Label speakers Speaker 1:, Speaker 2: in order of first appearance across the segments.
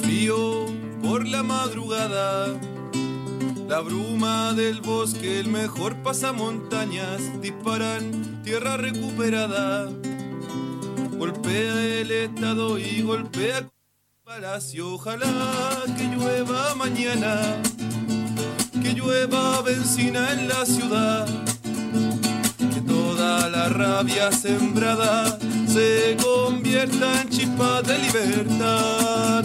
Speaker 1: frío por la madrugada, la bruma del bosque, el mejor pasamontañas, disparan tierra recuperada. Golpea el estado y golpea el palacio. Ojalá que llueva mañana, que llueva benzina en la ciudad, que toda la rabia sembrada se convierta en chispa de libertad.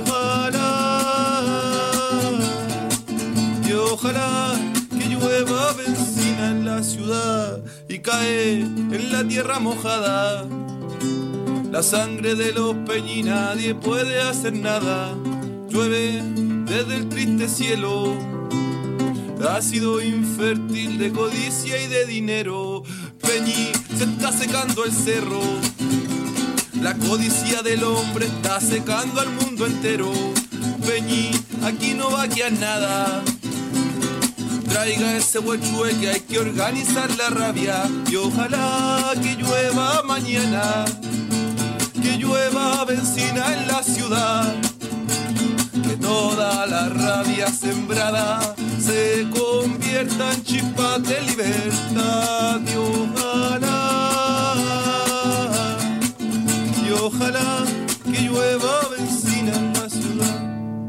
Speaker 1: Y ojalá que llueva benzina en la ciudad y cae en la tierra mojada. La sangre de los peñi, nadie puede hacer nada. Llueve desde el triste cielo, ácido infértil de codicia y de dinero. Peñi, se está secando el cerro, la codicia del hombre está secando al mundo entero. Peñi, aquí no va a quedar nada. Traiga ese huechue que hay que organizar la rabia. Y ojalá que llueva mañana, que llueva benzina en la ciudad, que toda la rabia sembrada se convierta en chispas de libertad. Y ojalá que llueva benzina en la ciudad.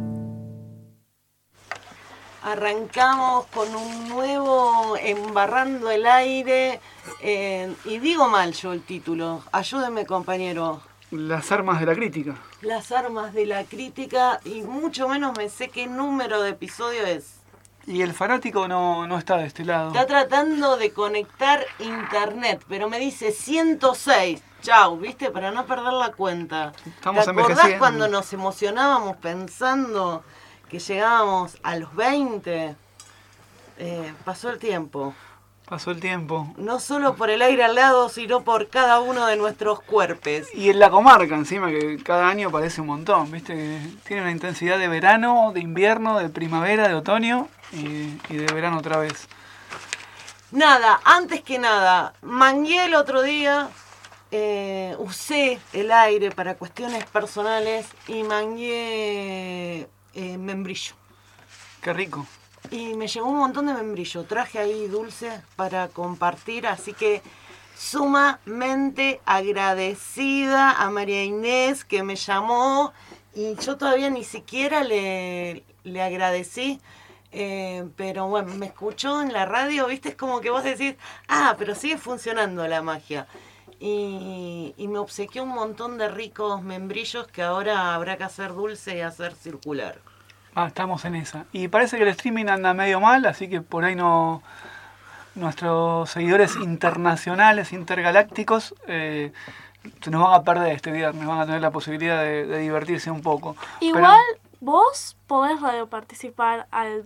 Speaker 2: Arrancamos con un nuevo Embarrando el Aire, y digo mal yo el título, ayúdeme compañero.
Speaker 3: Las armas de la crítica.
Speaker 2: Las armas de la crítica, y mucho menos me sé qué número de episodio es.
Speaker 3: Y el fanático no está de este lado.
Speaker 2: Está tratando de conectar internet, pero me dice 106. Chau, ¿viste? Para no perder la cuenta.
Speaker 3: Estamos
Speaker 2: ¿Te acordás
Speaker 3: envejeciendo
Speaker 2: cuando nos emocionábamos pensando que llegábamos a los 20? Pasó el tiempo.
Speaker 3: Pasó el tiempo.
Speaker 2: No solo por el aire al lado, sino por cada uno de nuestros cuerpos.
Speaker 3: Y en la comarca encima, que cada año parece un montón, ¿viste? Que tiene una intensidad de verano, de invierno, de primavera, de otoño y de verano otra vez.
Speaker 2: Nada, antes que nada, mangué el otro día, usé el aire para cuestiones personales y mangué membrillo.
Speaker 3: Qué rico.
Speaker 2: Y me llegó un montón de membrillo. Traje ahí dulce para compartir, así que sumamente agradecida a María Inés que me llamó y yo todavía ni siquiera le agradecí. Pero bueno, me escuchó en la radio, ¿viste? Es como que vos decís, pero sigue funcionando la magia. Y me obsequió un montón de ricos membrillos que ahora habrá que hacer dulce y hacer circular.
Speaker 3: Estamos en esa. Y parece que el streaming anda medio mal, así que por ahí no nuestros seguidores internacionales, intergalácticos, se nos van a perder este viernes, van a tener la posibilidad de divertirse un poco.
Speaker 4: Igual vos podés radioparticipar al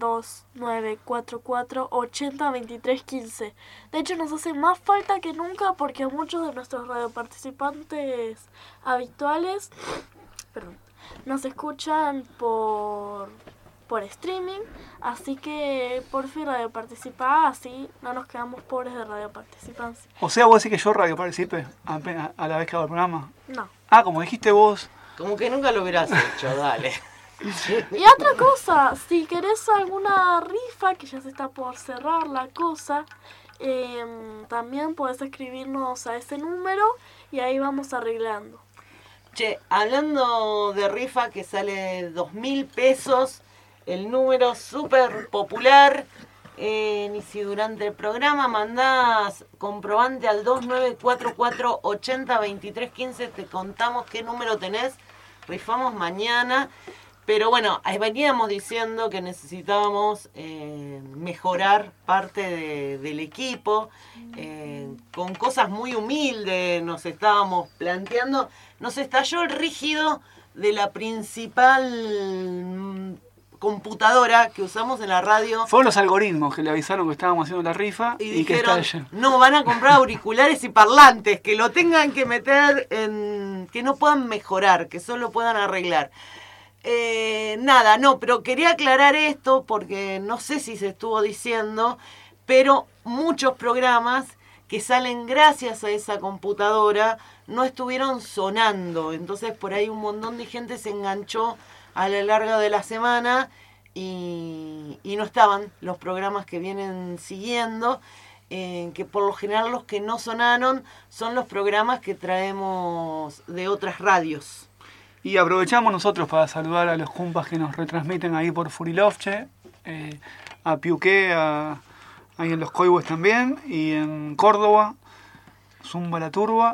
Speaker 4: 2944-802315. De hecho nos hace más falta que nunca porque muchos de nuestros radioparticipantes habituales nos escuchan por streaming, así que por fin radioparticipá, así no nos quedamos pobres de radioparticipancia.
Speaker 3: O sea, vos decís que yo radioparticipe a la vez que hago el programa.
Speaker 4: No.
Speaker 3: Como dijiste vos.
Speaker 2: Como que nunca lo hubieras hecho, dale.
Speaker 4: Y otra cosa, si querés alguna rifa, que ya se está por cerrar la cosa, también podés escribirnos a ese número y ahí vamos arreglando.
Speaker 2: Che, hablando de rifa que sale 2.000 pesos, el número súper popular, y si durante el programa mandás comprobante al 2944-802315, te contamos qué número tenés, rifamos mañana. Pero bueno, veníamos diciendo que necesitábamos mejorar parte del equipo, con cosas muy humildes nos estábamos planteando. Nos estalló el rígido de la principal computadora que usamos en la radio.
Speaker 3: Fueron los algoritmos que le avisaron que estábamos haciendo la rifa y
Speaker 2: dijeron,
Speaker 3: que estalla.
Speaker 2: No, van a comprar auriculares y parlantes, que lo tengan que meter que no puedan mejorar, que solo puedan arreglar. Pero quería aclarar esto porque no sé si se estuvo diciendo, pero muchos programas que salen gracias a esa computadora no estuvieron sonando. Entonces por ahí un montón de gente se enganchó a lo largo de la semana y no estaban los programas que vienen siguiendo, que por lo general los que no sonaron son los programas que traemos de otras radios.
Speaker 3: Y aprovechamos nosotros para saludar a los compas que nos retransmiten ahí por Furilovche, a Piuqué, ahí en Los Coihues también, y en Córdoba, Zumba la Turba,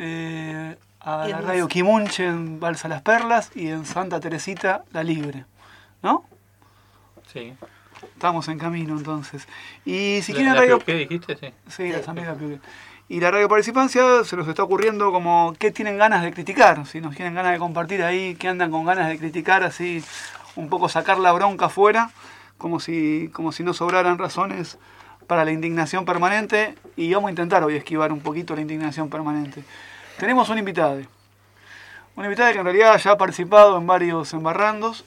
Speaker 3: a la radio Quimunche en Balsa Las Perlas y en Santa Teresita La Libre, ¿no?
Speaker 5: Sí.
Speaker 3: Estamos en camino entonces. Y si
Speaker 5: ¿La
Speaker 3: quieren radio...
Speaker 5: ¿Qué dijiste? Sí.
Speaker 3: Sí, las amigas Piuqué. Y la radioparticipancia se nos está ocurriendo como qué tienen ganas de criticar, si nos tienen ganas de compartir ahí, qué andan con ganas de criticar, así un poco sacar la bronca afuera, como si no sobraran razones para la indignación permanente, y vamos a intentar hoy esquivar un poquito la indignación permanente. Tenemos un invitado que en realidad ya ha participado en varios embarrandos.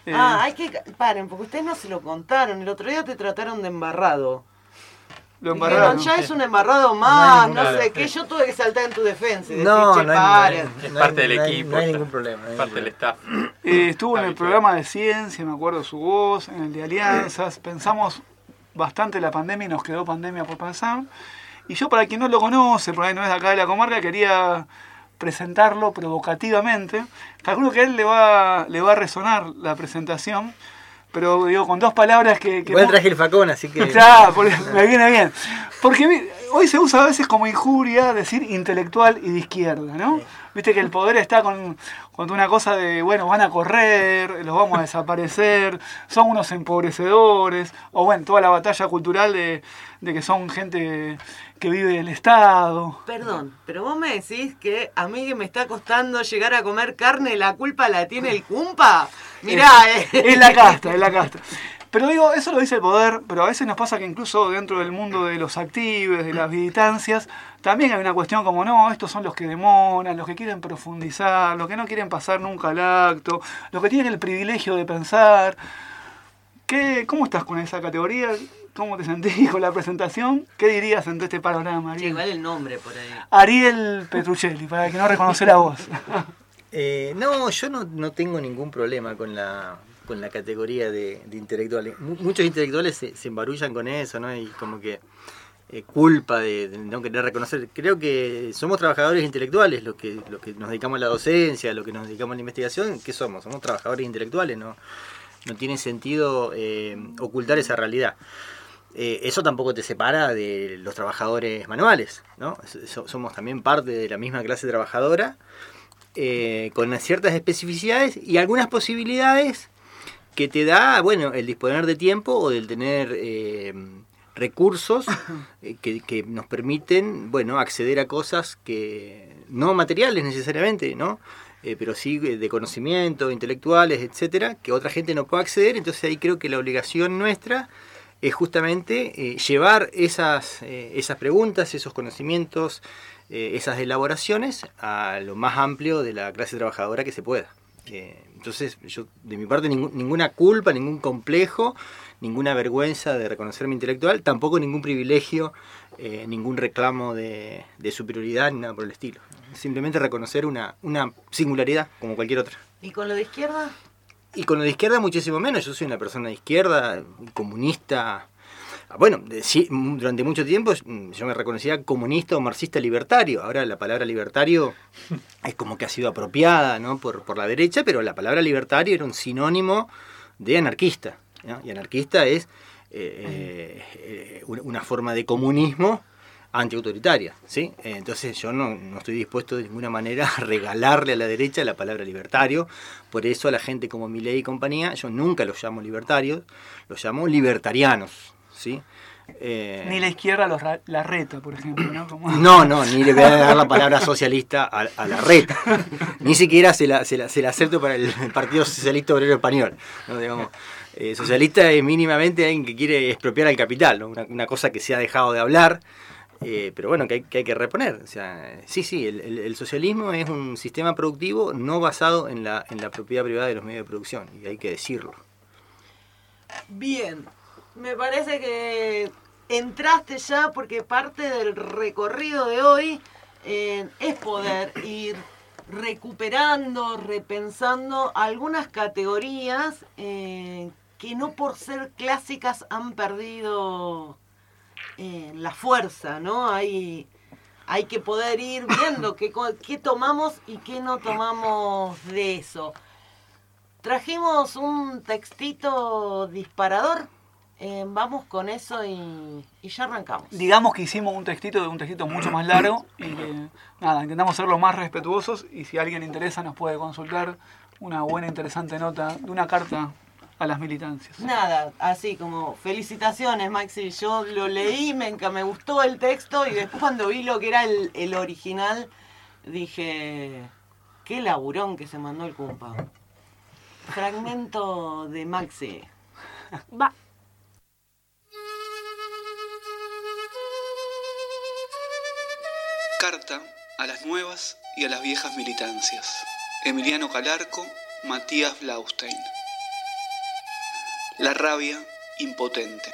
Speaker 2: Paren, porque ustedes no se lo contaron, el otro día te trataron de embarrado.
Speaker 3: Lo embarraron.
Speaker 2: Dijeron, ya es un embarrado más,
Speaker 5: No hay
Speaker 2: no
Speaker 5: ningún
Speaker 2: sé qué, yo tuve que saltar en tu defensa y decir,
Speaker 6: No,
Speaker 2: che,
Speaker 6: no hay-
Speaker 2: paren.
Speaker 5: Es parte del equipo.
Speaker 6: No hay ningún problema. no hay
Speaker 5: Parte
Speaker 6: ningún
Speaker 5: del
Speaker 6: problema.
Speaker 5: staff.
Speaker 3: Estuvo en el
Speaker 5: Habitual.
Speaker 3: programa de ciencia, me acuerdo su voz, en el de alianzas. Pensamos bastante la pandemia y nos quedó pandemia por pensar. Y yo, para quien no lo conoce, por ahí no es de acá de la comarca, quería presentarlo provocativamente. Calculo que a él le va a resonar la presentación, pero digo, con dos palabras que
Speaker 6: Igual
Speaker 3: no-
Speaker 6: traje el facón, así que...
Speaker 3: Claro, me viene bien. Porque hoy se usa a veces como injuria decir intelectual y de izquierda, ¿no? Viste que el poder está con una cosa de, bueno, van a correr, los vamos a desaparecer, son unos empobrecedores, o bueno, toda la batalla cultural de que son gente que vive del Estado.
Speaker 2: Perdón, pero vos me decís que a mí que me está costando llegar a comer carne, la culpa la tiene el cumpa. Mirá,
Speaker 3: Es la casta, es la casta. Pero digo, eso lo dice el poder, pero a veces nos pasa que incluso dentro del mundo de los actives, de las militancias, también hay una cuestión como, no, estos son los que demoran, los que quieren profundizar, los que no quieren pasar nunca al acto, los que tienen el privilegio de pensar. ¿Cómo estás con esa categoría? ¿Cómo te sentís con la presentación? ¿Qué dirías ante este panorama,
Speaker 2: Che,
Speaker 3: Ariel?
Speaker 2: igual el nombre por ahí.
Speaker 3: Ariel Petruccelli, para el que no reconoce la voz.
Speaker 6: No, yo no tengo ningún problema con la categoría de intelectuales. Muchos intelectuales se embarullan con eso, ¿no? Y como que culpa de no querer reconocer. Creo que somos trabajadores intelectuales, los que nos dedicamos a la docencia, los que nos dedicamos a la investigación. ¿Qué somos? Somos trabajadores intelectuales, no tiene sentido ocultar esa realidad. Eso tampoco te separa de los trabajadores manuales, ¿no? Somos también parte de la misma clase trabajadora, con ciertas especificidades y algunas posibilidades que te da, bueno, el disponer de tiempo o del tener recursos que nos permiten, bueno, acceder a cosas que no materiales necesariamente, ¿no? Pero sí de conocimiento, intelectuales, etcétera, que otra gente no puede acceder. Entonces ahí creo que la obligación nuestra es justamente llevar esas preguntas, esos conocimientos, esas elaboraciones a lo más amplio de la clase trabajadora que se pueda. Entonces, yo de mi parte ninguna culpa, ningún complejo, ninguna vergüenza de reconocerme intelectual, tampoco ningún privilegio, ningún reclamo de superioridad ni nada por el estilo. Simplemente reconocer una singularidad como cualquier otra.
Speaker 2: ¿Y con lo de izquierda?
Speaker 6: Y con lo de izquierda muchísimo menos. Yo soy una persona de izquierda, comunista. Bueno, sí, durante mucho tiempo yo me reconocía comunista o marxista libertario. Ahora la palabra libertario es como que ha sido apropiada, ¿no? por la derecha, pero la palabra libertario era un sinónimo de anarquista, ¿no? Y anarquista es una forma de comunismo antiautoritaria, ¿sí? Entonces yo no estoy dispuesto de ninguna manera a regalarle a la derecha la palabra libertario. Por eso a la gente como Milei y compañía, yo nunca los llamo libertarios, los llamo libertarianos, ¿sí?
Speaker 3: Ni la izquierda la reta, por ejemplo, ¿no? Como...
Speaker 6: No, ni le voy a dar la palabra socialista a la reta. Ni siquiera se la acepto para el Partido Socialista Obrero Español, ¿no? Digamos, socialista es mínimamente alguien que quiere expropiar al capital, ¿no? Una cosa que se ha dejado de hablar, pero bueno, que hay que reponer. O sea, sí, el socialismo es un sistema productivo no basado en la propiedad privada de los medios de producción, y hay que decirlo.
Speaker 2: Bien, me parece que entraste ya porque parte del recorrido de hoy es poder ir recuperando, repensando algunas categorías que no por ser clásicas han perdido la fuerza, ¿no? Hay que poder ir viendo qué tomamos y qué no tomamos de eso. Trajimos un textito disparador. Vamos con eso y ya arrancamos.
Speaker 3: Digamos que hicimos un textito mucho más largo y que, nada, intentamos ser lo más respetuosos, y si a alguien le interesa nos puede consultar una buena, interesante nota de una carta a las militancias.
Speaker 2: Nada, así como felicitaciones, Maxi. Yo lo leí, me gustó el texto, y después cuando vi lo que era el original, dije, qué laburón que se mandó el compa. Fragmento de Maxi.
Speaker 4: Va.
Speaker 1: Carta a las nuevas y a las viejas militancias. Emiliano Calarco, Matías Blaustein. La rabia impotente.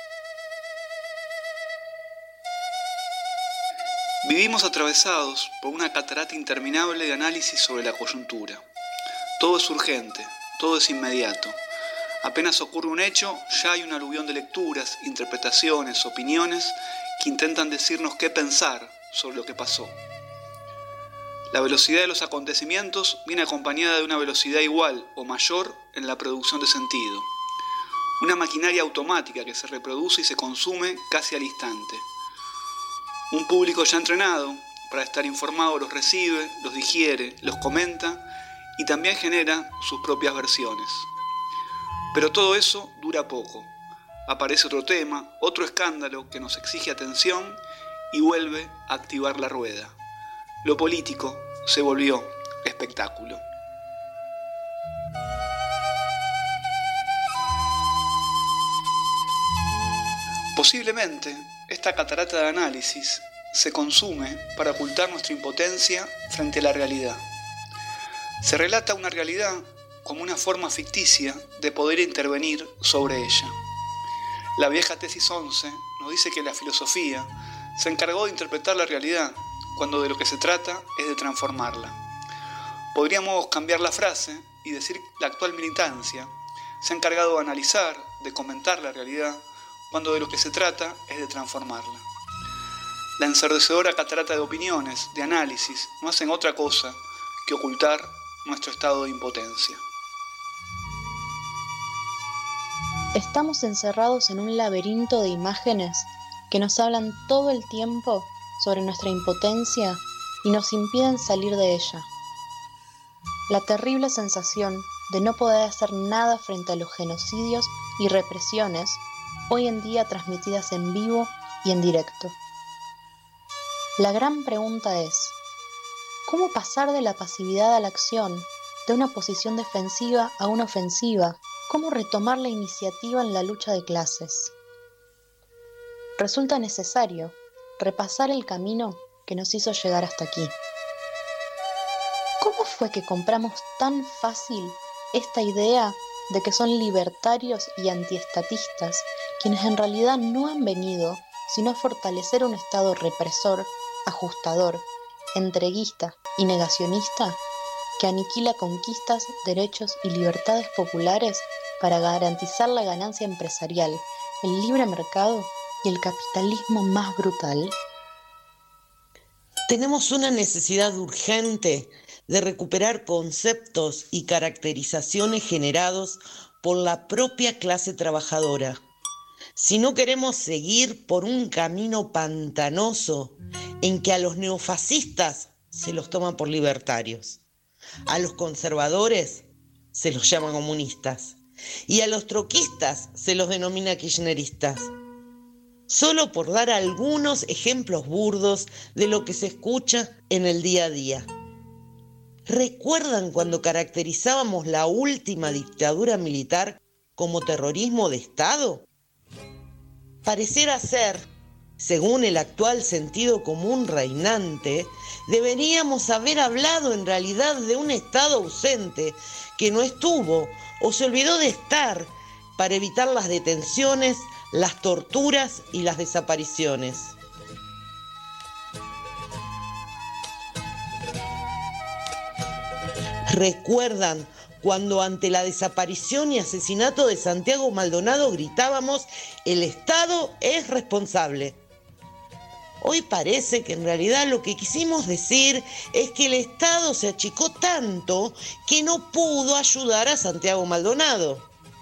Speaker 1: Vivimos atravesados por una catarata interminable de análisis sobre la coyuntura. Todo es urgente, todo es inmediato. Apenas ocurre un hecho, ya hay un aluvión de lecturas, interpretaciones, opiniones que intentan decirnos qué pensar sobre lo que pasó. La velocidad de los acontecimientos viene acompañada de una velocidad igual o mayor en la producción de sentido. Una maquinaria automática que se reproduce y se consume casi al instante. Un público ya entrenado para estar informado los recibe, los digiere, los comenta y también genera sus propias versiones. Pero todo eso dura poco. Aparece otro tema, otro escándalo que nos exige atención y vuelve a activar la rueda. Lo político se volvió espectáculo. Posiblemente, esta catarata de análisis se consume para ocultar nuestra impotencia frente a la realidad. Se relata una realidad como una forma ficticia de poder intervenir sobre ella. La vieja tesis 11 nos dice que la filosofía se encargó de interpretar la realidad, cuando de lo que se trata es de transformarla. Podríamos cambiar la frase y decir que la actual militancia se ha encargado de analizar, de comentar la realidad, cuando de lo que se trata es de transformarla. La ensordecedora catarata de opiniones, de análisis, no hacen otra cosa que ocultar nuestro estado de impotencia.
Speaker 7: Estamos encerrados en un laberinto de imágenes que nos hablan todo el tiempo sobre nuestra impotencia y nos impiden salir de ella. La terrible sensación de no poder hacer nada frente a los genocidios y represiones hoy en día transmitidas en vivo y en directo. La gran pregunta es, ¿cómo pasar de la pasividad a la acción, de una posición defensiva a una ofensiva? ¿Cómo retomar la iniciativa en la lucha de clases? Resulta necesario repasar el camino que nos hizo llegar hasta aquí. ¿Cómo fue que compramos tan fácil esta idea de que son libertarios y antiestatistas quienes en realidad no han venido sino a fortalecer un Estado represor, ajustador, entreguista y negacionista que aniquila conquistas, derechos y libertades populares para garantizar la ganancia empresarial, el libre mercado y el capitalismo más brutal?
Speaker 8: Tenemos una necesidad urgente de recuperar conceptos y caracterizaciones generados por la propia clase trabajadora. Si no queremos seguir por un camino pantanoso en que a los neofascistas se los toma por libertarios, a los conservadores se los llama comunistas y a los troquistas se los denomina kirchneristas. Solo por dar algunos ejemplos burdos de lo que se escucha en el día a día. ¿Recuerdan cuando caracterizábamos la última dictadura militar como terrorismo de Estado? Pareciera ser, según el actual sentido común reinante, deberíamos haber hablado en realidad de un Estado ausente que no estuvo o se olvidó de estar para evitar las detenciones, las torturas y las desapariciones. ¿Recuerdan cuando ante la desaparición y asesinato de Santiago Maldonado gritábamos: el Estado es responsable? Hoy parece que en realidad lo que quisimos decir es que el Estado se achicó tanto que no pudo ayudar a Santiago Maldonado.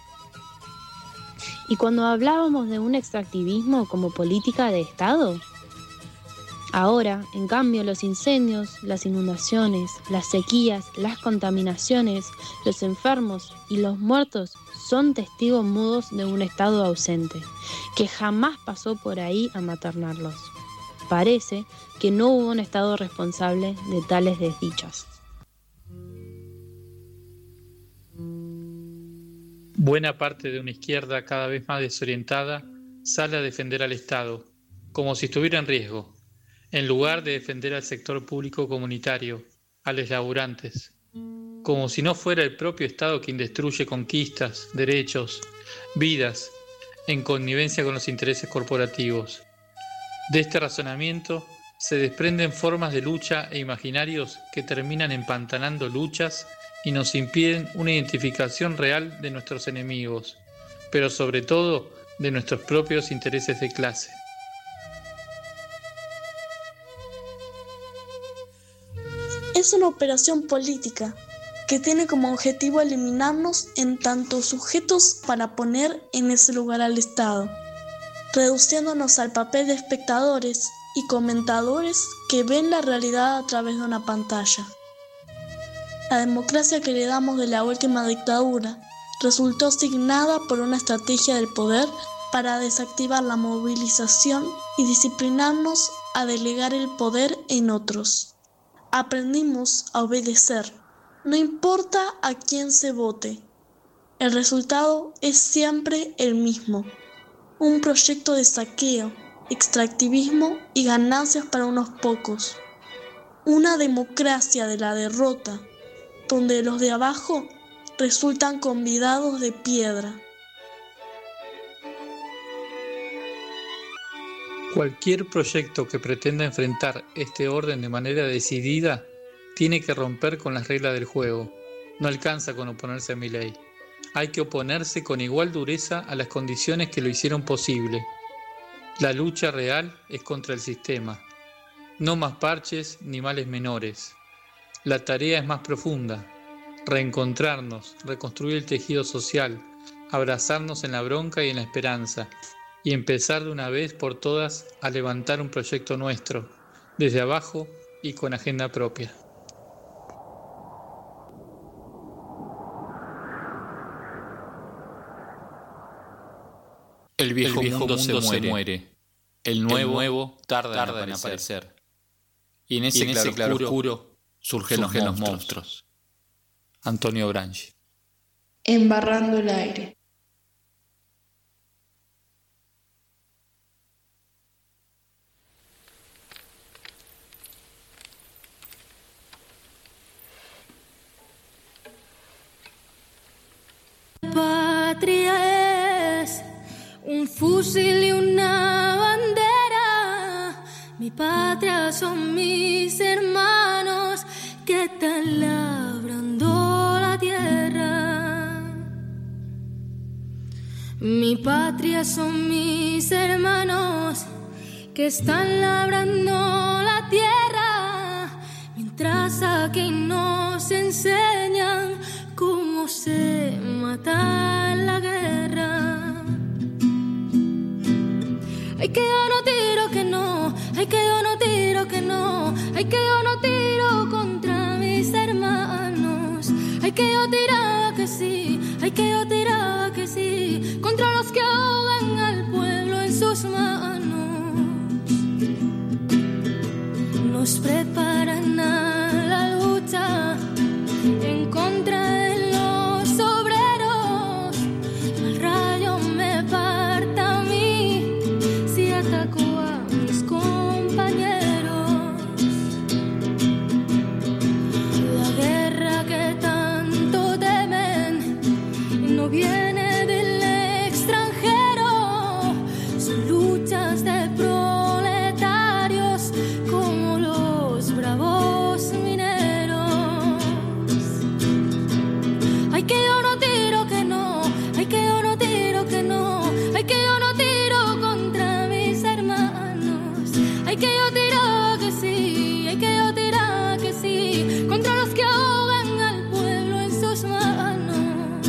Speaker 9: ¿Y cuando hablábamos de un extractivismo como política de Estado? Ahora, en cambio, los incendios, las inundaciones, las sequías, las contaminaciones, los enfermos y los muertos son testigos mudos de un Estado ausente, que jamás pasó por ahí a maternarlos. Parece que no hubo un Estado responsable de tales desdichas.
Speaker 5: Buena parte de una izquierda cada vez más desorientada sale a defender al Estado, como si estuviera en riesgo, en lugar de defender al sector público comunitario, a los laburantes, como si no fuera el propio Estado quien destruye conquistas, derechos, vidas, en connivencia con los intereses corporativos. De este razonamiento se desprenden formas de lucha e imaginarios que terminan empantanando luchas y nos impiden una identificación real de nuestros enemigos, pero sobre todo de nuestros propios intereses de clase.
Speaker 4: Es una operación política que tiene como objetivo eliminarnos en tanto sujetos para poner en ese lugar al Estado, reduciéndonos al papel de espectadores y comentadores que ven la realidad a través de una pantalla. La democracia que heredamos de la última dictadura resultó signada por una estrategia del poder para desactivar la movilización y disciplinarnos a delegar el poder en otros. Aprendimos a obedecer, no importa a quién se vote. El resultado es siempre el mismo: un proyecto de saqueo, extractivismo y ganancias para unos pocos. Una democracia de la derrota, donde los de abajo resultan convidados de piedra.
Speaker 5: Cualquier proyecto que pretenda enfrentar este orden de manera decidida tiene que romper con las reglas del juego. No alcanza con oponerse a mi ley. Hay que oponerse con igual dureza a las condiciones que lo hicieron posible. La lucha real es contra el sistema. No más parches ni males menores. La tarea es más profunda. Reencontrarnos, reconstruir el tejido social, abrazarnos en la bronca y en la esperanza, y empezar de una vez por todas a levantar un proyecto nuestro, desde abajo y con agenda propia.
Speaker 10: El viejo mundo se muere. El nuevo tarda en aparecer. Y en ese claroscuro surgen los monstruos.
Speaker 5: Antonio Gramsci.
Speaker 4: Embarrando el aire.
Speaker 11: Patria es un fusil y una bandera. Mi patria son mis hermanos que están labrando la tierra. Mi patria son mis hermanos que están labrando la tierra, mientras aquí nos enseñan cómo se mata en la guerra. Ay, que yo no tiro que no, ay, que yo no tiro que no, ay, que yo no tiro contra mis hermanos. Ay, que yo tiraba que sí, ay, que yo tiraba que sí, contra los que ahogan al pueblo en sus manos. Nos preparan a la lucha en contra de los obreros. El rayo me parta a mí si ataco a mis compañeros. La guerra que tanto temen no viene del extranjero. Son luchas de proletarios como los bravos mineros. Ay, que yo no tiro que no, ay, que yo no tiro que no, ay, que yo no tiro contra mis hermanos. Ay, que yo tiro que sí, ay, que yo tiro que sí, contra los que ahogan al pueblo en sus manos.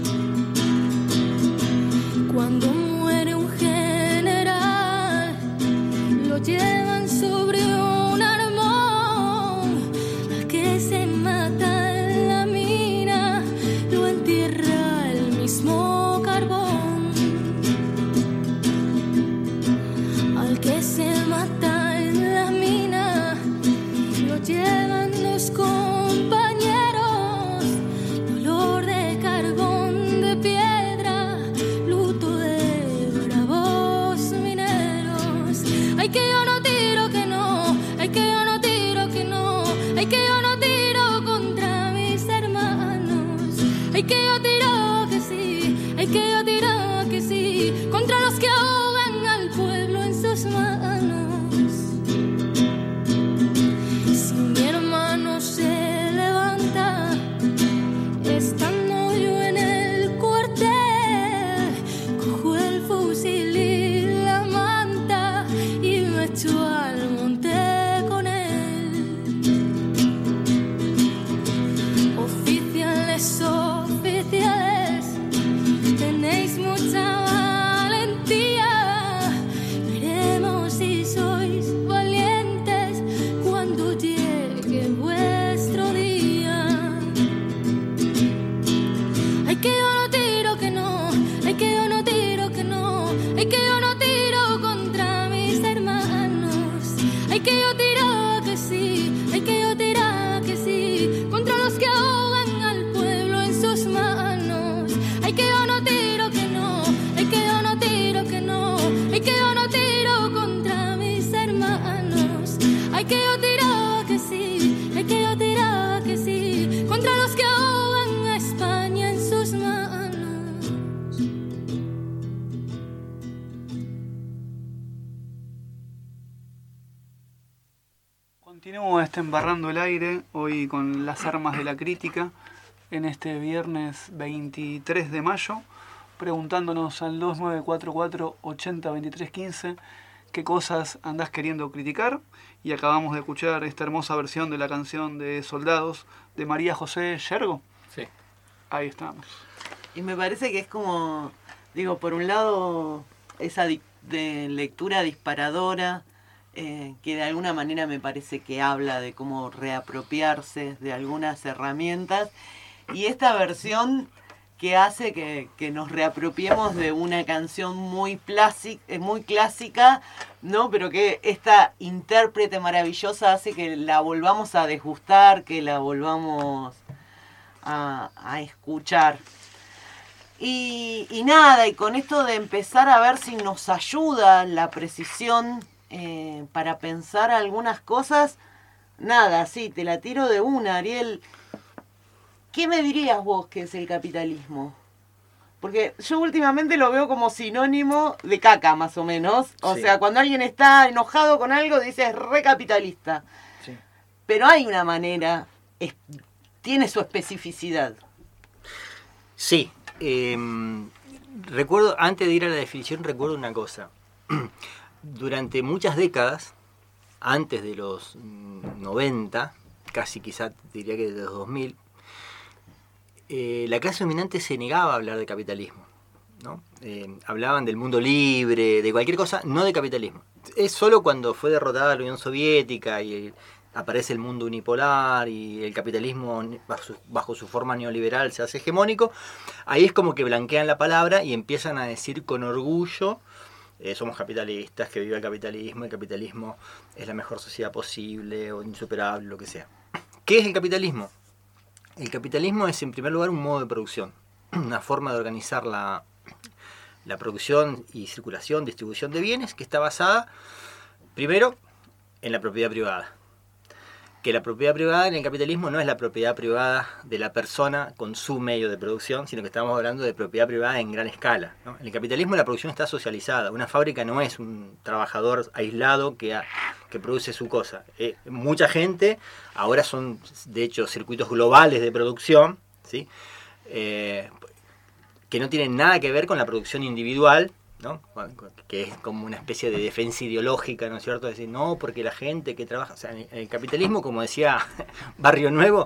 Speaker 11: Cuando muere un general, lo llevan sobre un armón. Al que se mata en la mina, lo entierra el mismo carbón. Al que se mata en la mina, lo llevan los compañeros. Dolor de carbón, de piedra, luto de bravos mineros. Ay, que yo no tiro que no, ay, que yo no tiro que no, ay, que yo no tiro contra mis hermanos. Ay, que yo tiro que sí, ay, que yo tiro que sí, contra los que ahogan al pueblo en sus manos. Si mi hermano se levanta, estando yo en el cuartel, cojo el fusil y la manta y me echo al monte con él. Oficiales, oficiales, tenéis mucha valentía. Veremos si sois valientes cuando llegue vuestro día. Ay, que yo no tiro que no, ay, que yo no tiro que no, ay, que yo no tiro contra mis hermanos. Ay, que yo tiro que sí, ay, que yo tiro que sí, contra los que ahogan al pueblo en sus manos. Ay, que yo no tiro que no, ay, que yo no tiro que no, ay, que yo no tiro contra mis hermanos. Ay, que yo tiro que sí, ay, que yo tiro que sí, contra los que ahogan a España en sus manos.
Speaker 3: Continúo embarrando el aire hoy con las armas de la crítica en este viernes 23 de mayo, preguntándonos al 2944 80 23 15 qué cosas andás queriendo criticar, y acabamos de escuchar esta hermosa versión de la canción de Soldados de María José Yergo.
Speaker 6: Sí.
Speaker 3: Ahí estamos.
Speaker 2: Y me parece que es como, digo, por un lado, esa de lectura disparadora, que de alguna manera me parece que habla de cómo reapropiarse de algunas herramientas, y esta versión que hace que nos reapropiemos de una canción muy clásica, ¿no? Pero que esta intérprete maravillosa hace que la volvamos a degustar, que la volvamos a escuchar. Y nada, y con esto de empezar a ver si nos ayuda la precisión para pensar algunas cosas, nada, sí, te la tiro de una, Ariel. ¿Qué me dirías vos que es el capitalismo? Porque yo últimamente lo veo como sinónimo de caca, más o menos. O
Speaker 6: Sí.
Speaker 2: sea, cuando alguien está enojado con algo, dice es recapitalista.
Speaker 6: Sí.
Speaker 2: Pero hay una manera, tiene su especificidad.
Speaker 6: Sí. Recuerdo, antes de ir a la definición, recuerdo una cosa. Durante muchas décadas, antes de los 90, casi quizá diría que de los 2000, la clase dominante se negaba a hablar de capitalismo, ¿no? Hablaban del mundo libre, de cualquier cosa, no de capitalismo. Es solo cuando fue derrotada la Unión Soviética y aparece el mundo unipolar y el capitalismo bajo su forma neoliberal se hace hegemónico, ahí es como que blanquean la palabra y empiezan a decir con orgullo: somos capitalistas, que viva el capitalismo es la mejor sociedad posible o insuperable, lo que sea. ¿Qué es el capitalismo? El capitalismo es, en primer lugar, un modo de producción, una forma de organizar la producción y circulación, distribución de bienes, que está basada, primero, en la propiedad privada. Que la propiedad privada en el capitalismo no es la propiedad privada de la persona con su medio de producción, sino que estamos hablando de propiedad privada en gran escala, ¿no? En el capitalismo la producción está socializada. Una fábrica no es un trabajador aislado que produce su cosa. Mucha gente, ahora son de hecho circuitos globales de producción, ¿sí? que no tienen nada que ver con la producción individual, ¿no? Que es como una especie de defensa ideológica, ¿no es cierto? Decir, no, porque la gente que trabaja, o sea, en el capitalismo, como decía Barrio Nuevo,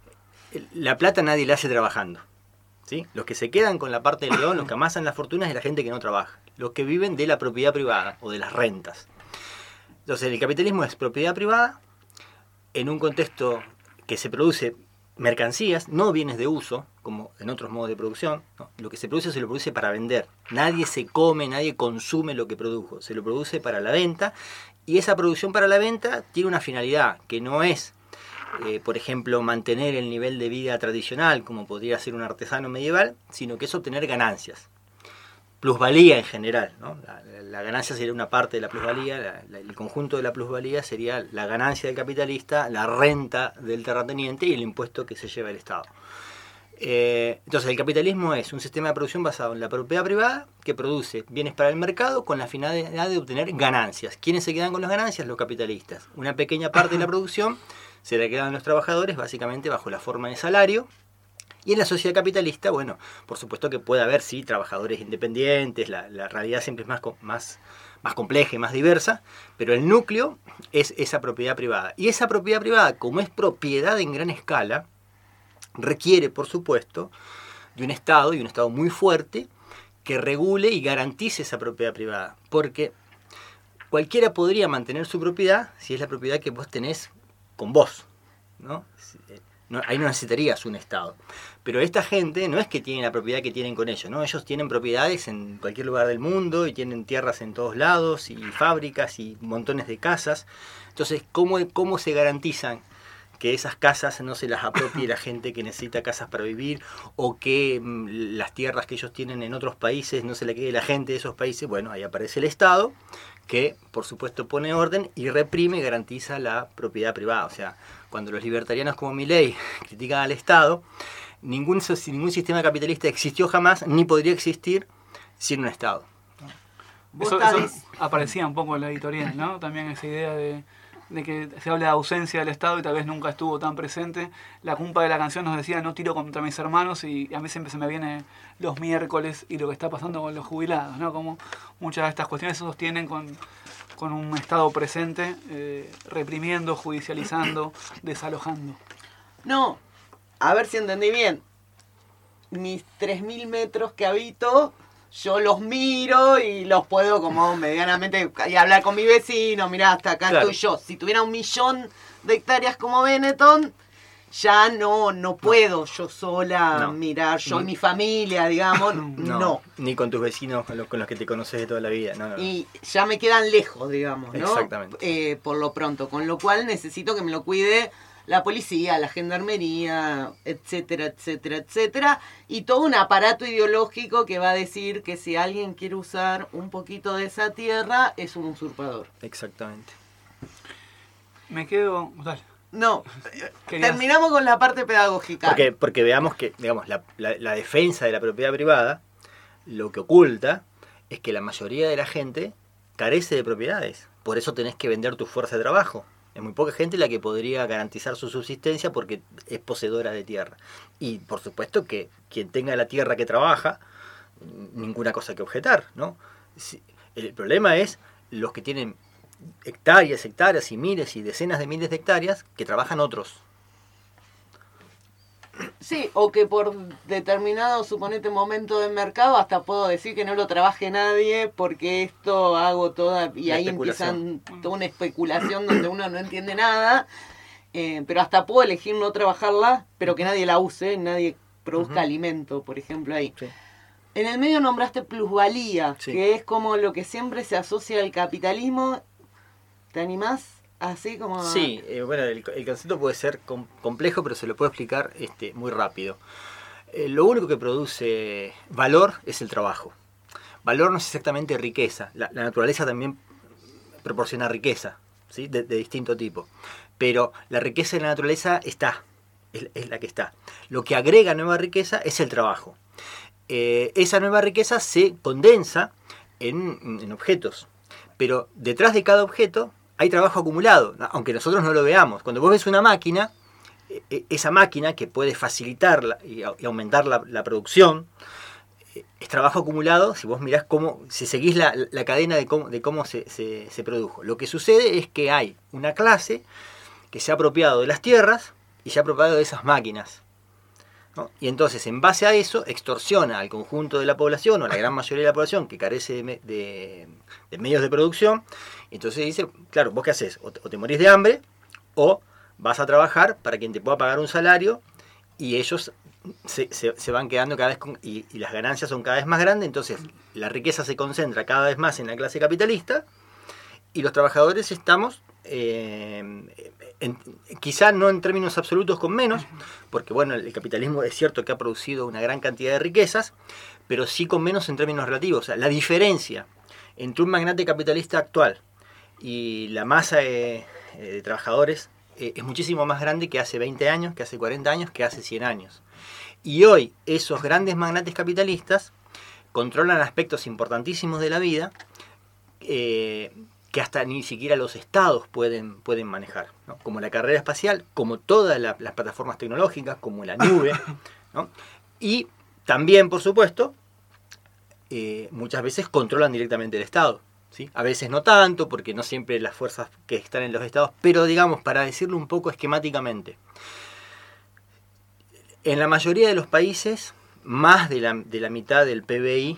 Speaker 6: la plata nadie la hace trabajando, ¿sí? Los que se quedan con la parte del león, los que amasan las fortunas, es la gente que no trabaja, los que viven de la propiedad privada o de las rentas. Entonces el capitalismo es propiedad privada en un contexto que se produce mercancías, no bienes de uso, como en otros modos de producción, ¿no? Lo que se produce lo produce para vender. Nadie se come, nadie consume lo que produjo, se lo produce para la venta, y esa producción para la venta tiene una finalidad, que no es, por ejemplo, mantener el nivel de vida tradicional, como podría ser un artesano medieval, sino que es obtener ganancias. Plusvalía en general, ¿no? La ganancia sería una parte de la plusvalía, el conjunto de la plusvalía sería la ganancia del capitalista, la renta del terrateniente y el impuesto que se lleva el Estado. Entonces el capitalismo es un sistema de producción basado en la propiedad privada que produce bienes para el mercado con la finalidad de obtener ganancias. ¿Quiénes se quedan con las ganancias? Los capitalistas. Una pequeña parte de la producción se la quedan los trabajadores, básicamente bajo la forma de salario. Y en la sociedad capitalista, bueno, por supuesto que puede haber, sí, trabajadores independientes, la realidad siempre es más compleja y más diversa, pero el núcleo es esa propiedad privada. Y esa propiedad privada, como es propiedad en gran escala, requiere, por supuesto, de un Estado, y un Estado muy fuerte, que regule y garantice esa propiedad privada. Porque cualquiera podría mantener su propiedad si es la propiedad que vos tenés con vos, ¿no? Ahí no necesitarías un Estado. Pero esta gente no es que tiene la propiedad que tienen con ellos, ¿no? Ellos tienen propiedades en cualquier lugar del mundo y tienen tierras en todos lados y fábricas y montones de casas. Entonces, ¿cómo se garantizan que esas casas no se las apropie la gente que necesita casas para vivir, o que las tierras que ellos tienen en otros países no se le quede la gente de esos países? Bueno, ahí aparece el Estado, que por supuesto pone orden y reprime y garantiza la propiedad privada. O sea, cuando los libertarianos como Milei critican al Estado, ningún sistema capitalista existió jamás, ni podría existir sin un Estado.
Speaker 3: Eso aparecía un poco en la editorial, ¿no? También esa idea de que se habla de ausencia del Estado y tal vez nunca estuvo tan presente. La cumpa de la canción nos decía, no tiro contra mis hermanos, y a mí siempre se me viene los miércoles y lo que está pasando con los jubilados, ¿no? Como muchas de estas cuestiones se sostienen con un Estado presente, reprimiendo, judicializando, desalojando.
Speaker 2: No, a ver si entendí bien. Mis 3.000 metros que habito, yo los miro y los puedo como medianamente y hablar con mi vecino. Mirá, hasta acá estoy yo. Si tuviera 1.000.000 de hectáreas como Benetton, ya no puedo yo sola mirar, yo y mi familia, digamos, no.
Speaker 6: Ni con tus vecinos con los que te conoces de toda la vida. No.
Speaker 2: Y ya me quedan lejos, digamos, ¿no?
Speaker 6: Exactamente.
Speaker 2: Por lo pronto, con lo cual necesito que me lo cuide la policía, la gendarmería, etcétera, etcétera, etcétera, y todo un aparato ideológico que va a decir que si alguien quiere usar un poquito de esa tierra, es un usurpador.
Speaker 6: Exactamente.
Speaker 3: Me quedo... Dale.
Speaker 2: No, terminamos con la parte pedagógica.
Speaker 6: Porque veamos que, digamos, la defensa de la propiedad privada, lo que oculta es que la mayoría de la gente carece de propiedades. Por eso tenés que vender tu fuerza de trabajo. Es muy poca gente la que podría garantizar su subsistencia porque es poseedora de tierra. Y por supuesto que quien tenga la tierra que trabaja, ninguna cosa que objetar, ¿no? El problema es los que tienen hectáreas y miles y decenas de miles de hectáreas que trabajan otros.
Speaker 2: Sí, o que por determinado, suponete, momento del mercado, hasta puedo decir que no lo trabaje nadie porque esto hago toda... Y ahí empiezan toda una especulación donde uno no entiende nada, pero hasta puedo elegir no trabajarla, pero que nadie la use, nadie produzca alimento, por ejemplo, ahí. Sí. En el medio nombraste plusvalía, que es como lo que siempre se asocia al capitalismo. ¿Te animás? Así como...
Speaker 6: Sí, bueno, el concepto puede ser complejo, pero se lo puedo explicar muy rápido. Lo único que produce valor es el trabajo. Valor no es exactamente riqueza. La naturaleza también proporciona riqueza, ¿sí? de distinto tipo. Pero la riqueza de la naturaleza está, es la que está. Lo que agrega nueva riqueza es el trabajo. Esa nueva riqueza se condensa en objetos. Pero detrás de cada objeto hay trabajo acumulado, aunque nosotros no lo veamos. Cuando vos ves una máquina, esa máquina que puede facilitar y aumentar la producción, es trabajo acumulado. Si vos mirás si seguís la cadena de cómo se produjo. Lo que sucede es que hay una clase que se ha apropiado de las tierras y se ha apropiado de esas máquinas, ¿no? Y entonces, en base a eso, extorsiona al conjunto de la población, o a la gran mayoría de la población que carece de medios de producción. Entonces dice, claro, ¿vos qué haces? O te morís de hambre, o vas a trabajar para quien te pueda pagar un salario, y ellos se van quedando cada vez y las ganancias son cada vez más grandes. Entonces la riqueza se concentra cada vez más en la clase capitalista, y los trabajadores estamos quizá no en términos absolutos con menos, porque bueno, el capitalismo es cierto que ha producido una gran cantidad de riquezas, pero sí con menos en términos relativos. O sea, la diferencia entre un magnate capitalista actual y la masa de trabajadores es muchísimo más grande que hace 20 años, que hace 40 años, que hace 100 años. Y hoy esos grandes magnates capitalistas controlan aspectos importantísimos de la vida que hasta ni siquiera los estados pueden manejar, ¿no? Como la carrera espacial, como todas las plataformas tecnológicas, como la nube, ¿no? Y también, por supuesto, muchas veces controlan directamente el Estado, ¿sí? A veces no tanto, porque no siempre las fuerzas que están en los estados, pero digamos, para decirlo un poco esquemáticamente, en la mayoría de los países, más de la mitad del PBI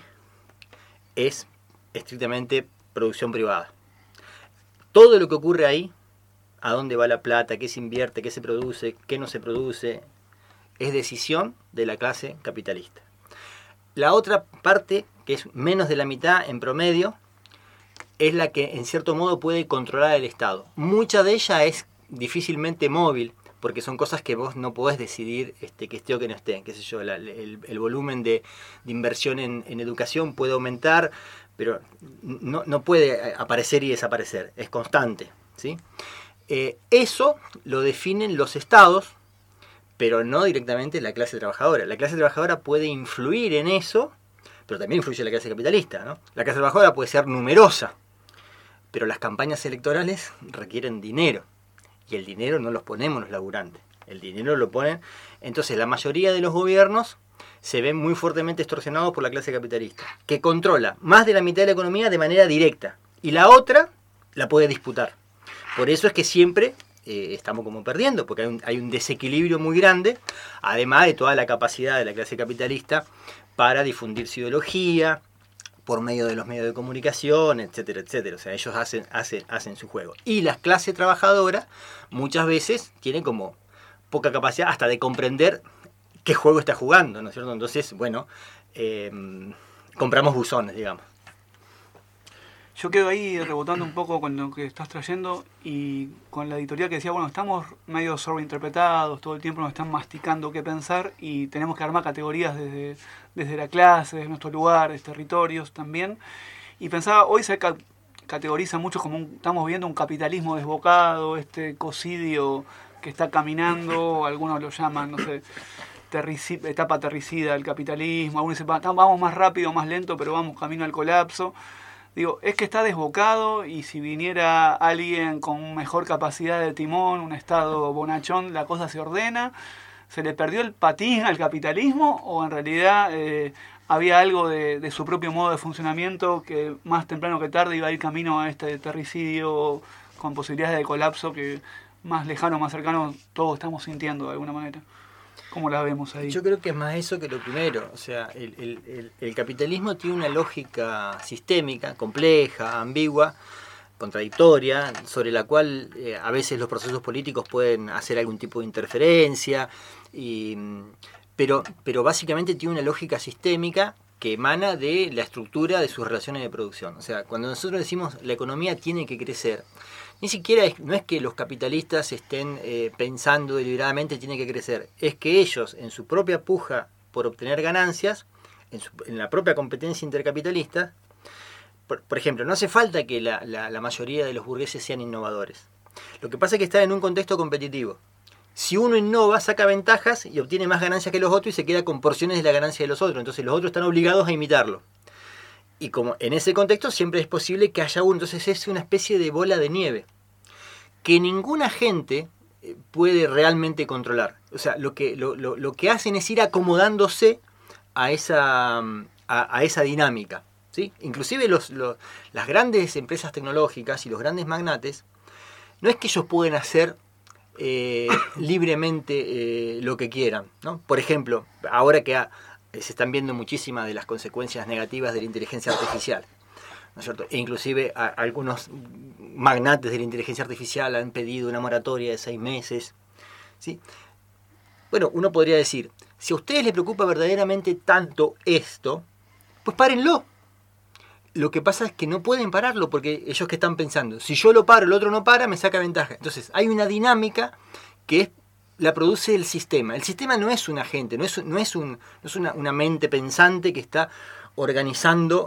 Speaker 6: es estrictamente producción privada. Todo lo que ocurre ahí, a dónde va la plata, qué se invierte, qué se produce, qué no se produce, es decisión de la clase capitalista. La otra parte, que es menos de la mitad en promedio, es la que en cierto modo puede controlar el Estado. Mucha de ella es difícilmente móvil, porque son cosas que vos no podés decidir que esté o que no esté. Qué sé yo, el volumen de inversión en educación puede aumentar, pero no puede aparecer y desaparecer, es constante, ¿sí? Eso lo definen los estados, pero no directamente la clase trabajadora. La clase trabajadora puede influir en eso, pero también influye la clase capitalista, ¿no? La clase trabajadora puede ser numerosa, pero las campañas electorales requieren dinero, y el dinero no los ponemos los laburantes, el dinero lo ponen. Entonces la mayoría de los gobiernos se ven muy fuertemente extorsionados por la clase capitalista, que controla más de la mitad de la economía de manera directa, y la otra la puede disputar. Por eso es que siempre estamos como perdiendo, porque hay un desequilibrio muy grande, además de toda la capacidad de la clase capitalista para difundir su ideología por medio de los medios de comunicación, etcétera, etcétera. O sea, ellos hacen su juego. Y la clase trabajadora muchas veces tiene como poca capacidad hasta de comprender qué juego está jugando, ¿no es cierto? Entonces, bueno, compramos buzones, digamos.
Speaker 3: Yo quedo ahí rebotando un poco con lo que estás trayendo y con la editorial que decía, bueno, estamos medio sobreinterpretados, todo el tiempo nos están masticando qué pensar y tenemos que armar categorías desde la clase, desde nuestros lugares, territorios también. Y pensaba, hoy se categoriza mucho como estamos viendo un capitalismo desbocado, este cocidio que está caminando, algunos lo llaman, no sé, etapa terricida del capitalismo, algunos dicen, vamos más rápido, más lento, pero vamos camino al colapso. Digo, es que está desbocado y si viniera alguien con mejor capacidad de timón, un estado bonachón, la cosa se ordena. ¿Se le perdió el patín al capitalismo o en realidad había algo de su propio modo de funcionamiento que más temprano que tarde iba a ir camino a este terricidio con posibilidades de colapso que más lejano, más cercano todos estamos sintiendo de alguna manera? ¿Cómo la vemos ahí?
Speaker 6: Yo creo que es más eso que lo primero. O sea, el capitalismo tiene una lógica sistémica, compleja, ambigua, contradictoria, sobre la cual a veces los procesos políticos pueden hacer algún tipo de interferencia, pero básicamente tiene una lógica sistémica que emana de la estructura de sus relaciones de producción. O sea, cuando nosotros decimos la economía tiene que crecer, ni siquiera no es que los capitalistas estén pensando deliberadamente tiene que crecer, es que ellos en su propia puja por obtener ganancias, en la propia competencia intercapitalista, por ejemplo, no hace falta que la mayoría de los burgueses sean innovadores. Lo que pasa es que están en un contexto competitivo. Si uno innova, saca ventajas y obtiene más ganancias que los otros y se queda con porciones de la ganancia de los otros. Entonces los otros están obligados a imitarlo. Y como en ese contexto siempre es posible que haya uno. Entonces es una especie de bola de nieve. Que ningún agente puede realmente controlar. O sea, lo que hacen es ir acomodándose a esa dinámica, ¿sí? Inclusive las grandes empresas tecnológicas y los grandes magnates, no es que ellos pueden hacer libremente lo que quieran, ¿no? Por ejemplo, ahora que se están viendo muchísimas de las consecuencias negativas de la inteligencia artificial, ¿no es cierto? E inclusive algunos magnates de la inteligencia artificial han pedido una moratoria de 6 meses, ¿sí? Bueno, uno podría decir, si a ustedes les preocupa verdaderamente tanto esto, pues párenlo. Lo que pasa es que no pueden pararlo, porque ellos que están pensando, si yo lo paro, el otro no para, me saca ventaja. Entonces hay una dinámica que la produce el sistema. El sistema no es un agente, no es una mente pensante que está organizando,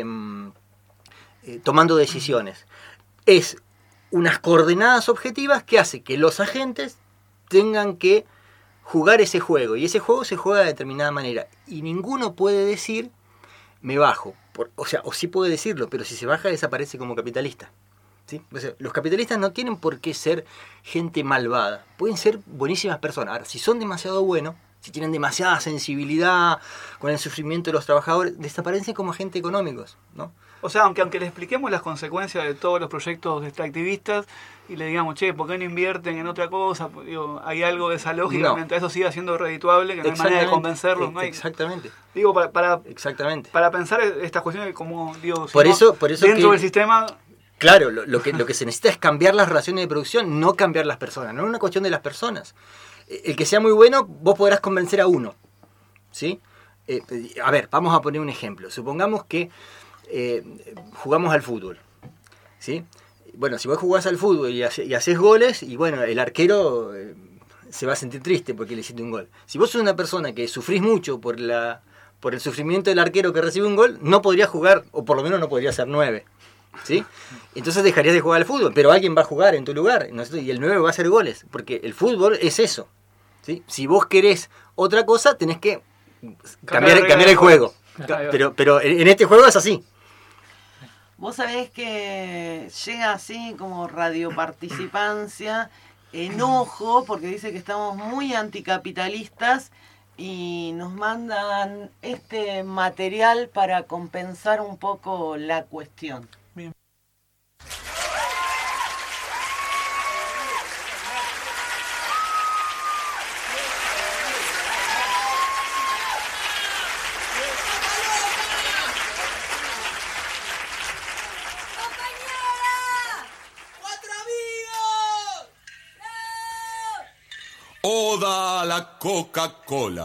Speaker 6: tomando decisiones. Es unas coordenadas objetivas que hace que los agentes tengan que jugar ese juego, y ese juego se juega de determinada manera, y ninguno puede decir me bajo, o sí puede decirlo, pero si se baja desaparece como capitalista, ¿sí? O sea, los capitalistas no tienen por qué ser gente malvada, pueden ser buenísimas personas. Ahora, si son demasiado buenos, si tienen demasiada sensibilidad con el sufrimiento de los trabajadores, desaparecen como agentes económicos, ¿no?
Speaker 3: O sea, aunque le expliquemos las consecuencias de todos los proyectos extractivistas y le digamos, che, ¿por qué no invierten en otra cosa? Digo, hay algo de esa lógica, no. Mientras eso siga siendo redituable, que no hay manera de convencerlos. No hay,
Speaker 6: exactamente.
Speaker 3: Digo,
Speaker 6: exactamente.
Speaker 3: Para pensar estas cuestiones como, digo,
Speaker 6: por eso
Speaker 3: dentro del sistema...
Speaker 6: Claro, lo que se necesita es cambiar las relaciones de producción, no cambiar las personas. No es una cuestión de las personas. El que sea muy bueno, vos podrás convencer a uno, ¿sí? A ver, vamos a poner un ejemplo. Supongamos que jugamos al fútbol, ¿sí? Bueno, si vos jugás al fútbol y haces goles, y bueno, el arquero se va a sentir triste porque le hiciste un gol. Si vos sos una persona que sufrís mucho por el sufrimiento del arquero que recibe un gol, no podrías jugar, o por lo menos no podrías ser 9, ¿sí? Entonces dejarías de jugar al fútbol, pero alguien va a jugar en tu lugar, ¿no? Y el 9 va a hacer goles, porque el fútbol es eso, ¿sí? Si vos querés otra cosa, tenés que cambiar el juego. Pero en este juego es así.
Speaker 2: Vos sabés que llega así como radioparticipancia, enojo, porque dice que estamos muy anticapitalistas y nos mandan este material para compensar un poco la cuestión.
Speaker 3: Bien.
Speaker 1: Oda a la Coca-Cola.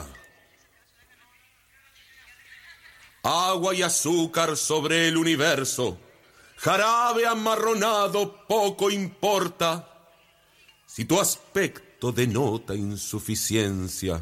Speaker 1: Agua y azúcar sobre el universo. Jarabe amarronado poco importa. Si tu aspecto denota insuficiencia.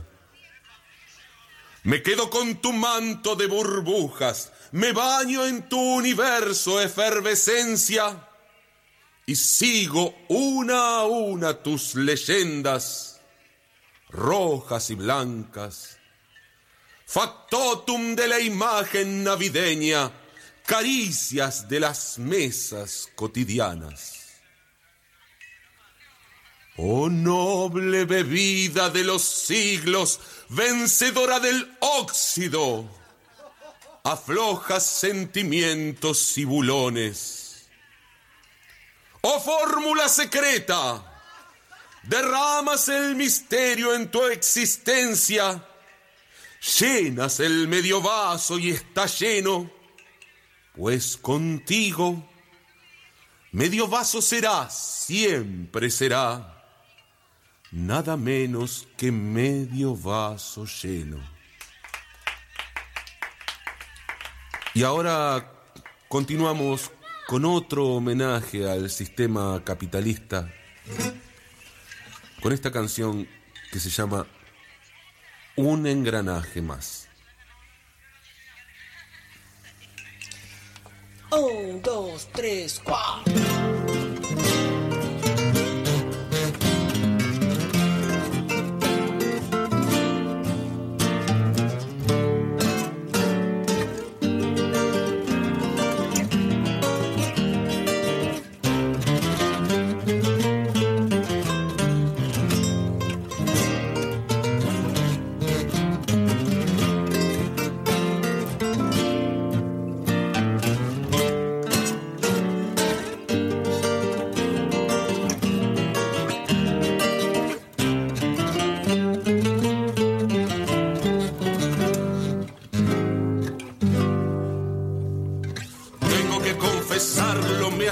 Speaker 1: Me quedo con tu manto de burbujas. Me baño en tu universo efervescencia. Y sigo una a una tus leyendas. Rojas y blancas, factotum de la imagen navideña, caricias de las mesas cotidianas. Oh noble bebida de los siglos, vencedora del óxido, aflojas sentimientos y bulones. Oh fórmula secreta, derramas el misterio en tu existencia, llenas el medio vaso y está lleno, pues contigo medio vaso será, siempre será, nada menos que medio vaso lleno. Y ahora continuamos con otro homenaje al sistema capitalista, con esta canción que se llama Un engranaje más.
Speaker 12: 1, 2, 3, 4.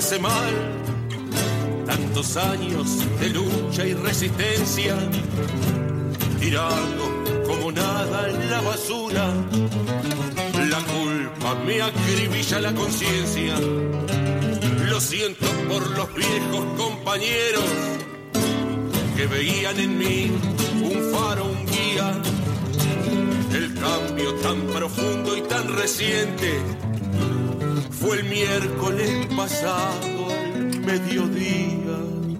Speaker 13: hace mal. Tantos años de lucha y resistencia, tirado como nada en la basura. La culpa me acribilla la conciencia. Lo siento por los viejos compañeros que veían en mí un faro, un guía. El cambio tan profundo y tan reciente fue el miércoles pasado al mediodía.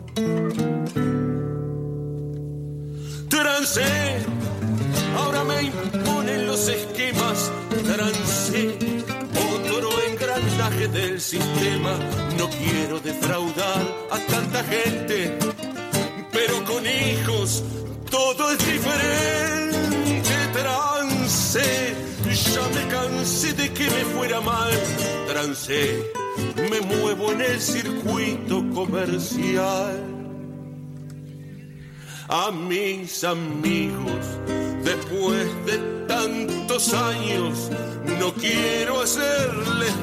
Speaker 13: Trancé, ahora me imponen los esquemas. Trancé, otro engranaje del sistema. No quiero defraudar a tanta gente, pero con hijos todo es diferente. Trancé, ya me cansé de que me fuera mal. Trancé, me muevo en el circuito comercial. A mis amigos, después de tantos años, no quiero hacerles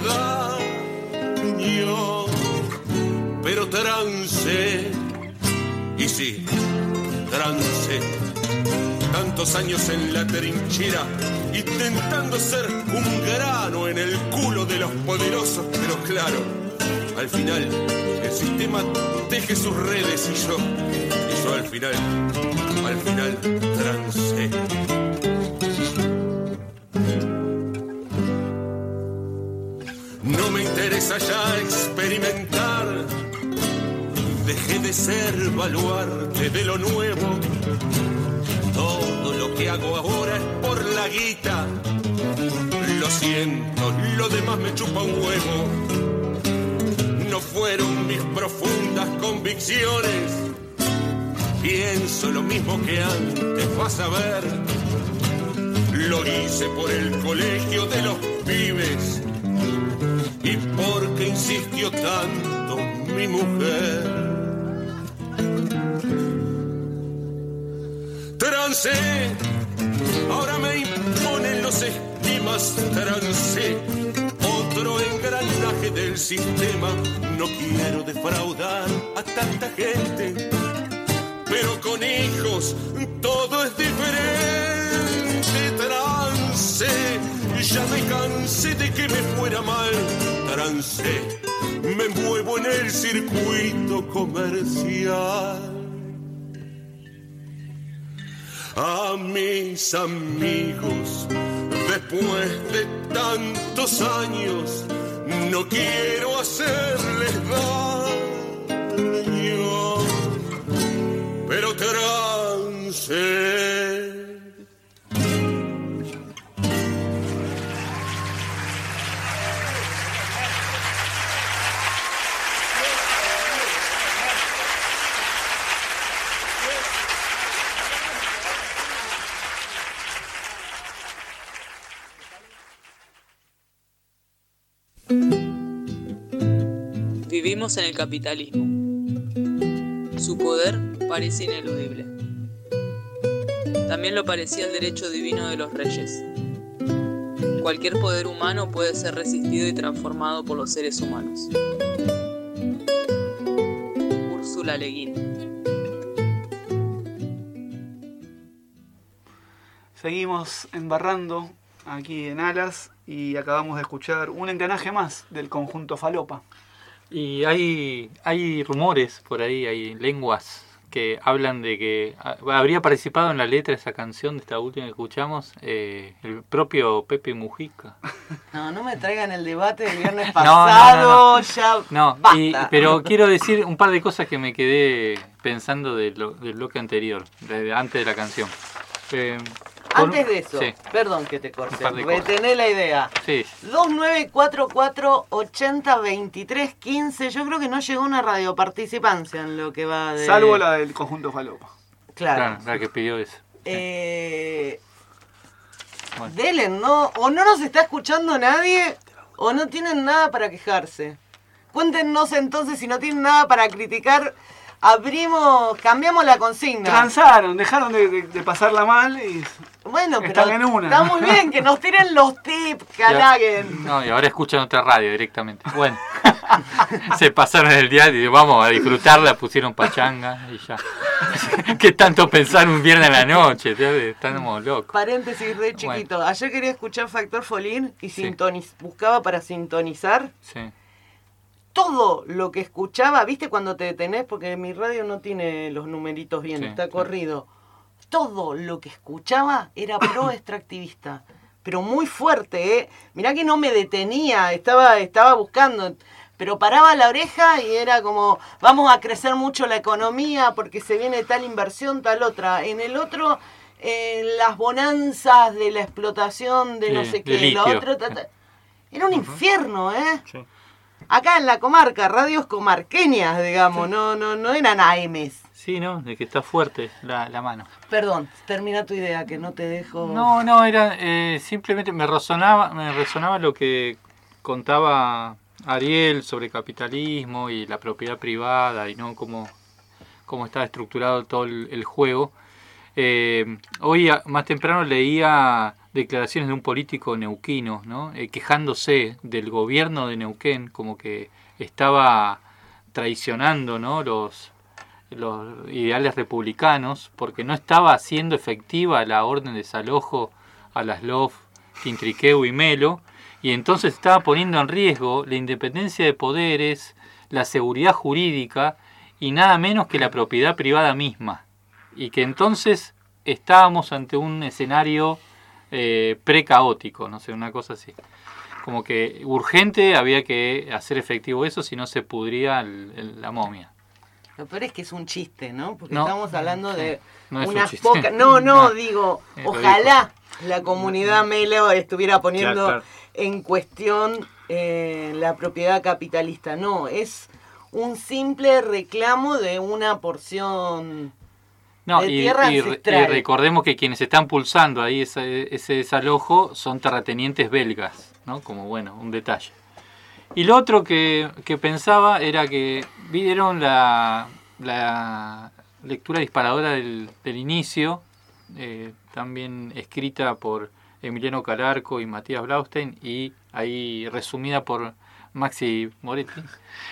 Speaker 13: daño, pero trancé, y sí, trancé. Tantos años en la trinchera, intentando ser un grano en el culo de los poderosos, pero claro, al final el sistema teje sus redes y yo al final trancé. No me interesa ya experimentar, dejé de ser baluarte de lo nuevo. Todo lo que hago ahora es por la guita. Lo siento, lo demás me chupa un huevo. No fueron mis profundas convicciones. Pienso lo mismo que antes, vas a ver. Lo hice por el colegio de los pibes y porque insistió tanto mi mujer. Trancé, ahora me imponen los esquemas. Trancé, otro engranaje del sistema. No quiero defraudar a tanta gente, pero con hijos todo es diferente. Trancé, ya me cansé de que me fuera mal. Trancé, me muevo en el circuito comercial. A mis amigos, después de tantos años, no quiero hacerles daño, pero trancé.
Speaker 14: Vivimos en el capitalismo. Su poder parece ineludible. También lo parecía el derecho divino de los reyes. Cualquier poder humano puede ser resistido y transformado por los seres humanos. Úrsula Le Guin.
Speaker 3: Seguimos embarrando aquí en Alas y acabamos de escuchar un engranaje más del conjunto Falopa.
Speaker 5: Y hay rumores por ahí, hay lenguas que hablan de que habría participado en la letra de esa canción, de esta última que escuchamos, el propio Pepe Mujica.
Speaker 2: No me traigan el debate del viernes pasado,
Speaker 5: no.
Speaker 2: Basta.
Speaker 5: Pero quiero decir un par de cosas que me quedé pensando del bloque anterior, antes de la canción.
Speaker 2: Antes de eso,
Speaker 5: sí.
Speaker 2: Perdón que te corte, retené la idea.
Speaker 5: Sí.
Speaker 2: 2944-802315, yo creo que no llegó una radioparticipancia en lo que va de...
Speaker 3: Salvo la del conjunto Falopa.
Speaker 2: Claro.
Speaker 5: La que pidió eso.
Speaker 2: Bueno. Delen, ¿no? O no nos está escuchando nadie, o no tienen nada para quejarse. Cuéntenos entonces si no tienen nada para criticar... cambiamos la consigna.
Speaker 3: Transaron, dejaron de pasarla mal y
Speaker 2: bueno, pero
Speaker 3: están en una.
Speaker 2: Está muy bien que nos tiren los tips, que halaguen.
Speaker 5: No, y ahora escuchan otra radio directamente. Bueno.
Speaker 15: Se pasaron el día y vamos a disfrutarla, pusieron pachanga y ya. ¿Qué tanto pensar un viernes a la noche? Estamos locos.
Speaker 2: Paréntesis re chiquito.
Speaker 15: Bueno.
Speaker 2: Ayer quería escuchar Factor Folín y
Speaker 15: Sí.
Speaker 2: buscaba para sintonizar.
Speaker 15: Sí.
Speaker 2: Todo lo que escuchaba, ¿viste cuando te detenés? Porque mi radio no tiene los numeritos bien,
Speaker 15: Sí,
Speaker 2: está
Speaker 15: sí.
Speaker 2: corrido. Todo lo que escuchaba era pro extractivista. Pero muy fuerte, ¿eh? Mirá que no me detenía, estaba buscando. Pero paraba la oreja y era como, vamos a crecer mucho la economía porque se viene tal inversión, tal otra. En el otro, las bonanzas de la explotación de no sé qué. Lo otro, era un infierno, ¿eh?
Speaker 15: Sí.
Speaker 2: Acá en la comarca, radios comarqueñas, digamos, no eran AMs.
Speaker 15: Sí, ¿no? De que está fuerte la mano.
Speaker 2: Perdón, termina tu idea, que no te dejo...
Speaker 15: No, era simplemente me resonaba lo que contaba Ariel sobre capitalismo y la propiedad privada y no cómo está estructurado todo el juego. Hoy más temprano leía declaraciones de un político neuquino, ¿no? Quejándose del gobierno de Neuquén, como que estaba traicionando, ¿no? los ideales republicanos, porque no estaba haciendo efectiva la orden de desalojo a las LOF, Quintriqueu y Melo, y entonces estaba poniendo en riesgo la independencia de poderes, la seguridad jurídica y nada menos que la propiedad privada misma. Y que entonces estábamos ante un escenario precaótico, no sé, una cosa así. Como que urgente había que hacer efectivo eso, si no se pudría la momia.
Speaker 2: Lo peor es que es un chiste, ¿no? Porque
Speaker 15: No,
Speaker 2: estamos hablando de
Speaker 15: no es un
Speaker 2: unas
Speaker 15: chiste.
Speaker 2: pocas... digo, ojalá la comunidad Melo estuviera poniendo
Speaker 15: Claro.
Speaker 2: en cuestión la propiedad capitalista. No, es un simple reclamo de una porción
Speaker 15: No,
Speaker 2: de
Speaker 15: y
Speaker 2: tierra ancestral.
Speaker 15: recordemos que quienes están pulsando ahí ese desalojo son terratenientes belgas, ¿no? Como, bueno, un detalle. Y lo otro que pensaba era que vieron la lectura disparadora del inicio, también escrita por Emiliano Calarco y Matías Blaustein, y ahí resumida por Maxi Moretti.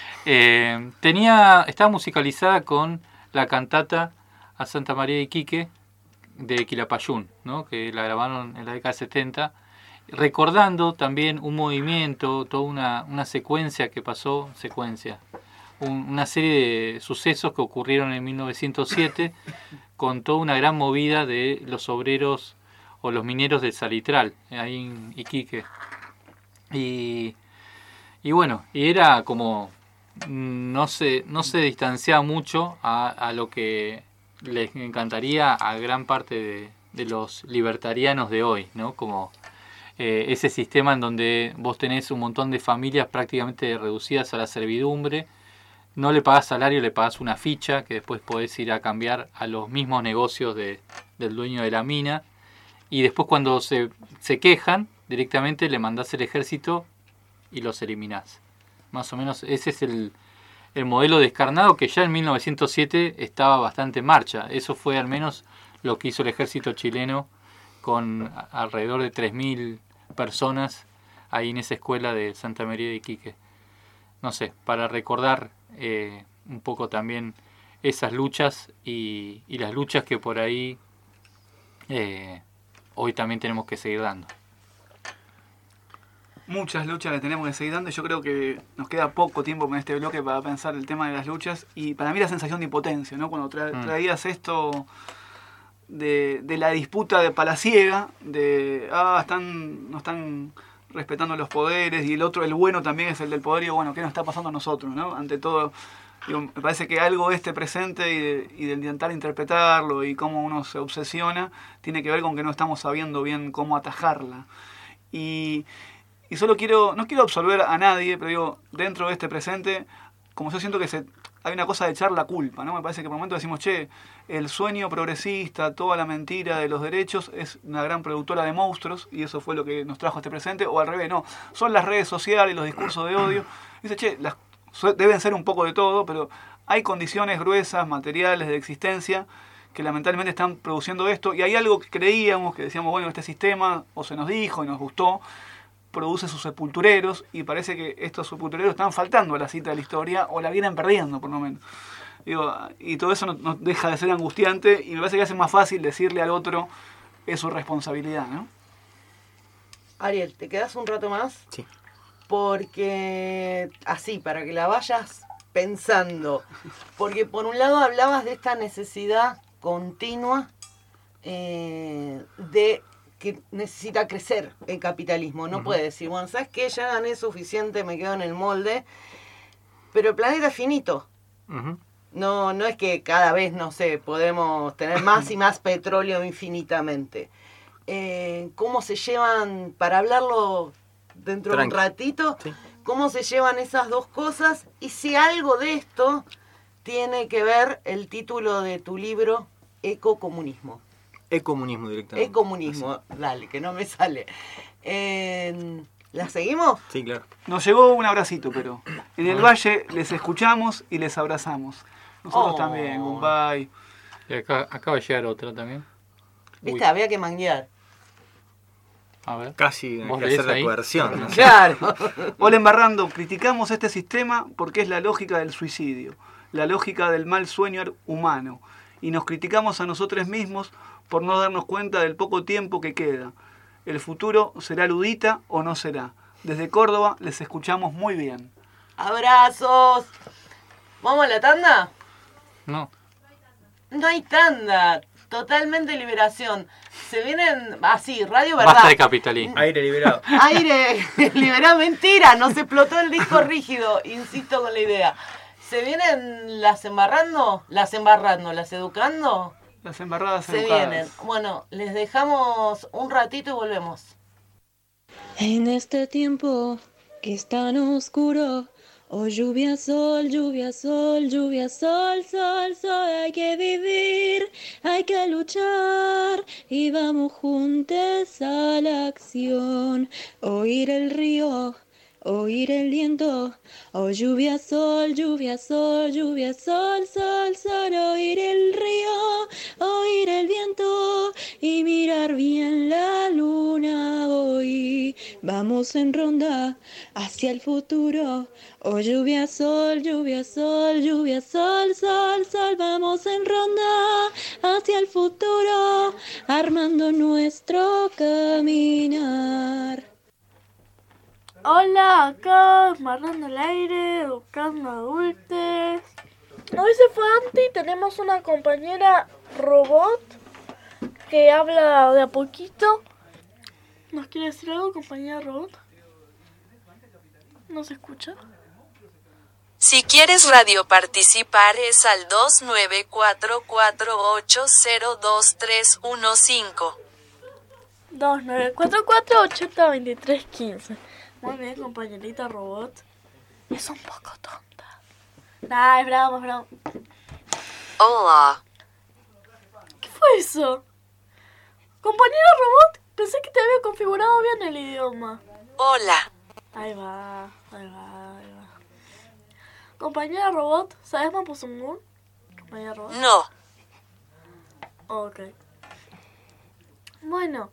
Speaker 15: Estaba musicalizada con la cantata a Santa María de Iquique de Quilapayún, ¿no? Que la grabaron en la década de 70, recordando también un movimiento, toda una secuencia que pasó, una serie de sucesos que ocurrieron en 1907 con toda una gran movida de los obreros o los mineros del Salitral, ahí en Iquique. Y bueno, y era como, no se distanciaba mucho a lo que les encantaría a gran parte de los libertarianos de hoy, ¿no? Como ese sistema en donde vos tenés un montón de familias prácticamente reducidas a la servidumbre, no le pagás salario, le pagás una ficha que después podés ir a cambiar a los mismos negocios del dueño de la mina, y después cuando se quejan, directamente le mandás el ejército y los eliminás. Más o menos ese es el modelo descarnado que ya en 1907 estaba bastante en marcha. Eso fue al menos lo que hizo el ejército chileno con alrededor de 3.000 personas ahí en esa escuela de Santa María de Iquique. No sé, para recordar un poco también esas luchas y las luchas que por ahí hoy también tenemos que seguir dando.
Speaker 3: Muchas luchas que tenemos que seguir dando. Yo creo que nos queda poco tiempo con este bloque para pensar el tema de las luchas. Y para mí la sensación de impotencia, ¿no? Cuando traías esto de la disputa de palaciega, de no están respetando los poderes, y el otro, el bueno, también es el del poder, y bueno, ¿qué nos está pasando a nosotros, ¿no? Ante todo, digo, me parece que algo de este presente y de intentar interpretarlo y cómo uno se obsesiona, tiene que ver con que no estamos sabiendo bien cómo atajarla. Y solo no quiero absolver a nadie, pero digo, dentro de este presente, como yo siento que hay una cosa de echar la culpa, ¿no? Me parece que por momentos decimos, el sueño progresista, toda la mentira de los derechos es una gran productora de monstruos, y eso fue lo que nos trajo a este presente, o al revés, no, son las redes sociales, los discursos de odio. Dice, deben ser un poco de todo, pero hay condiciones gruesas, materiales, de existencia, que lamentablemente están produciendo esto, y hay algo que creíamos, que decíamos, bueno, este sistema, o se nos dijo y nos gustó, produce sus sepultureros, y parece que estos sepultureros están faltando a la cita de la historia, o la vienen perdiendo por lo menos. Digo, y todo eso no deja de ser angustiante, y me parece que hace más fácil decirle al otro es su responsabilidad, ¿no?
Speaker 2: Ariel, ¿te quedas un rato más?
Speaker 6: Sí.
Speaker 2: Porque, así, para que la vayas pensando, porque por un lado hablabas de esta necesidad continua de que necesita crecer el capitalismo. No puede decir, bueno, ¿sabes qué? Ya gané suficiente, me quedo en el molde. Pero el planeta es finito. No es que cada vez, no sé, podemos tener más y más petróleo infinitamente. ¿Cómo se llevan, para hablarlo dentro de un ratito, cómo se llevan esas dos cosas? Y si algo de esto tiene que ver el título de tu libro, Ecocomunismo.
Speaker 6: Ecomunismo directamente.
Speaker 2: Ecomunismo, dale, que no me sale. ¿La seguimos?
Speaker 6: Sí, claro.
Speaker 3: Nos llegó un abracito, pero en el Valle les escuchamos y les abrazamos. Nosotros también, goodbye.
Speaker 15: Y acaba de llegar otra también.
Speaker 2: ¿Viste? Había que manguear.
Speaker 15: A ver.
Speaker 6: Casi hay que hacer la coerción, ¿no?
Speaker 2: Claro.
Speaker 3: Hola Embarrando, criticamos este sistema porque es la lógica del suicidio, la lógica del mal sueño humano, y nos criticamos a nosotros mismos por no darnos cuenta del poco tiempo que queda. ¿El futuro será ludita o no será? Desde Córdoba les escuchamos muy bien.
Speaker 2: ¡Abrazos! ¿Vamos a la tanda?
Speaker 15: No.
Speaker 2: No hay tanda. Totalmente liberación. Se vienen... así, Radio Verdad.
Speaker 15: Basta de capitalismo.
Speaker 6: Aire liberado.
Speaker 2: Aire liberado. Mentira, nos explotó el disco rígido. Insisto con la idea. ¿Se vienen las embarrando? ¿Las educando?
Speaker 3: Las embarradas
Speaker 2: se
Speaker 3: educadas.
Speaker 2: Vienen. Bueno, les dejamos un ratito y volvemos.
Speaker 9: En este tiempo que es tan oscuro, oh lluvia, sol, lluvia, sol, lluvia, sol, sol, sol, hay que vivir, hay que luchar y vamos juntos a la acción. Oír el río, oír el viento, oh lluvia, sol, lluvia, sol, lluvia, sol, sol, sol, oír el río, oír el viento y mirar bien la luna hoy. Vamos en ronda hacia el futuro, oh lluvia, sol, lluvia, sol, lluvia, sol, sol, sol, vamos en ronda hacia el futuro, armando nuestro caminar.
Speaker 4: Hola, acá Marrando el Aire, educando adultos. Hoy se fue Anti, tenemos una compañera robot que habla de a poquito. ¿Nos quiere decir algo, compañera robot? ¿No se escucha?
Speaker 16: Si quieres radio participar es al 2944802315.
Speaker 4: 2944802315. Muy bien, compañerita robot. Es un poco tonta. Nah, es bravo, es bravo.
Speaker 16: Hola.
Speaker 4: ¿Qué fue eso? Compañera robot, pensé que te había configurado bien el idioma.
Speaker 16: Hola.
Speaker 4: Ahí va, ahí va, ahí va. Compañera robot, ¿sabes Mapuzungún? Compañera robot.
Speaker 16: No.
Speaker 4: Ok. Bueno.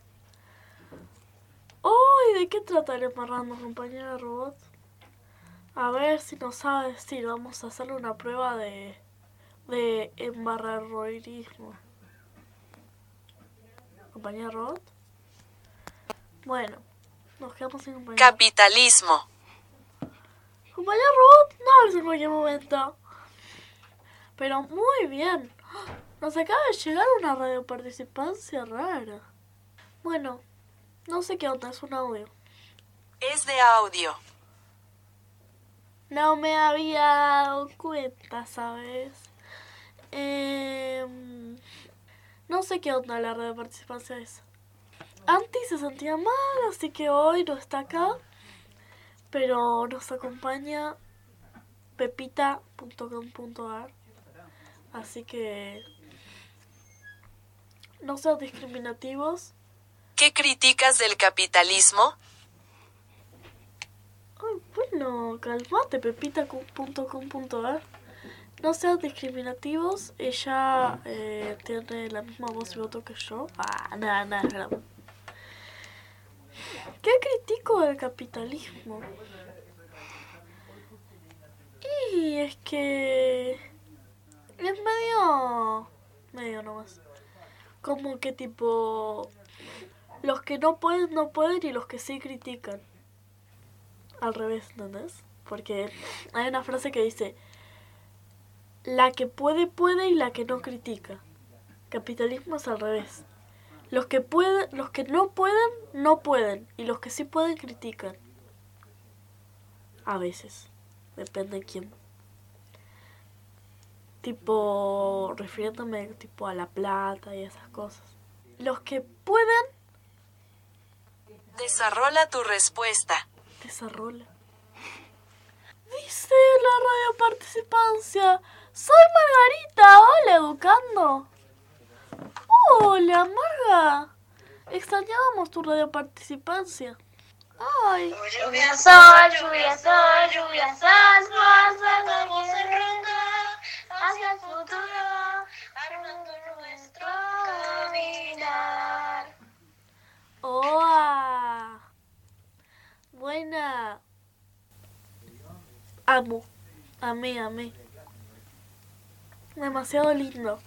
Speaker 4: Hoy, ¿de qué trata el embarrando, compañera robot? A ver si nos sabe decir. Vamos a hacerle una prueba de embarrarroidismo. ¿Compañera robot? Bueno, nos quedamos sin compañera.
Speaker 16: Capitalismo.
Speaker 4: Compañera robot, no hables en cualquier momento. Pero muy bien. Nos acaba de llegar una radioparticipancia rara. Bueno, no sé qué onda, es un audio.
Speaker 16: Es de audio.
Speaker 4: No me había dado cuenta, ¿sabes? No sé qué onda la radioparticipancia esa. Anti se sentía mal, así que hoy no está acá. Pero nos acompaña pepita.com.ar. Así que no sean discriminativos.
Speaker 16: ¿Qué criticas del capitalismo?
Speaker 4: Ay, bueno, calmate, pepita.com.ar. No sean discriminativos. Ella tiene la misma voz y voto que yo. Nada, es verdad. ¿Qué critico poco del capitalismo. Y es que es medio nomás. Como que tipo, los que no pueden y los que sí critican. Al revés, ¿entendés? Porque hay una frase que dice, la que puede y la que no critica. Capitalismo es al revés. Los que no pueden, y los que sí pueden critican. A veces. Depende de quién. Tipo, refiriéndome tipo a la plata y esas cosas. Los que pueden...
Speaker 16: Desarrolla tu respuesta.
Speaker 4: Desarrolla. Dice la radio participancia. Soy Margarita. Hola, educando. Hola, Marga. Extrañábamos tu radio participancia. Ay.
Speaker 11: Lluvia, sol, lluvia, sol, lluvia, sol, vamos en ronda hacia el futuro, armando nuestro caminar.
Speaker 4: ¡Oh! Buena. Amé. Demasiado lindo.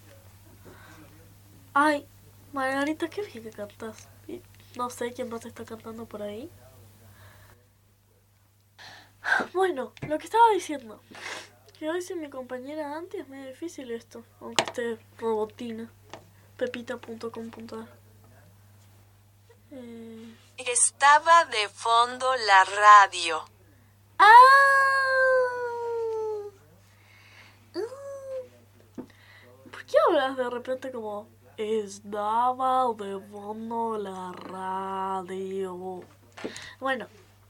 Speaker 4: Ay, Margarita, qué bien que cantas. Y no sé quién más está cantando por ahí. Bueno, lo que estaba diciendo. Que hoy sin mi compañera antes es medio difícil esto. Aunque esté robotina. Pepita.com.ar.
Speaker 16: Estaba de fondo la radio.
Speaker 4: ¿Por qué hablas de repente como estaba de fondo la radio? Bueno.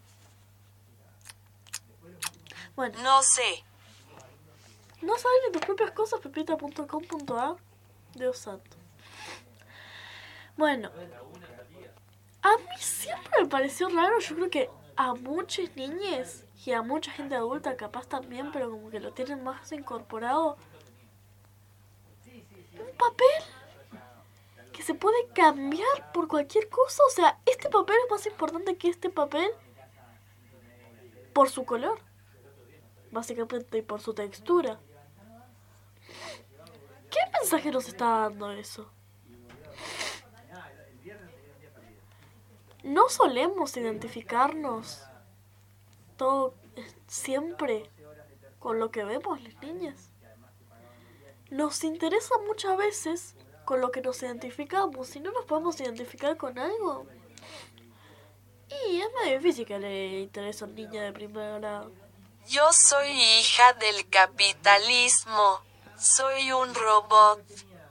Speaker 16: No sé.
Speaker 4: ¿No sabes ni tus propias cosas? Pepita.com.ar. Dios santo. Bueno. A mí siempre me pareció raro. Yo creo que a muchas niñas y a mucha gente adulta capaz también, pero como que lo tienen más incorporado. Un papel que se puede cambiar por cualquier cosa. O sea, este papel es más importante que este papel por su color. Básicamente, y por su textura. ¿Qué mensaje nos está dando eso? No solemos identificarnos todo siempre con lo que vemos las niñas. Nos interesa muchas veces con lo que nos identificamos. Si no nos podemos identificar con algo, y es muy difícil que le interese a un niño de primer grado.
Speaker 16: Yo soy hija del capitalismo. Soy un robot.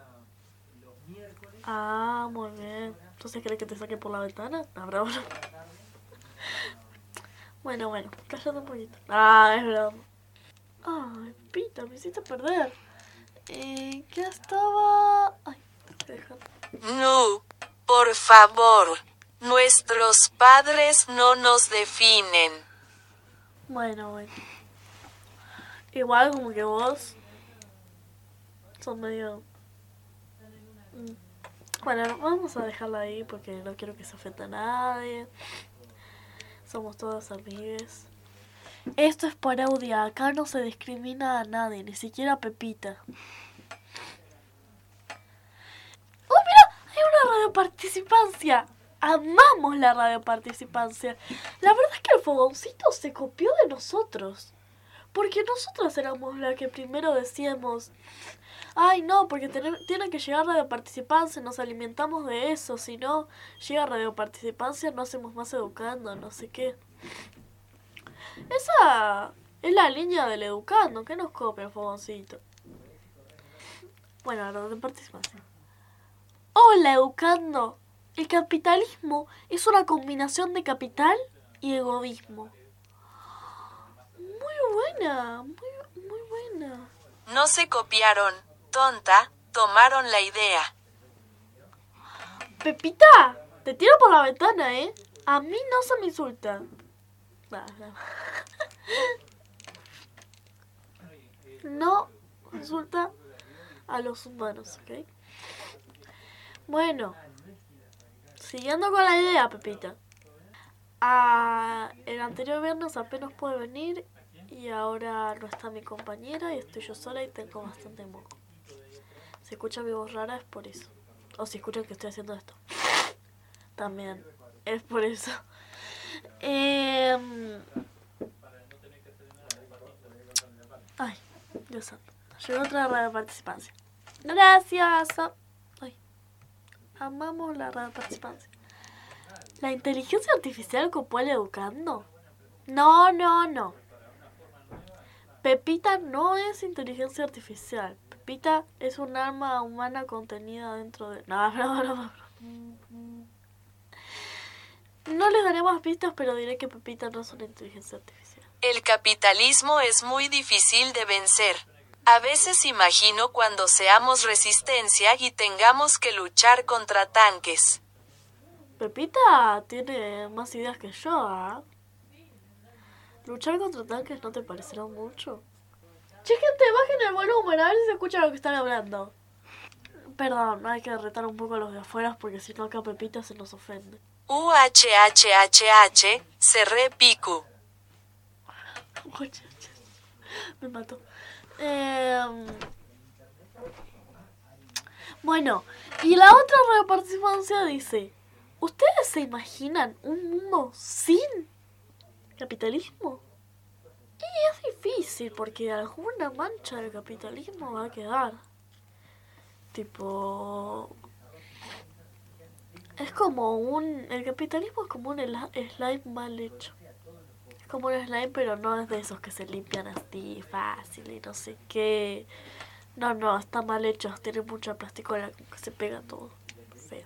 Speaker 4: Ah, muy bien. ¿Entonces crees que te saque por la ventana? Habrá uno. Bueno, cállate un poquito. Ah, es broma. Ay, Pita, me hiciste perder. ¿Qué estaba? Ay, déjame.
Speaker 16: No, por favor. Nuestros padres no nos definen.
Speaker 4: Bueno. Igual como que vos son medio... Bueno, vamos a dejarla ahí porque no quiero que se ofenda a nadie. Somos todas amigas. Esto es parodia, acá no se discrimina a nadie, ni siquiera a Pepita. ¡Oh, mira! Hay una radioparticipancia. Amamos la radioparticipancia. La verdad es que el fogoncito se copió de nosotros. Porque nosotras éramos las que primero decíamos, ay no, porque tiene que llegar radioparticipancia, nos alimentamos de eso, si no llega radioparticipancia no hacemos más educando, no sé qué. Esa es la línea del educando, que nos copia el fogoncito. Bueno, la radioparticipancia. Hola, educando. El capitalismo es una combinación de capital y egoísmo. Muy buena, muy buena.
Speaker 16: No se copiaron, tonta, tomaron la idea.
Speaker 4: Pepita, te tiro por la ventana, ¿eh? A mí no se me insulta. No insulta a los humanos, ¿ok? Bueno, siguiendo con la idea, Pepita. El anterior viernes apenas pude venir y ahora no está mi compañera y estoy yo sola y tengo bastante moco. Si escuchan mi voz rara es por eso. O si escuchan que estoy haciendo esto. También es por eso. Ay, Dios santo. Llegó otra radio participancia. Gracias. Ay. Amamos la radio participancia. ¿La inteligencia artificial Coppola educando? No. Pepita no es inteligencia artificial. Pepita es un arma humana contenida dentro de... No. No les daré más pistas, pero diré que Pepita no es una inteligencia artificial.
Speaker 16: El capitalismo es muy difícil de vencer. A veces imagino cuando seamos resistencia y tengamos que luchar contra tanques.
Speaker 4: Pepita tiene más ideas que yo, ¿eh? ¿Luchar contra tanques no te parecerá mucho? Che, gente, bajen el volumen, a ver si se escucha lo que están hablando. Perdón, hay que retar un poco a los de afuera porque si no acá Pepita se nos ofende.
Speaker 16: UHHHH, cerré picu.
Speaker 4: Me mató. Bueno, y la otra reparticipancia dice: ¿ustedes se imaginan un mundo sin capitalismo? Y es difícil porque alguna mancha del capitalismo va a quedar. Tipo... Es como el capitalismo es como un slime mal hecho. Es como un slime, pero no es de esos que se limpian así fácil y no sé qué. No, está mal hecho. Tiene mucha plasticola que se pega todo. Feo.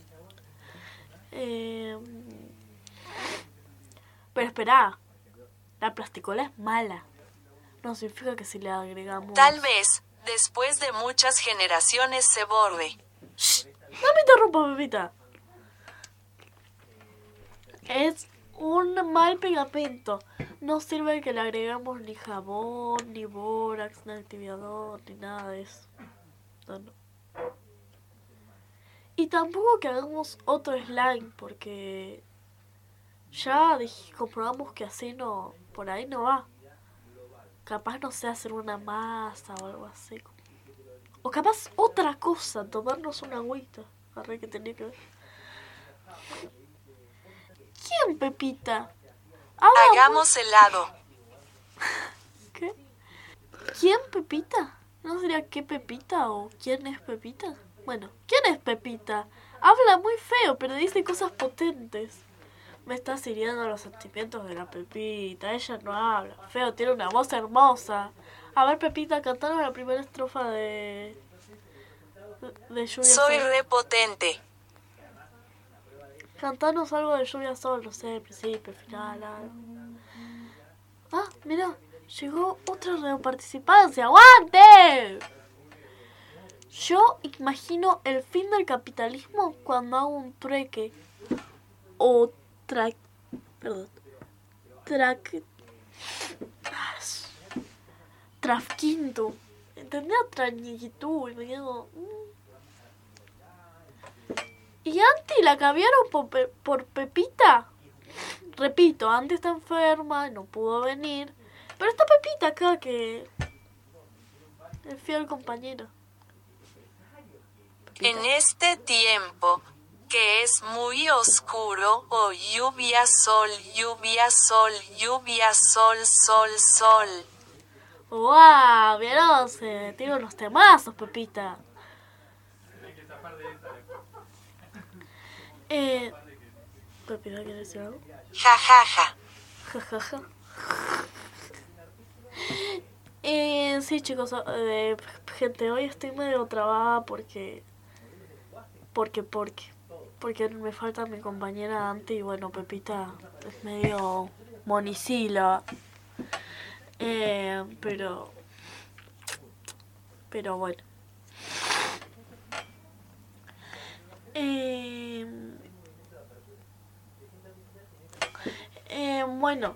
Speaker 4: Pero espera, la plasticola es mala. No significa que si le agregamos...
Speaker 16: Tal vez, después de muchas generaciones se borde.
Speaker 4: ¡Shh! No me interrumpas, Pepita. Es un mal pegamento. No sirve que le agregamos ni jabón, ni bórax, ni activador, ni nada de eso. No. Y tampoco que hagamos otro slime, porque ya comprobamos que así no, por ahí no va. Capaz no sé, hacer una masa o algo así. O capaz otra cosa, tomarnos una agüita. A ver qué tenía que ver. ¿Quién, Pepita?
Speaker 16: Hagamos helado.
Speaker 4: ¿Qué? ¿Quién, Pepita? ¿No sería qué Pepita o quién es Pepita? Bueno, ¿quién es Pepita? Habla muy feo, pero dice cosas potentes. Me estás hiriendo los sentimientos de la Pepita. Ella no habla feo, tiene una voz hermosa. A ver, Pepita, cantanos la primera estrofa de Lluvia
Speaker 16: Soy
Speaker 4: Sol.
Speaker 16: repotente.
Speaker 4: Cantanos algo de Lluvia Sol, no sé, principio, final, algo. Ah, mira, llegó otra reparticipancia. ¡Aguante! Yo imagino el fin del capitalismo cuando hago un trueque. O trafquinto. ¿Entendía? Trañiquitú. Y me digo... ¿Y Anti la cambiaron por Pepita? Repito, Anti está enferma, no pudo venir. Pero está Pepita acá, que... es fiel compañero. Pepita.
Speaker 16: En este tiempo, que es muy oscuro, o lluvia, sol, lluvia, sol, lluvia, sol, sol, sol.
Speaker 4: ¡Wow! ¿Vieron? Tiene unos temazos, Pepita. Pepita, ¿quieres decir algo?
Speaker 16: Ja, ja, ja.
Speaker 4: Ja, ja, ja. Sí, chicos, gente, hoy estoy medio trabada porque me falta mi compañera Anti y bueno, Pepita es medio monicila. Pero bueno. Bueno.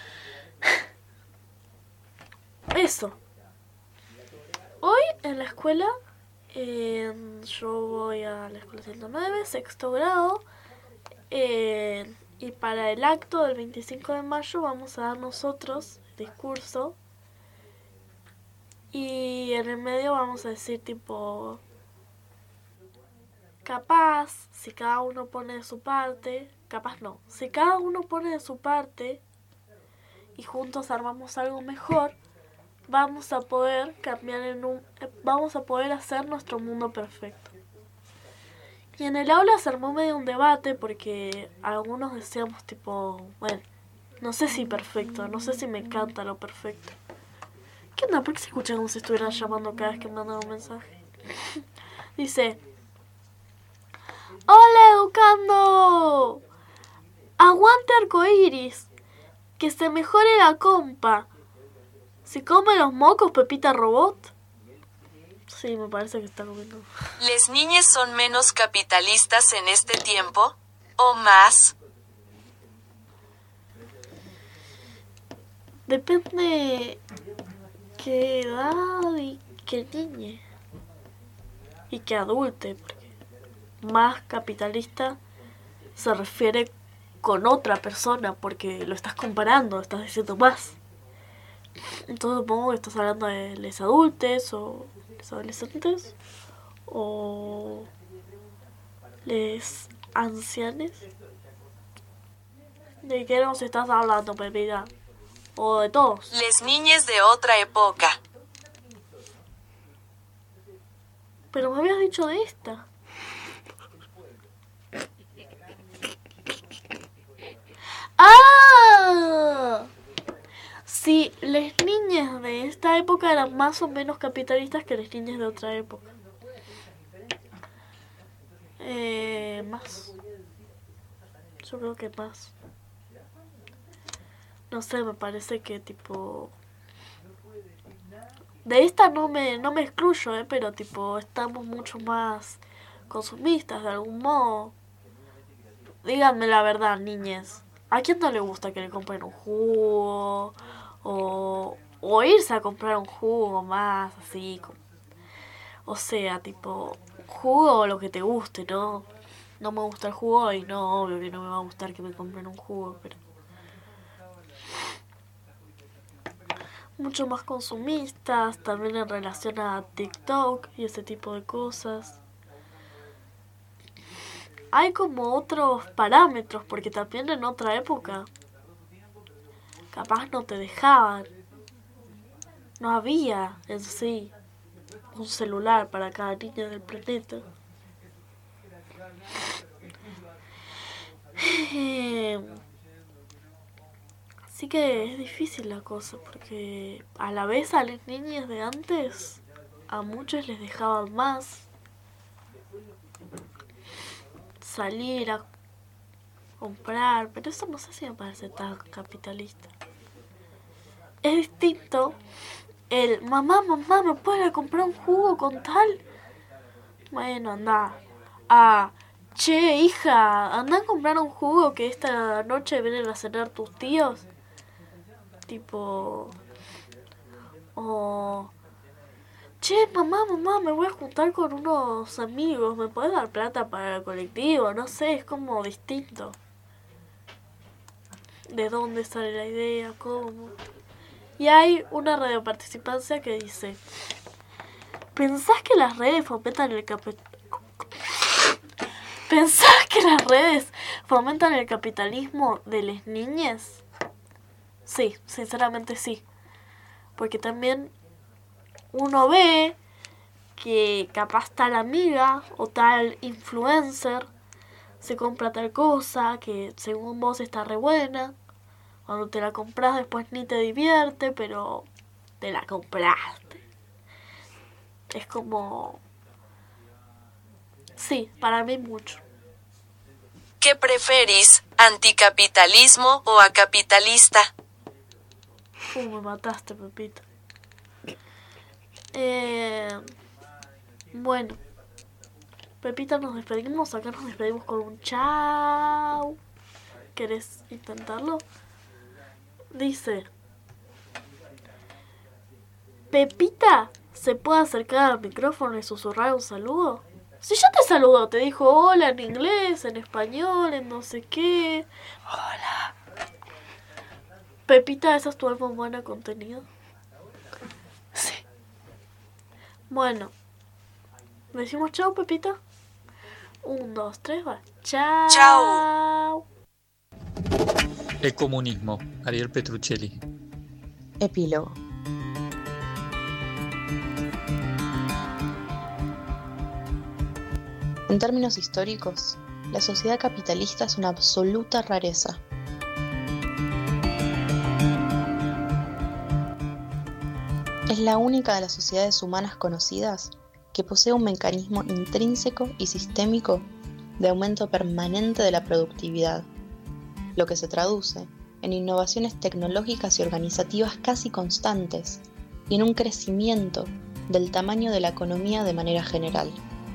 Speaker 4: Eso. Hoy en la escuela, yo voy a la escuela 109, sexto grado. Y para el acto del 25 de mayo vamos a dar nosotros discurso. Y en el medio vamos a decir tipo, capaz, si cada uno pone de su parte, capaz no, si cada uno pone de su parte y juntos armamos algo mejor, vamos a poder vamos a poder hacer nuestro mundo perfecto. Y en el aula se armó medio un debate porque algunos decíamos tipo, bueno, no sé si perfecto, no sé si me encanta lo perfecto. ¿Qué onda? ¿Por qué se escucha como si estuvieran llamando cada vez que mandan un mensaje? Dice, hola educando, aguante arcoiris, que se mejore la compa. ¿Se come los mocos Pepita Robot? Sí, me parece que está comiendo.
Speaker 16: ¿Les niñas son menos capitalistas en este tiempo? ¿O más?
Speaker 4: Depende qué edad y qué niñe. Y qué adulte. Porque más capitalista se refiere con otra persona porque lo estás comparando, estás diciendo más. Entonces supongo que estás hablando de les adultes o les adolescentes o les ancianes. ¿De qué nos estás hablando, Pepita? ¿O de todos?
Speaker 16: Les niñes de otra época.
Speaker 4: Pero me habías dicho de esta. ¡Ah! Sí, las niñas de esta época eran más o menos capitalistas que las niñas de otra época. Más. Yo creo que más. No sé, me parece que tipo... De esta no me excluyo, pero tipo estamos mucho más consumistas de algún modo. Díganme la verdad, niñas. ¿A quién no le gusta que le compren un jugo? O irse a comprar un jugo más, así. O sea, tipo, jugo o lo que te guste, ¿no? No me gusta el jugo y no, obvio que no me va a gustar que me compren un jugo, pero... Mucho más consumistas, también en relación a TikTok y ese tipo de cosas. Hay como otros parámetros, porque también en otra época capaz no te dejaban. No había en sí un celular para cada niño del planeta. Así que es difícil la cosa, porque a la vez a las niñas de antes, a muchos les dejaban más salir a comprar, pero eso no sé si me parece tan capitalista. Es distinto el mamá, ¿me puedes comprar un jugo con tal? Bueno, anda. Che, hija, anda a comprar un jugo que esta noche vienen a cenar tus tíos. Tipo... Che, mamá, me voy a juntar con unos amigos, ¿me podés dar plata para el colectivo? No sé, es como distinto. ¿De dónde sale la idea? ¿Cómo? Y hay una radioparticipancia que dice: ¿Pensás que las redes fomentan el capitalismo de las niñas? Sí, sinceramente sí. Porque también uno ve que capaz tal amiga o tal influencer se compra tal cosa que según vos está re buena. Cuando te la compras después ni te divierte, pero te la compraste. Es como... Sí, para mí mucho.
Speaker 16: ¿Qué preferís, anticapitalismo o a capitalista?
Speaker 4: Me mataste, Pepita. Bueno, Pepita, nos despedimos. Acá nos despedimos con un chao. ¿Querés intentarlo? Dice: Pepita, ¿se puede acercar al micrófono y susurrar un saludo? Si ya te saludó, te dijo hola en inglés, en español, en no sé qué. Hola. Pepita, ¿esa es tu alma humana contenido?
Speaker 2: Sí.
Speaker 4: Bueno. ¿Me decimos chau, Pepita? 1, 2, 3, va. Chao.
Speaker 16: Chao.
Speaker 5: El comunismo, Ariel Petruccelli.
Speaker 7: Epílogo. En términos históricos, la sociedad capitalista es una absoluta rareza. Es la única de las sociedades humanas conocidas que posee un mecanismo intrínseco y sistémico de aumento permanente de la productividad, lo que se traduce en innovaciones tecnológicas y organizativas casi constantes y en un crecimiento del tamaño de la economía de manera general.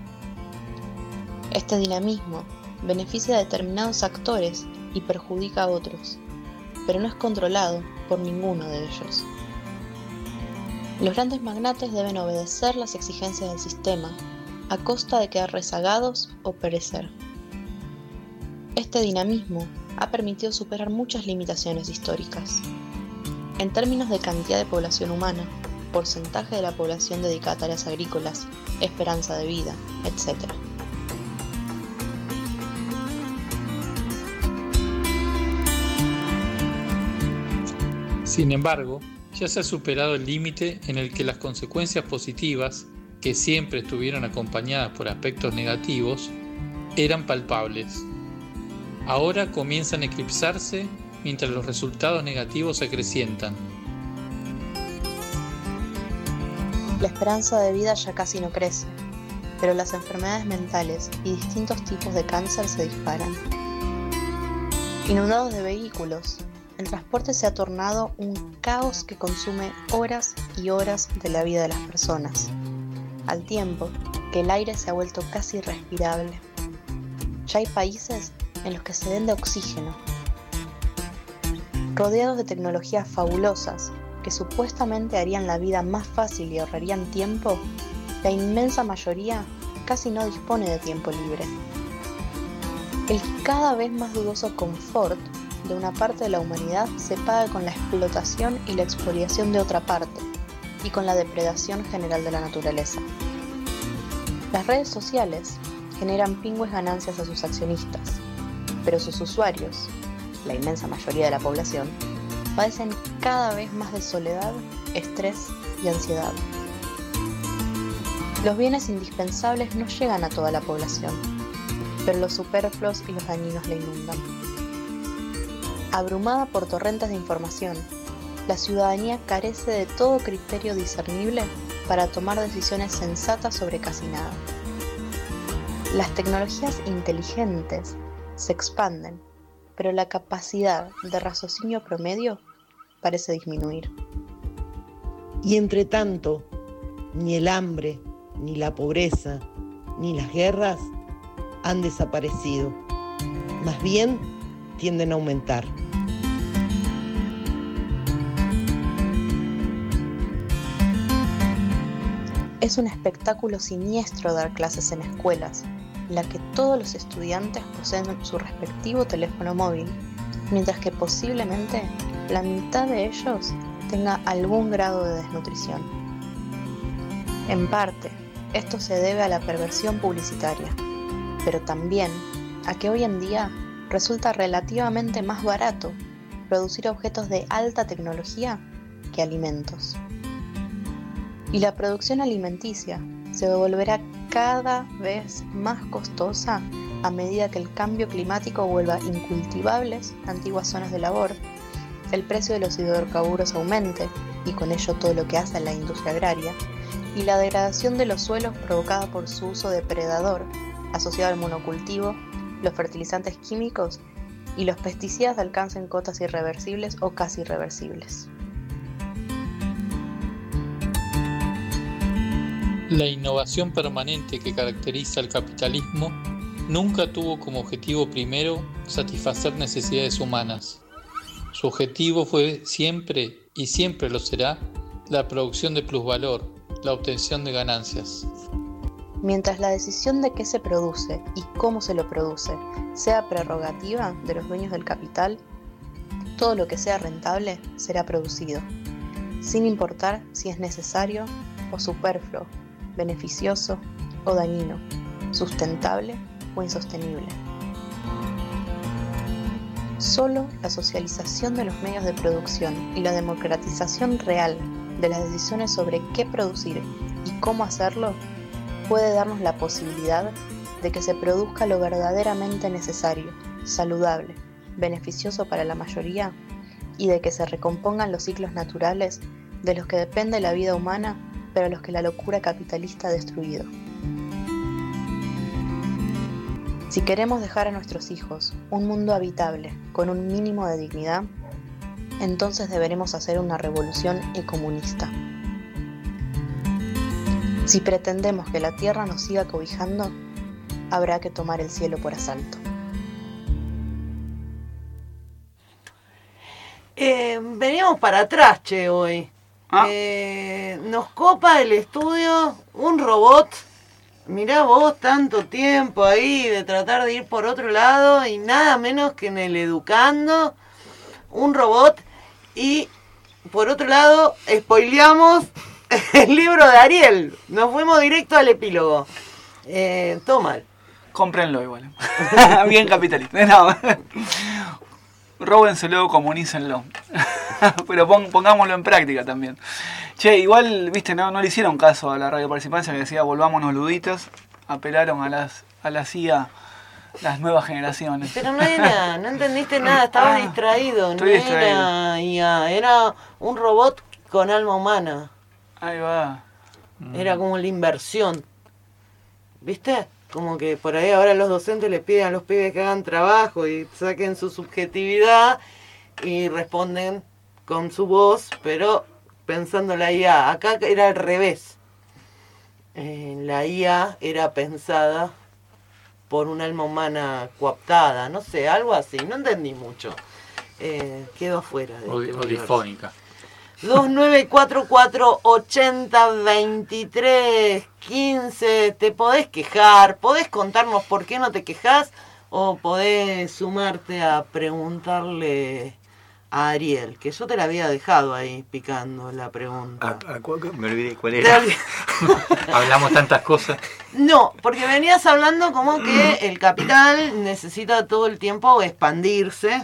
Speaker 7: Este dinamismo beneficia a determinados actores y perjudica a otros, pero no es controlado por ninguno de ellos. Los grandes magnates deben obedecer las exigencias del sistema a costa de quedar rezagados o perecer. Este dinamismo ha permitido superar muchas limitaciones históricas. En términos de cantidad de población humana, porcentaje de la población dedicada a tareas agrícolas, esperanza de vida, etc.
Speaker 5: Sin embargo, ya se ha superado el límite en el que las consecuencias positivas, que siempre estuvieron acompañadas por aspectos negativos, eran palpables. Ahora comienzan a eclipsarse mientras los resultados negativos se acrecientan.
Speaker 7: La esperanza de vida ya casi no crece, pero las enfermedades mentales y distintos tipos de cáncer se disparan. Inundados de vehículos, el transporte se ha tornado un caos que consume horas y horas de la vida de las personas, al tiempo que el aire se ha vuelto casi irrespirable. Ya hay países en los que se vende oxígeno. Rodeados de tecnologías fabulosas que supuestamente harían la vida más fácil y ahorrarían tiempo, la inmensa mayoría casi no dispone de tiempo libre. El cada vez más dudoso confort de una parte de la humanidad se paga con la explotación y la expoliación de otra parte, y con la depredación general de la naturaleza. Las redes sociales generan pingües ganancias a sus accionistas, pero sus usuarios, la inmensa mayoría de la población, padecen cada vez más de soledad, estrés y ansiedad. Los bienes indispensables no llegan a toda la población, pero los superfluos y los dañinos la inundan. Abrumada por torrentes de información, la ciudadanía carece de todo criterio discernible para tomar decisiones sensatas sobre casi nada. Las tecnologías inteligentes se expanden, pero la capacidad de raciocinio promedio parece disminuir.
Speaker 8: Y entre tanto, ni el hambre, ni la pobreza, ni las guerras han desaparecido. Más bien, tienden a aumentar.
Speaker 7: Es un espectáculo siniestro dar clases en escuelas, en la que todos los estudiantes poseen su respectivo teléfono móvil, mientras que posiblemente la mitad de ellos tenga algún grado de desnutrición. En parte, esto se debe a la perversión publicitaria, pero también a que hoy en día resulta relativamente más barato producir objetos de alta tecnología que alimentos. Y la producción alimenticia se volverá cada vez más costosa a medida que el cambio climático vuelva incultivables antiguas zonas de labor, el precio de los hidrocarburos aumente, y con ello todo lo que hace a la industria agraria, y la degradación de los suelos provocada por su uso depredador, asociado al monocultivo, los fertilizantes químicos y los pesticidas alcancen cotas irreversibles o casi irreversibles.
Speaker 5: La innovación permanente que caracteriza al capitalismo nunca tuvo como objetivo primero satisfacer necesidades humanas. Su objetivo fue siempre, y siempre lo será, la producción de plusvalor, la obtención de ganancias.
Speaker 7: Mientras la decisión de qué se produce y cómo se lo produce sea prerrogativa de los dueños del capital, todo lo que sea rentable será producido, sin importar si es necesario o superfluo, beneficioso o dañino, sustentable o insostenible. Solo la socialización de los medios de producción y la democratización real de las decisiones sobre qué producir y cómo hacerlo puede darnos la posibilidad de que se produzca lo verdaderamente necesario, saludable, beneficioso para la mayoría y de que se recompongan los ciclos naturales de los que depende la vida humana, pero a los que la locura capitalista ha destruido. Si queremos dejar a nuestros hijos un mundo habitable con un mínimo de dignidad, entonces deberemos hacer una revolución ecomunista. Si pretendemos que la tierra nos siga cobijando, habrá que tomar el cielo por asalto.
Speaker 2: Veníamos para atrás, che, hoy. Nos copa el estudio un robot. Mirá vos, tanto tiempo ahí de tratar de ir por otro lado y nada menos que en el Educando, un robot. Y por otro lado, spoileamos el libro de Ariel. Nos fuimos directo al epílogo. Todo mal.
Speaker 3: Cómprenlo igual. Bien capitalista. No. Róbenselo, comunícenlo. Pero pongámoslo en práctica también. Che, igual, viste, no le hicieron caso a la radio participancia que decía volvámonos luditos. Apelaron a la CIA, las nuevas generaciones.
Speaker 2: Pero no era, no entendiste nada, estabas distraído. No era IA, era un robot con alma humana.
Speaker 3: Ahí va.
Speaker 2: Era como la inversión. ¿Viste? Como que por ahí ahora los docentes les piden a los pibes que hagan trabajo y saquen su subjetividad y responden con su voz, pero pensando en la IA. Acá era al revés. La IA era pensada por un alma humana cooptada, no sé, algo así. No entendí mucho. Quedó afuera de
Speaker 15: Odifónica.
Speaker 2: 2944-80-23-15. Te podés quejar, podés contarnos por qué no te quejás o podés sumarte a preguntarle a Ariel, que yo te la había dejado ahí picando la pregunta.
Speaker 6: Me olvidé cuál era.
Speaker 15: Hablamos tantas cosas.
Speaker 2: No, porque venías hablando como que el capital necesita todo el tiempo expandirse,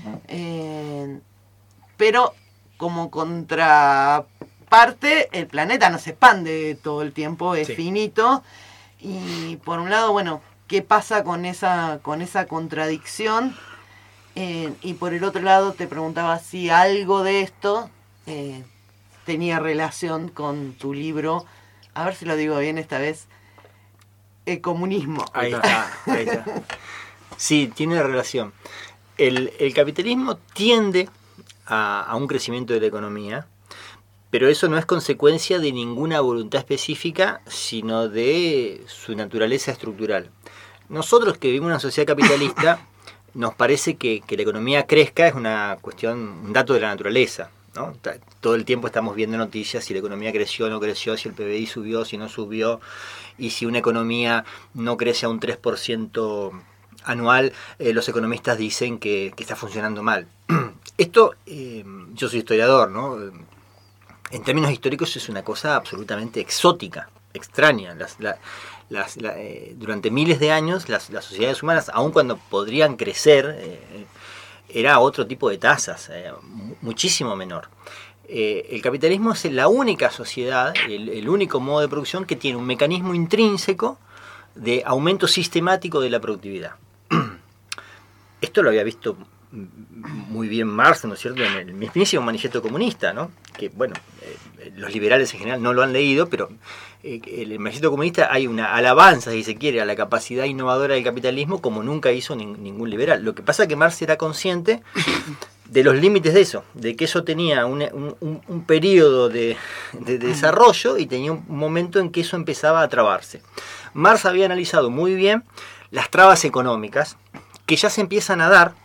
Speaker 2: pero como contraparte, el planeta no se expande todo el tiempo, es finito. Y por un lado, bueno, ¿qué pasa con esa contradicción? Y por el otro lado te preguntaba si algo de esto tenía relación con tu libro, a ver si lo digo bien esta vez, El comunismo.
Speaker 6: Ahí está. Sí, tiene relación. El capitalismo tiende a un crecimiento de la economía, pero eso no es consecuencia de ninguna voluntad específica, sino de su naturaleza estructural. Nosotros que vivimos en una sociedad capitalista, nos parece que la economía crezca es una cuestión, un dato de la naturaleza, ¿no? Todo el tiempo estamos viendo noticias si la economía creció o no creció, si el PBI subió, si no subió, y si una economía no crece a un 3% anual, los economistas dicen que está funcionando mal. Esto, yo soy historiador, ¿no? En términos históricos es una cosa absolutamente exótica, extraña. Durante miles de años las sociedades humanas, aun cuando podrían crecer, era otro tipo de tasas, muchísimo menor. El capitalismo es la única sociedad, el único modo de producción que tiene un mecanismo intrínseco de aumento sistemático de la productividad. Esto lo había visto muy bien Marx, ¿no es cierto?, en el mismísimo Manifiesto Comunista, ¿no? Que, bueno, los liberales en general no lo han leído, pero en el Manifiesto Comunista hay una alabanza, si se quiere, a la capacidad innovadora del capitalismo como nunca hizo ningún liberal. Lo que pasa es que Marx era consciente de los límites de eso, de que eso tenía un periodo de desarrollo y tenía un momento en que eso empezaba a trabarse. Marx había analizado muy bien las trabas económicas que ya se empiezan a dar,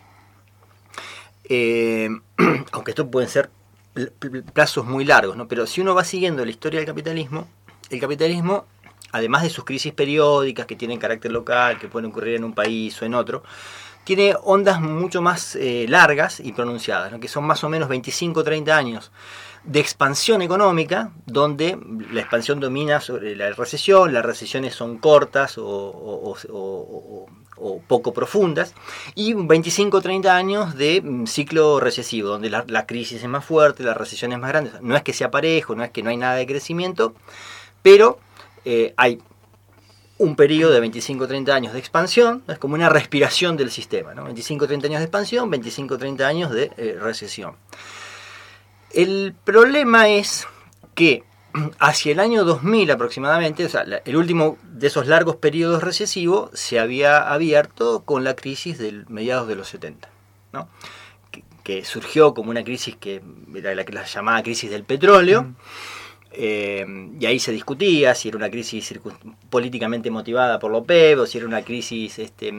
Speaker 6: aunque esto pueden ser plazos muy largos, ¿no? Pero si uno va siguiendo la historia del capitalismo, el capitalismo además de sus crisis periódicas que tienen carácter local, que pueden ocurrir en un país o en otro, tiene ondas mucho más largas y pronunciadas, ¿no? Que son más o menos 25-30 años de expansión económica, donde la expansión domina sobre la recesión, las recesiones son cortas o poco profundas, y 25-30 años de ciclo recesivo, donde la crisis es más fuerte, la recesión es más grande. No es que sea parejo, no es que no hay nada de crecimiento, pero hay un periodo de 25-30 años de expansión, es como una respiración del sistema, ¿no? 25-30 años de expansión, 25-30 años de recesión. El problema es que hacia el año 2000 aproximadamente, o sea, el último de esos largos periodos recesivos se había abierto con la crisis de mediados de los 70, ¿no? Que surgió como una crisis que era la llamada crisis del petróleo. Y ahí se discutía si era una crisis políticamente motivada por la OPEP o si era una crisis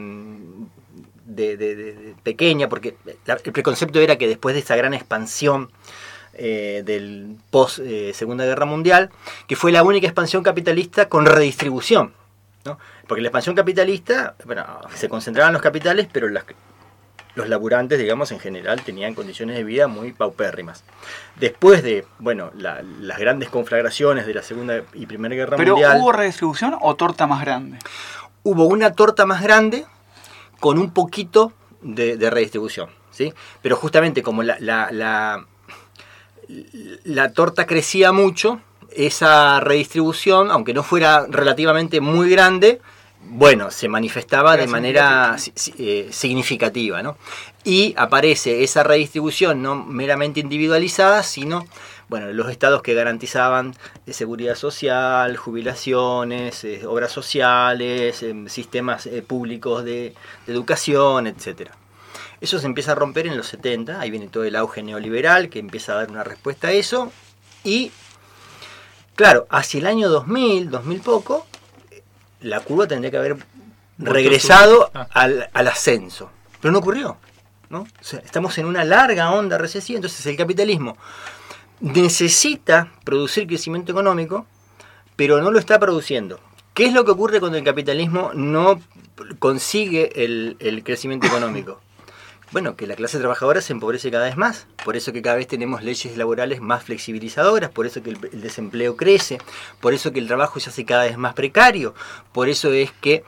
Speaker 6: pequeña, porque el preconcepto era que después de esta gran expansión del post Segunda Guerra Mundial, que fue la única expansión capitalista con redistribución, ¿no? Porque la expansión capitalista, bueno, se concentraban los capitales, pero los laburantes, digamos, en general tenían condiciones de vida muy paupérrimas. Después de, bueno, las grandes conflagraciones de la Segunda y Primera Guerra Mundial...
Speaker 3: ¿Pero hubo redistribución o torta más grande?
Speaker 6: Hubo una torta más grande con un poquito de redistribución, ¿sí? Pero justamente como la torta crecía mucho, esa redistribución, aunque no fuera relativamente muy grande, bueno, se manifestaba de manera significativa, ¿no? Y aparece esa redistribución no meramente individualizada, sino, bueno, los estados que garantizaban seguridad social, jubilaciones, obras sociales, sistemas públicos de educación, etc. Eso se empieza a romper en los 70, ahí viene todo el auge neoliberal que empieza a dar una respuesta a eso, y claro, hacia el año 2000 poco, la curva tendría que haber regresado al ascenso. Pero no ocurrió, ¿no? O sea, estamos en una larga onda recesiva, entonces el capitalismo necesita producir crecimiento económico, pero no lo está produciendo. ¿Qué es lo que ocurre cuando el capitalismo no consigue el crecimiento económico? Bueno, que la clase trabajadora se empobrece cada vez más, por eso que cada vez tenemos leyes laborales más flexibilizadoras, por eso que el desempleo crece, por eso que el trabajo se hace cada vez más precario, por eso es que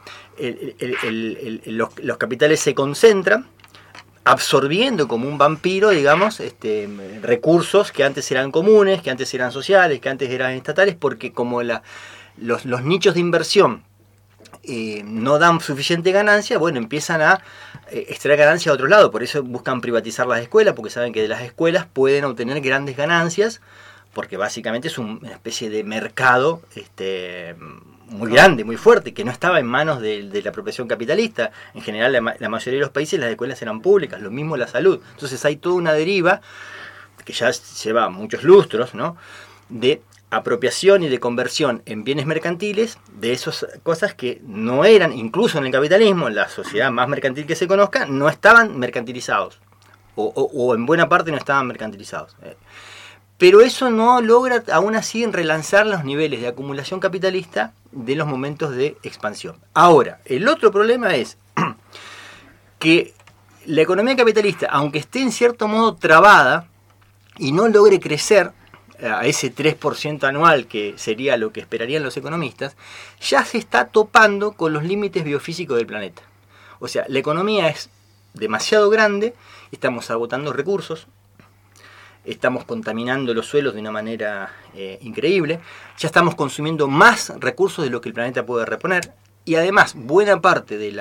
Speaker 6: los capitales se concentran, absorbiendo como un vampiro, digamos, recursos que antes eran comunes, que antes eran sociales, que antes eran estatales, porque como los nichos de inversión no dan suficiente ganancia, bueno, empiezan a extraer ganancia a otro lado. Por eso buscan privatizar las escuelas, porque saben que de las escuelas pueden obtener grandes ganancias, porque básicamente es una especie de mercado muy grande, muy fuerte, que no estaba en manos de la apropiación capitalista. En general, la mayoría de los países las escuelas eran públicas, lo mismo la salud. Entonces hay toda una deriva que ya lleva muchos lustros, ¿no?, de apropiación y de conversión en bienes mercantiles de esas cosas que no eran, incluso en el capitalismo, en la sociedad más mercantil que se conozca, no estaban mercantilizados, o en buena parte no estaban mercantilizados. Pero eso no logra aún así relanzar los niveles de acumulación capitalista de los momentos de expansión. Ahora, el otro problema es que la economía capitalista, aunque esté en cierto modo trabada y no logre crecer a ese 3% anual, que sería lo que esperarían los economistas, ya se está topando con los límites biofísicos del planeta. O sea, la economía es demasiado grande, estamos agotando recursos, estamos contaminando los suelos de una manera increíble, ya estamos consumiendo más recursos de lo que el planeta puede reponer, y además buena parte del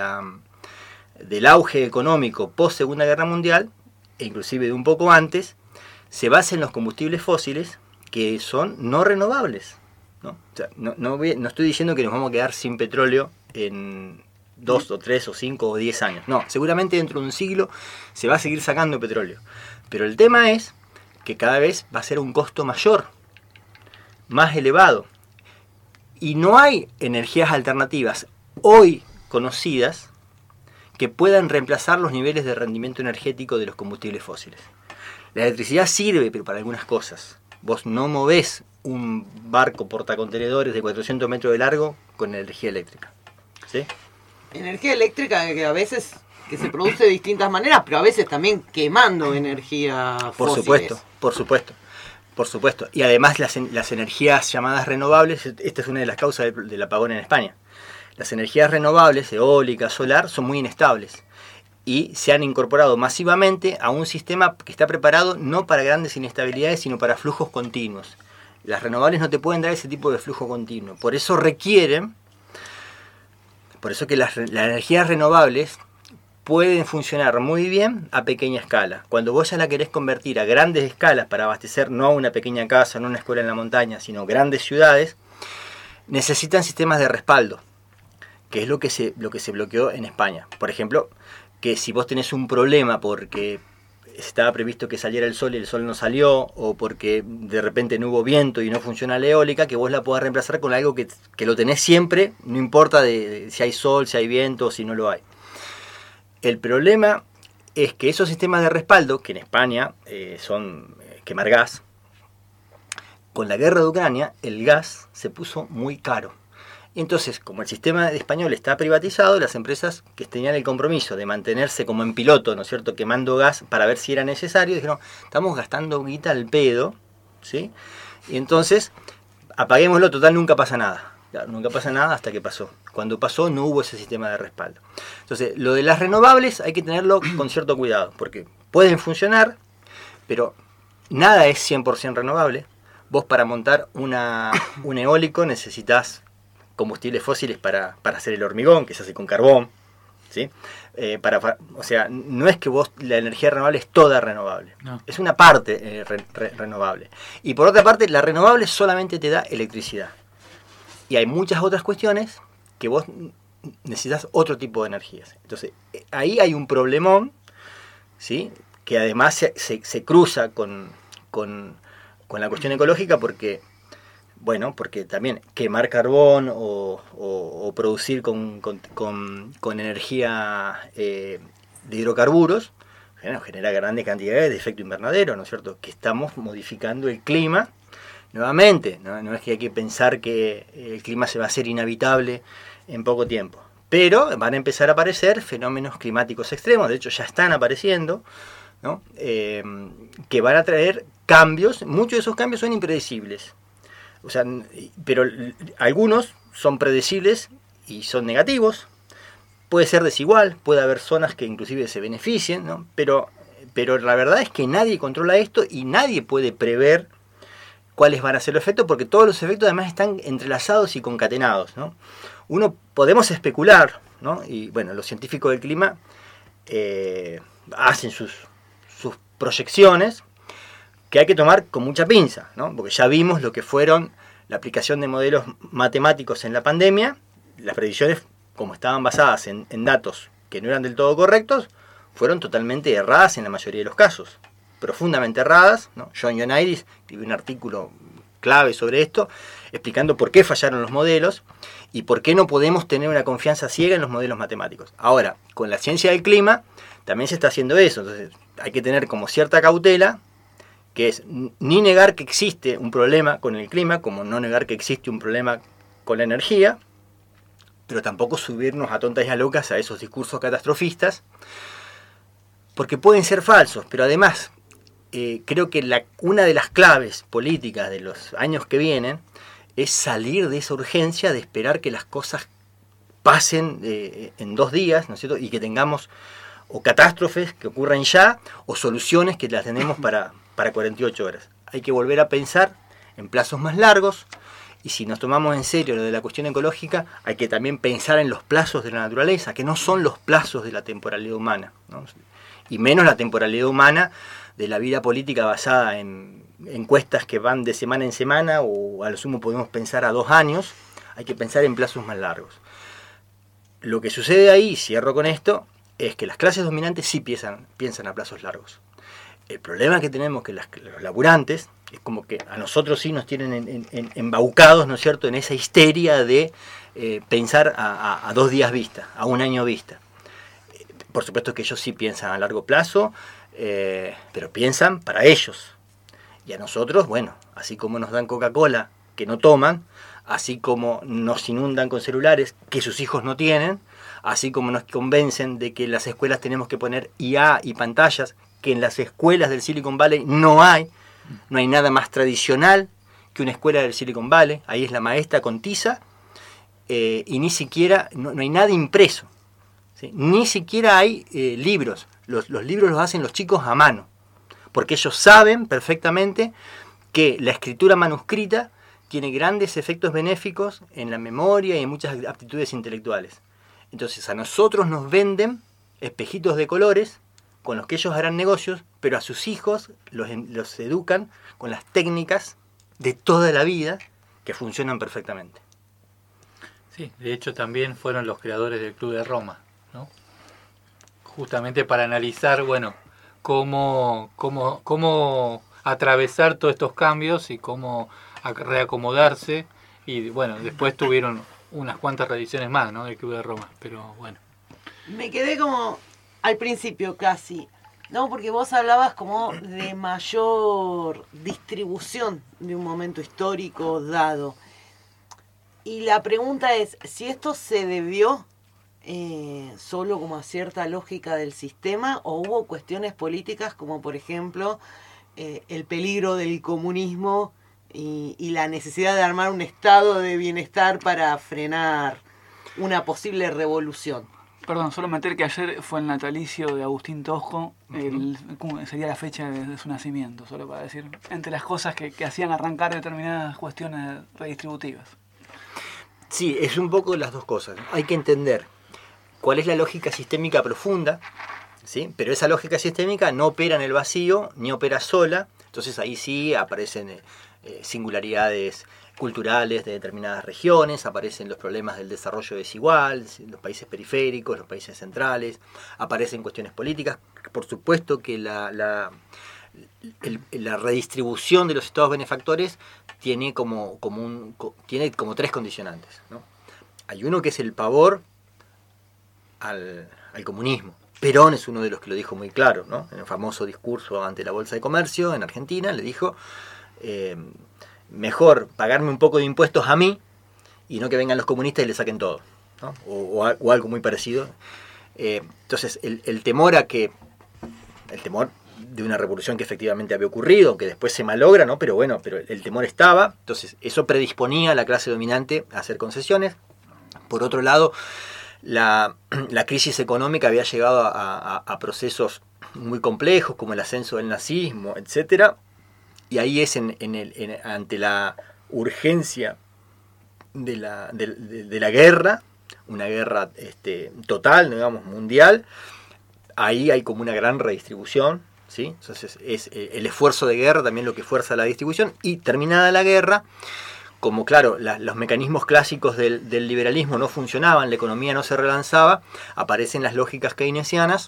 Speaker 6: auge económico post Segunda Guerra Mundial, e inclusive de un poco antes, se basa en los combustibles fósiles que son no renovables, ¿no? O sea, no estoy diciendo que nos vamos a quedar sin petróleo en 2 o 3 o 5 o 10 años. No, seguramente dentro de un siglo se va a seguir sacando petróleo. Pero el tema es que cada vez va a ser un costo mayor, más elevado. Y no hay energías alternativas hoy conocidas que puedan reemplazar los niveles de rendimiento energético de los combustibles fósiles. La electricidad sirve, pero para algunas cosas. Vos no movés un barco portacontenedores de 400 metros de largo con energía eléctrica. ¿Sí?
Speaker 2: Energía eléctrica que a veces que se produce de distintas maneras, pero a veces también quemando energía fósiles.
Speaker 6: Por supuesto. Y además las energías llamadas renovables, esta es una de las causas del apagón en España. Las energías renovables, eólica, solar, son muy inestables y se han incorporado masivamente a un sistema que está preparado no para grandes inestabilidades, sino para flujos continuos. Las renovables no te pueden dar ese tipo de flujo continuo. Por eso que las energías renovables pueden funcionar muy bien a pequeña escala. Cuando vos ya la querés convertir a grandes escalas para abastecer no una pequeña casa, no una escuela en la montaña, sino grandes ciudades, necesitan sistemas de respaldo, que es lo que se bloqueó en España. Por ejemplo, que si vos tenés un problema porque estaba previsto que saliera el sol y el sol no salió, o porque de repente no hubo viento y no funciona la eólica, que vos la podás reemplazar con algo que lo tenés siempre, no importa de si hay sol, si hay viento o si no lo hay. El problema es que esos sistemas de respaldo, que en España son quemar gas, con la guerra de Ucrania el gas se puso muy caro. Entonces, como el sistema español está privatizado, las empresas que tenían el compromiso de mantenerse como en piloto, ¿no es cierto?, quemando gas para ver si era necesario, dijeron, estamos gastando guita al pedo, ¿sí? Y entonces, apaguémoslo, total, nunca pasa nada. Claro, nunca pasa nada hasta que pasó. Cuando pasó no hubo ese sistema de respaldo. Entonces, lo de las renovables hay que tenerlo con cierto cuidado, porque pueden funcionar, pero nada es 100% renovable. Vos para montar un eólico necesitas combustibles fósiles para hacer el hormigón, que se hace con carbón, ¿sí? O sea, no es que la energía renovable es toda renovable, no. Es una parte renovable. Y por otra parte, la renovable solamente te da electricidad. Y hay muchas otras cuestiones que vos necesitas otro tipo de energías. Entonces, ahí hay un problemón, ¿sí?, que además se cruza con la cuestión ecológica porque también quemar carbón o producir con energía de hidrocarburos genera grandes cantidades de efecto invernadero, ¿no es cierto?, que estamos modificando el clima. Nuevamente, no es que hay que pensar que el clima se va a hacer inhabitable en poco tiempo, pero van a empezar a aparecer fenómenos climáticos extremos, de hecho ya están apareciendo, ¿no?, que van a traer cambios. Muchos de esos cambios son impredecibles, o sea, pero algunos son predecibles y son negativos. Puede ser desigual, puede haber zonas que inclusive se beneficien, ¿no?, pero la verdad es que nadie controla esto y nadie puede prever cuáles van a ser los efectos, porque todos los efectos además están entrelazados y concatenados, ¿no? Podemos especular, ¿no?, y bueno, los científicos del clima hacen sus proyecciones que hay que tomar con mucha pinza, ¿no?, porque ya vimos lo que fueron la aplicación de modelos matemáticos en la pandemia. Las predicciones, como estaban basadas en datos que no eran del todo correctos, fueron totalmente erradas en la mayoría de los casos. Profundamente erradas, ¿no? John Ioannidis escribió un artículo clave sobre esto, explicando por qué fallaron los modelos y por qué no podemos tener una confianza ciega en los modelos matemáticos. Ahora, con la ciencia del clima también se está haciendo eso, entonces hay que tener como cierta cautela, que es ni negar que existe un problema con el clima, como no negar que existe un problema con la energía, pero tampoco subirnos a tontas y a locas a esos discursos catastrofistas, porque pueden ser falsos, pero además creo que una de las claves políticas de los años que vienen es salir de esa urgencia de esperar que las cosas pasen en 2 días, ¿no es cierto?, y que tengamos o catástrofes que ocurran ya o soluciones que las tenemos para 48 horas. Hay que volver a pensar en plazos más largos, y si nos tomamos en serio lo de la cuestión ecológica, hay que también pensar en los plazos de la naturaleza, que no son los plazos de la temporalidad humana, ¿no?, y menos la temporalidad humana de la vida política basada en encuestas que van de semana en semana, o a lo sumo podemos pensar a 2 años. Hay que pensar en plazos más largos. Lo que sucede ahí, cierro con esto, es que las clases dominantes sí piensan a plazos largos. El problema que tenemos que los laburantes es como que a nosotros sí nos tienen embaucados, ¿no es cierto?, en esa histeria de pensar a 2 días vista, a 1 año vista. Por supuesto que ellos sí piensan a largo plazo, pero piensan para ellos. Y a nosotros, bueno, así como nos dan Coca-Cola que no toman, así como nos inundan con celulares que sus hijos no tienen, así como nos convencen de que en las escuelas tenemos que poner IA y pantallas, que en las escuelas del Silicon Valley no hay nada más tradicional que una escuela del Silicon Valley. Ahí es la maestra con tiza, y ni siquiera, no hay nada impreso, ¿sí? Ni siquiera hay libros. Los libros los hacen los chicos a mano, porque ellos saben perfectamente que la escritura manuscrita tiene grandes efectos benéficos en la memoria y en muchas aptitudes intelectuales. Entonces a nosotros nos venden espejitos de colores con los que ellos harán negocios, pero a sus hijos los educan con las técnicas de toda la vida que funcionan perfectamente.
Speaker 15: Sí, de hecho también fueron los creadores del Club de Roma, ¿no? Justamente para analizar, bueno, cómo atravesar todos estos cambios y cómo reacomodarse, y bueno, después tuvieron unas cuantas reediciones más, ¿no?, del Club de Roma, pero bueno.
Speaker 2: Me quedé como al principio casi, ¿no? Porque vos hablabas como de mayor distribución de un momento histórico dado. Y la pregunta es, si esto se debió solo como a cierta lógica del sistema, o hubo cuestiones políticas como por ejemplo el peligro del comunismo y la necesidad de armar un estado de bienestar para frenar una posible revolución.
Speaker 3: Perdón, solo meter que ayer fue el natalicio de Agustín Tosco, sería la fecha de su nacimiento, solo para decir, entre las cosas que hacían arrancar determinadas cuestiones redistributivas.
Speaker 6: Sí, es un poco las dos cosas. Hay que entender cuál es la lógica sistémica profunda, ¿sí? Pero esa lógica sistémica no opera en el vacío, ni opera sola, entonces ahí sí aparecen singularidades culturales de determinadas regiones, aparecen los problemas del desarrollo desigual, los países periféricos, los países centrales, aparecen cuestiones políticas. Por supuesto que la redistribución de los estados benefactores tiene como tres condicionantes, ¿no? Hay uno que es el pavor al comunismo. Perón es uno de los que lo dijo muy claro, ¿no? En el famoso discurso ante la Bolsa de Comercio en Argentina, le dijo, mejor pagarme un poco de impuestos a mí y no que vengan los comunistas y le saquen todo, ¿no? O algo muy parecido. Entonces el temor de una revolución que efectivamente había ocurrido, que después se malogra, ¿no? Pero el temor estaba, entonces eso predisponía a la clase dominante a hacer concesiones. Por otro lado, la crisis económica había llegado a procesos muy complejos, como el ascenso del nazismo, etcétera, y ahí es ante la urgencia de la guerra, una guerra total, digamos, mundial, ahí hay como una gran redistribución, ¿sí? Entonces es el esfuerzo de guerra también lo que fuerza la distribución, y terminada la guerra, como claro, los mecanismos clásicos del liberalismo no funcionaban, la economía no se relanzaba, aparecen las lógicas keynesianas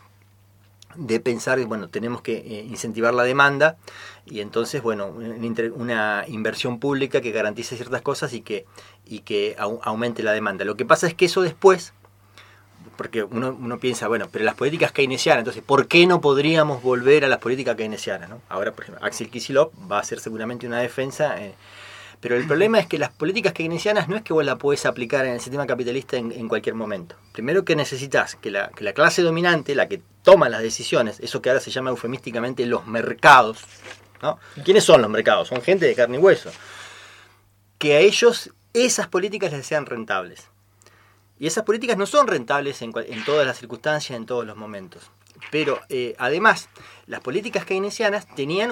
Speaker 6: de pensar, bueno, tenemos que incentivar la demanda, y entonces, bueno, una inversión pública que garantice ciertas cosas y que aumente la demanda. Lo que pasa es que eso después, porque uno piensa, bueno, pero las políticas keynesianas, entonces, ¿por qué no podríamos volver a las políticas keynesianas, ¿no? Ahora, por ejemplo, Axel Kicillof va a hacer seguramente una defensa, pero el problema es que las políticas keynesianas no es que vos la podés aplicar en el sistema capitalista en cualquier momento. Primero que necesitas que la clase dominante, la que toma las decisiones, eso que ahora se llama eufemísticamente los mercados, ¿no? ¿Quiénes son los mercados? Son gente de carne y hueso. Que a ellos esas políticas les sean rentables. Y esas políticas no son rentables en todas las circunstancias, en todos los momentos. Pero además, las políticas keynesianas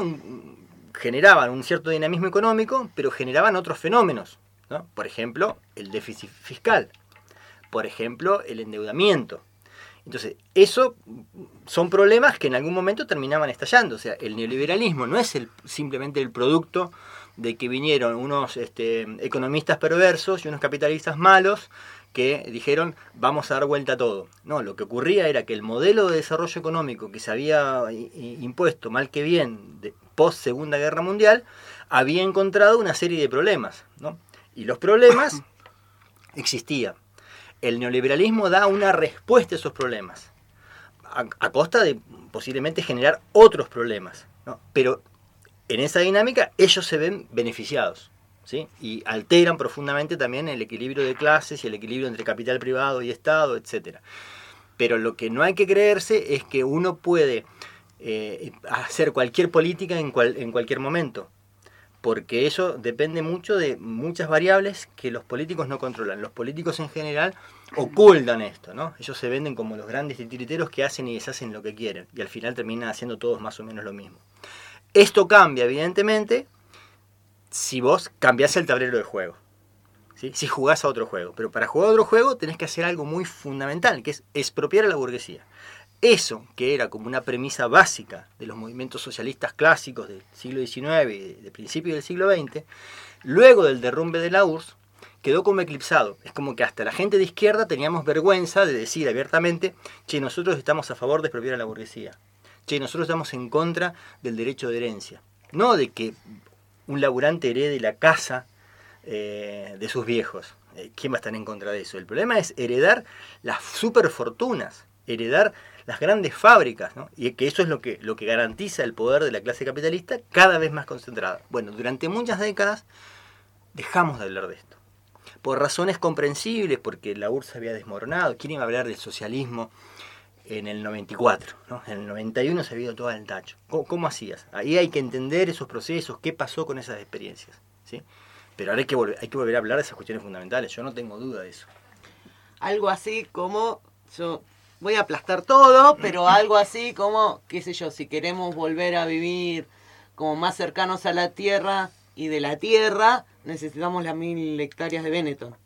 Speaker 6: generaban un cierto dinamismo económico, pero generaban otros fenómenos, ¿no? Por ejemplo, el déficit fiscal, por ejemplo, el endeudamiento. Entonces, eso son problemas que en algún momento terminaban estallando. O sea, el neoliberalismo no es simplemente el producto de que vinieron unos economistas perversos y unos capitalistas malos que dijeron, vamos a dar vuelta a todo. No, lo que ocurría era que el modelo de desarrollo económico que se había impuesto, mal que bien, post Segunda Guerra Mundial, había encontrado una serie de problemas, ¿no? Y los problemas existían. El neoliberalismo da una respuesta a esos problemas, a costa de posiblemente generar otros problemas, ¿no? Pero en esa dinámica ellos se ven beneficiados, ¿sí? Y alteran profundamente también el equilibrio de clases y el equilibrio entre capital privado y Estado, etc. Pero lo que no hay que creerse es que uno puede hacer cualquier política en cualquier momento, porque eso depende mucho de muchas variables que los políticos no controlan. Los políticos en general ocultan esto, ¿no? Ellos se venden como los grandes titiriteros que hacen y deshacen lo que quieren, y al final terminan haciendo todos más o menos lo mismo. Esto cambia, evidentemente, si vos cambiás el tablero de juego, ¿sí? Si jugás a otro juego. Pero para jugar a otro juego tenés que hacer algo muy fundamental, que es expropiar a la burguesía. Eso, que era como una premisa básica de los movimientos socialistas clásicos del siglo XIX y de principios del siglo XX, luego del derrumbe de la URSS, quedó como eclipsado. Es como que hasta la gente de izquierda teníamos vergüenza de decir abiertamente, che, nosotros estamos a favor de expropiar a la burguesía. Che, nosotros estamos en contra del derecho de herencia. No de que un laburante herede la casa de sus viejos. ¿Quién va a estar en contra de eso? El problema es heredar las superfortunas, heredar las grandes fábricas, ¿no? Y que eso es lo que garantiza el poder de la clase capitalista cada vez más concentrada. Bueno, durante muchas décadas dejamos de hablar de esto. Por razones comprensibles, porque la URSS había desmoronado. ¿Quién iba a hablar del socialismo en el 94? ¿No? En el 91 se había ido todo al tacho. ¿Cómo hacías? Ahí hay que entender esos procesos, qué pasó con esas experiencias, ¿sí? Pero ahora hay que volver a hablar de esas cuestiones fundamentales. Yo no tengo duda de eso.
Speaker 2: Algo así como... yo voy a aplastar todo, pero algo así como, qué sé yo, si queremos volver a vivir como más cercanos a la tierra y de la tierra, necesitamos las 1000 hectáreas de Benetton.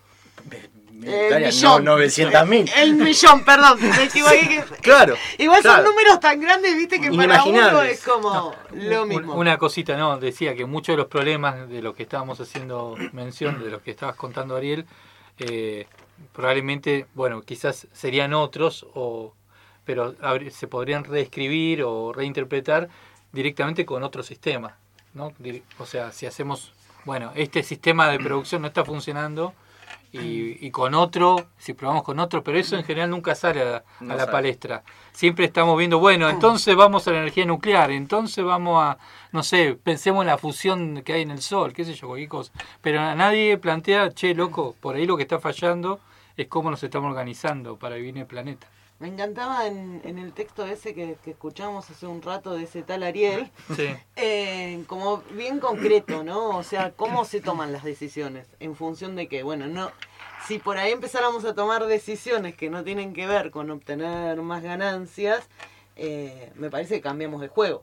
Speaker 6: El millón. No, 900.000.
Speaker 2: El millón, perdón. Me equivoqué.
Speaker 6: Claro.
Speaker 2: Igual
Speaker 6: claro.
Speaker 2: son números tan grandes, viste, que para uno es como lo mismo.
Speaker 15: Una cosita, ¿no? Decía que muchos de los problemas de los que estábamos haciendo mención, de los que estabas contando, Ariel, probablemente, bueno, quizás serían otros, pero se podrían reescribir o reinterpretar directamente con otro sistema, ¿no? O sea, si hacemos, bueno, este sistema de producción no está funcionando y con otro, si probamos con otro, pero eso en general nunca sale a la palestra. Siempre estamos viendo, bueno, entonces vamos a la energía nuclear, entonces vamos a, no sé, pensemos en la fusión que hay en el sol, qué sé yo, cualquier cosa. Pero nadie plantea, che, loco, por ahí lo que está fallando es cómo nos estamos organizando para vivir en el planeta.
Speaker 2: Me encantaba en el texto ese que escuchamos hace un rato de ese tal Ariel, sí. Como bien concreto, ¿no? O sea, cómo se toman las decisiones, en función de que, bueno, no, si por ahí empezáramos a tomar decisiones que no tienen que ver con obtener más ganancias, me parece que cambiamos de juego.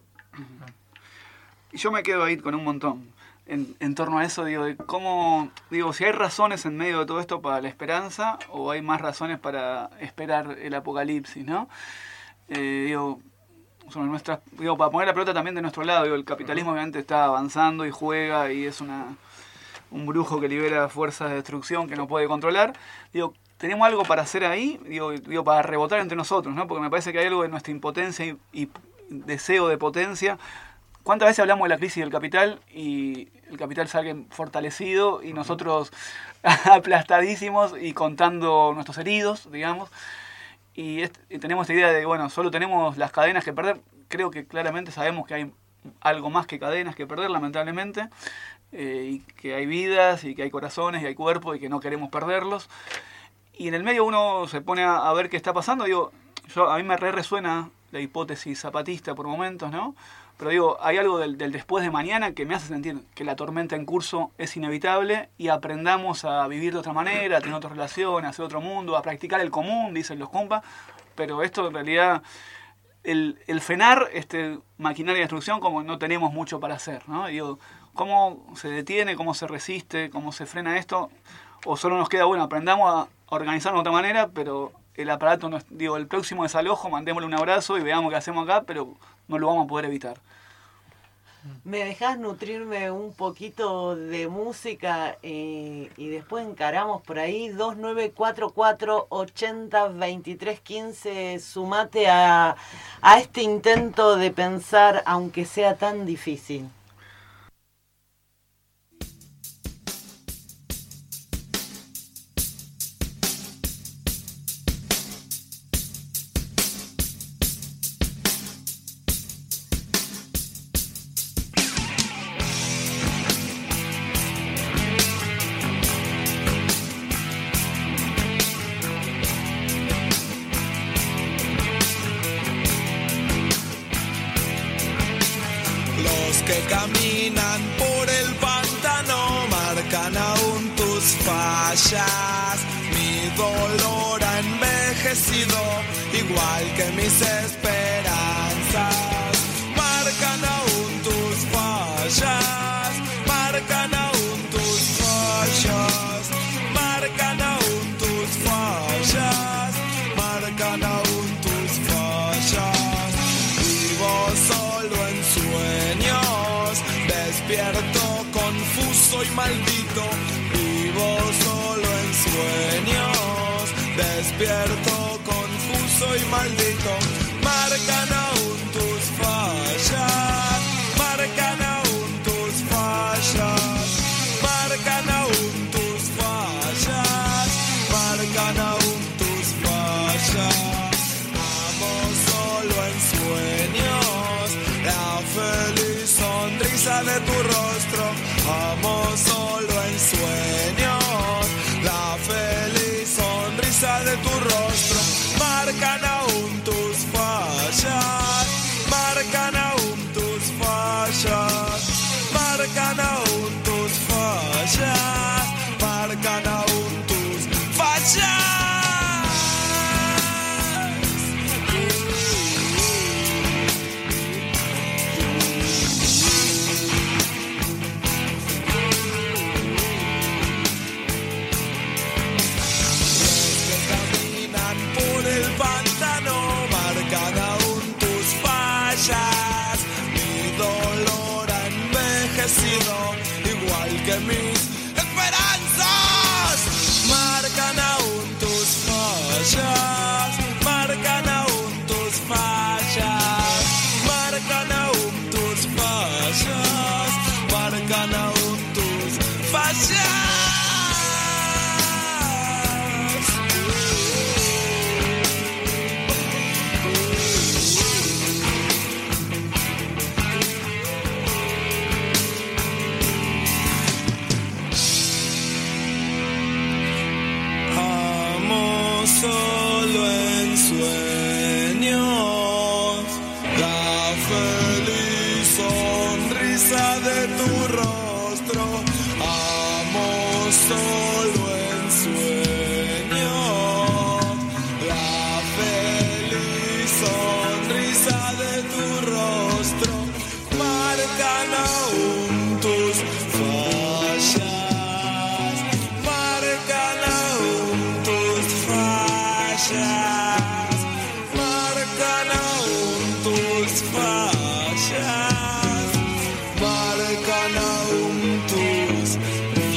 Speaker 3: Y yo me quedo ahí con un montón. En torno a eso, digo, de cómo, digo, si hay razones en medio de todo esto para la esperanza o hay más razones para esperar el apocalipsis, ¿no? Digo, para poner la pelota también de nuestro lado, digo, el capitalismo obviamente está avanzando y juega y es un brujo que libera fuerzas de destrucción que no puede controlar. Digo, tenemos algo para hacer ahí, digo, para rebotar entre nosotros, ¿no? Porque me parece que hay algo de nuestra impotencia y deseo de potencia. ¿Cuántas veces hablamos de la crisis del capital y el capital sale fortalecido y nosotros aplastadísimos y contando nuestros heridos, digamos? Y tenemos esta idea de, bueno, solo tenemos las cadenas que perder. Creo que claramente sabemos que hay algo más que cadenas que perder, lamentablemente, y que hay vidas y que hay corazones y hay cuerpos y que no queremos perderlos. Y en el medio uno se pone a ver qué está pasando. Digo, a mí me resuena la hipótesis zapatista por momentos, ¿no? Pero digo, hay algo del después de mañana que me hace sentir que la tormenta en curso es inevitable y aprendamos a vivir de otra manera, a tener otra relación, a hacer otro mundo, a practicar el común, dicen los compas. Pero esto en realidad, el frenar maquinaria de destrucción, como no tenemos mucho para hacer, ¿no? Digo, ¿cómo se detiene, cómo se resiste, cómo se frena esto? O solo nos queda, bueno, aprendamos a organizarnos de otra manera, pero el aparato, el próximo desalojo, mandémosle un abrazo y veamos qué hacemos acá, pero no lo vamos a poder evitar.
Speaker 2: ¿Me dejás nutrirme un poquito de música y después encaramos por ahí? 2944-80-2315, sumate a este intento de pensar, aunque sea tan difícil.
Speaker 1: Los que caminan por el pantano marcan aún tus fallas. Mi dolor ha envejecido igual que mis esperanzas. Marcan aún tus fallas, marcan aún tus fallas, marcan aún tus fallas, marcan aún tus fallas. Vivo solo en sueños, despierto confuso y maldito. Vivo solo en sueños, despierto confuso y maldito. Marcan aún tus fallas, marcan aún tus fallas, marcan aún tus fallas, marcan aún tus fallas. Amo solo en sueños la feliz sonrisa de tu rostro. Amo solo en sueños la feliz sonrisa de tu rostro. Marcan aún tus fallas, marcan aún tus fallas, marcan aún tus fallas, marcan aún tus fallas. El pantano marcan aún tus fallas. Mi dolor ha envejecido igual que mis esperanzas. Marcan aún tus fallas, marcan aún tus fallas, marcan aún tus fallas, marcan aún tus fallas. Solo en sueños la feliz sonrisa de tu rostro. Amo solo en sueños la feliz sonrisa de tu rostro. Marcan aún tus fallas, marcan aún tus fallas, marcan aún tus fallas, marcan aún tus fallas.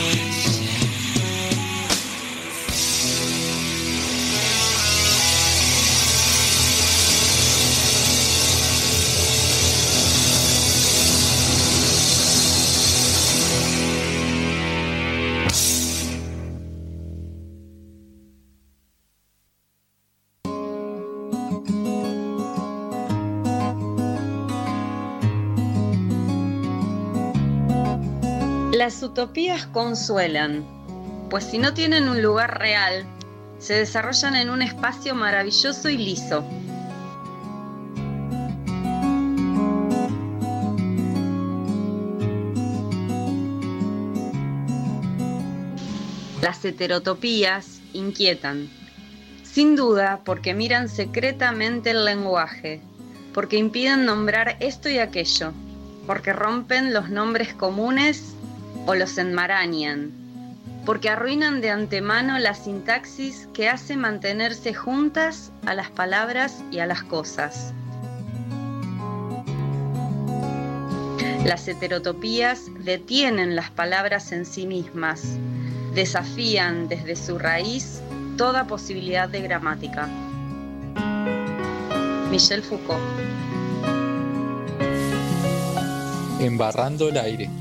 Speaker 17: Las utopías consuelan, pues si no tienen un lugar real, se desarrollan en un espacio maravilloso y liso. Las heterotopías inquietan, sin duda porque miran secretamente el lenguaje, porque impiden nombrar esto y aquello, porque rompen los nombres comunes o los enmarañan, porque arruinan de antemano la sintaxis que hace mantenerse juntas a las palabras y a las cosas. Las heterotopías detienen las palabras en sí mismas, desafían desde su raíz toda posibilidad de gramática. Michel Foucault.
Speaker 5: Embarrando el aire.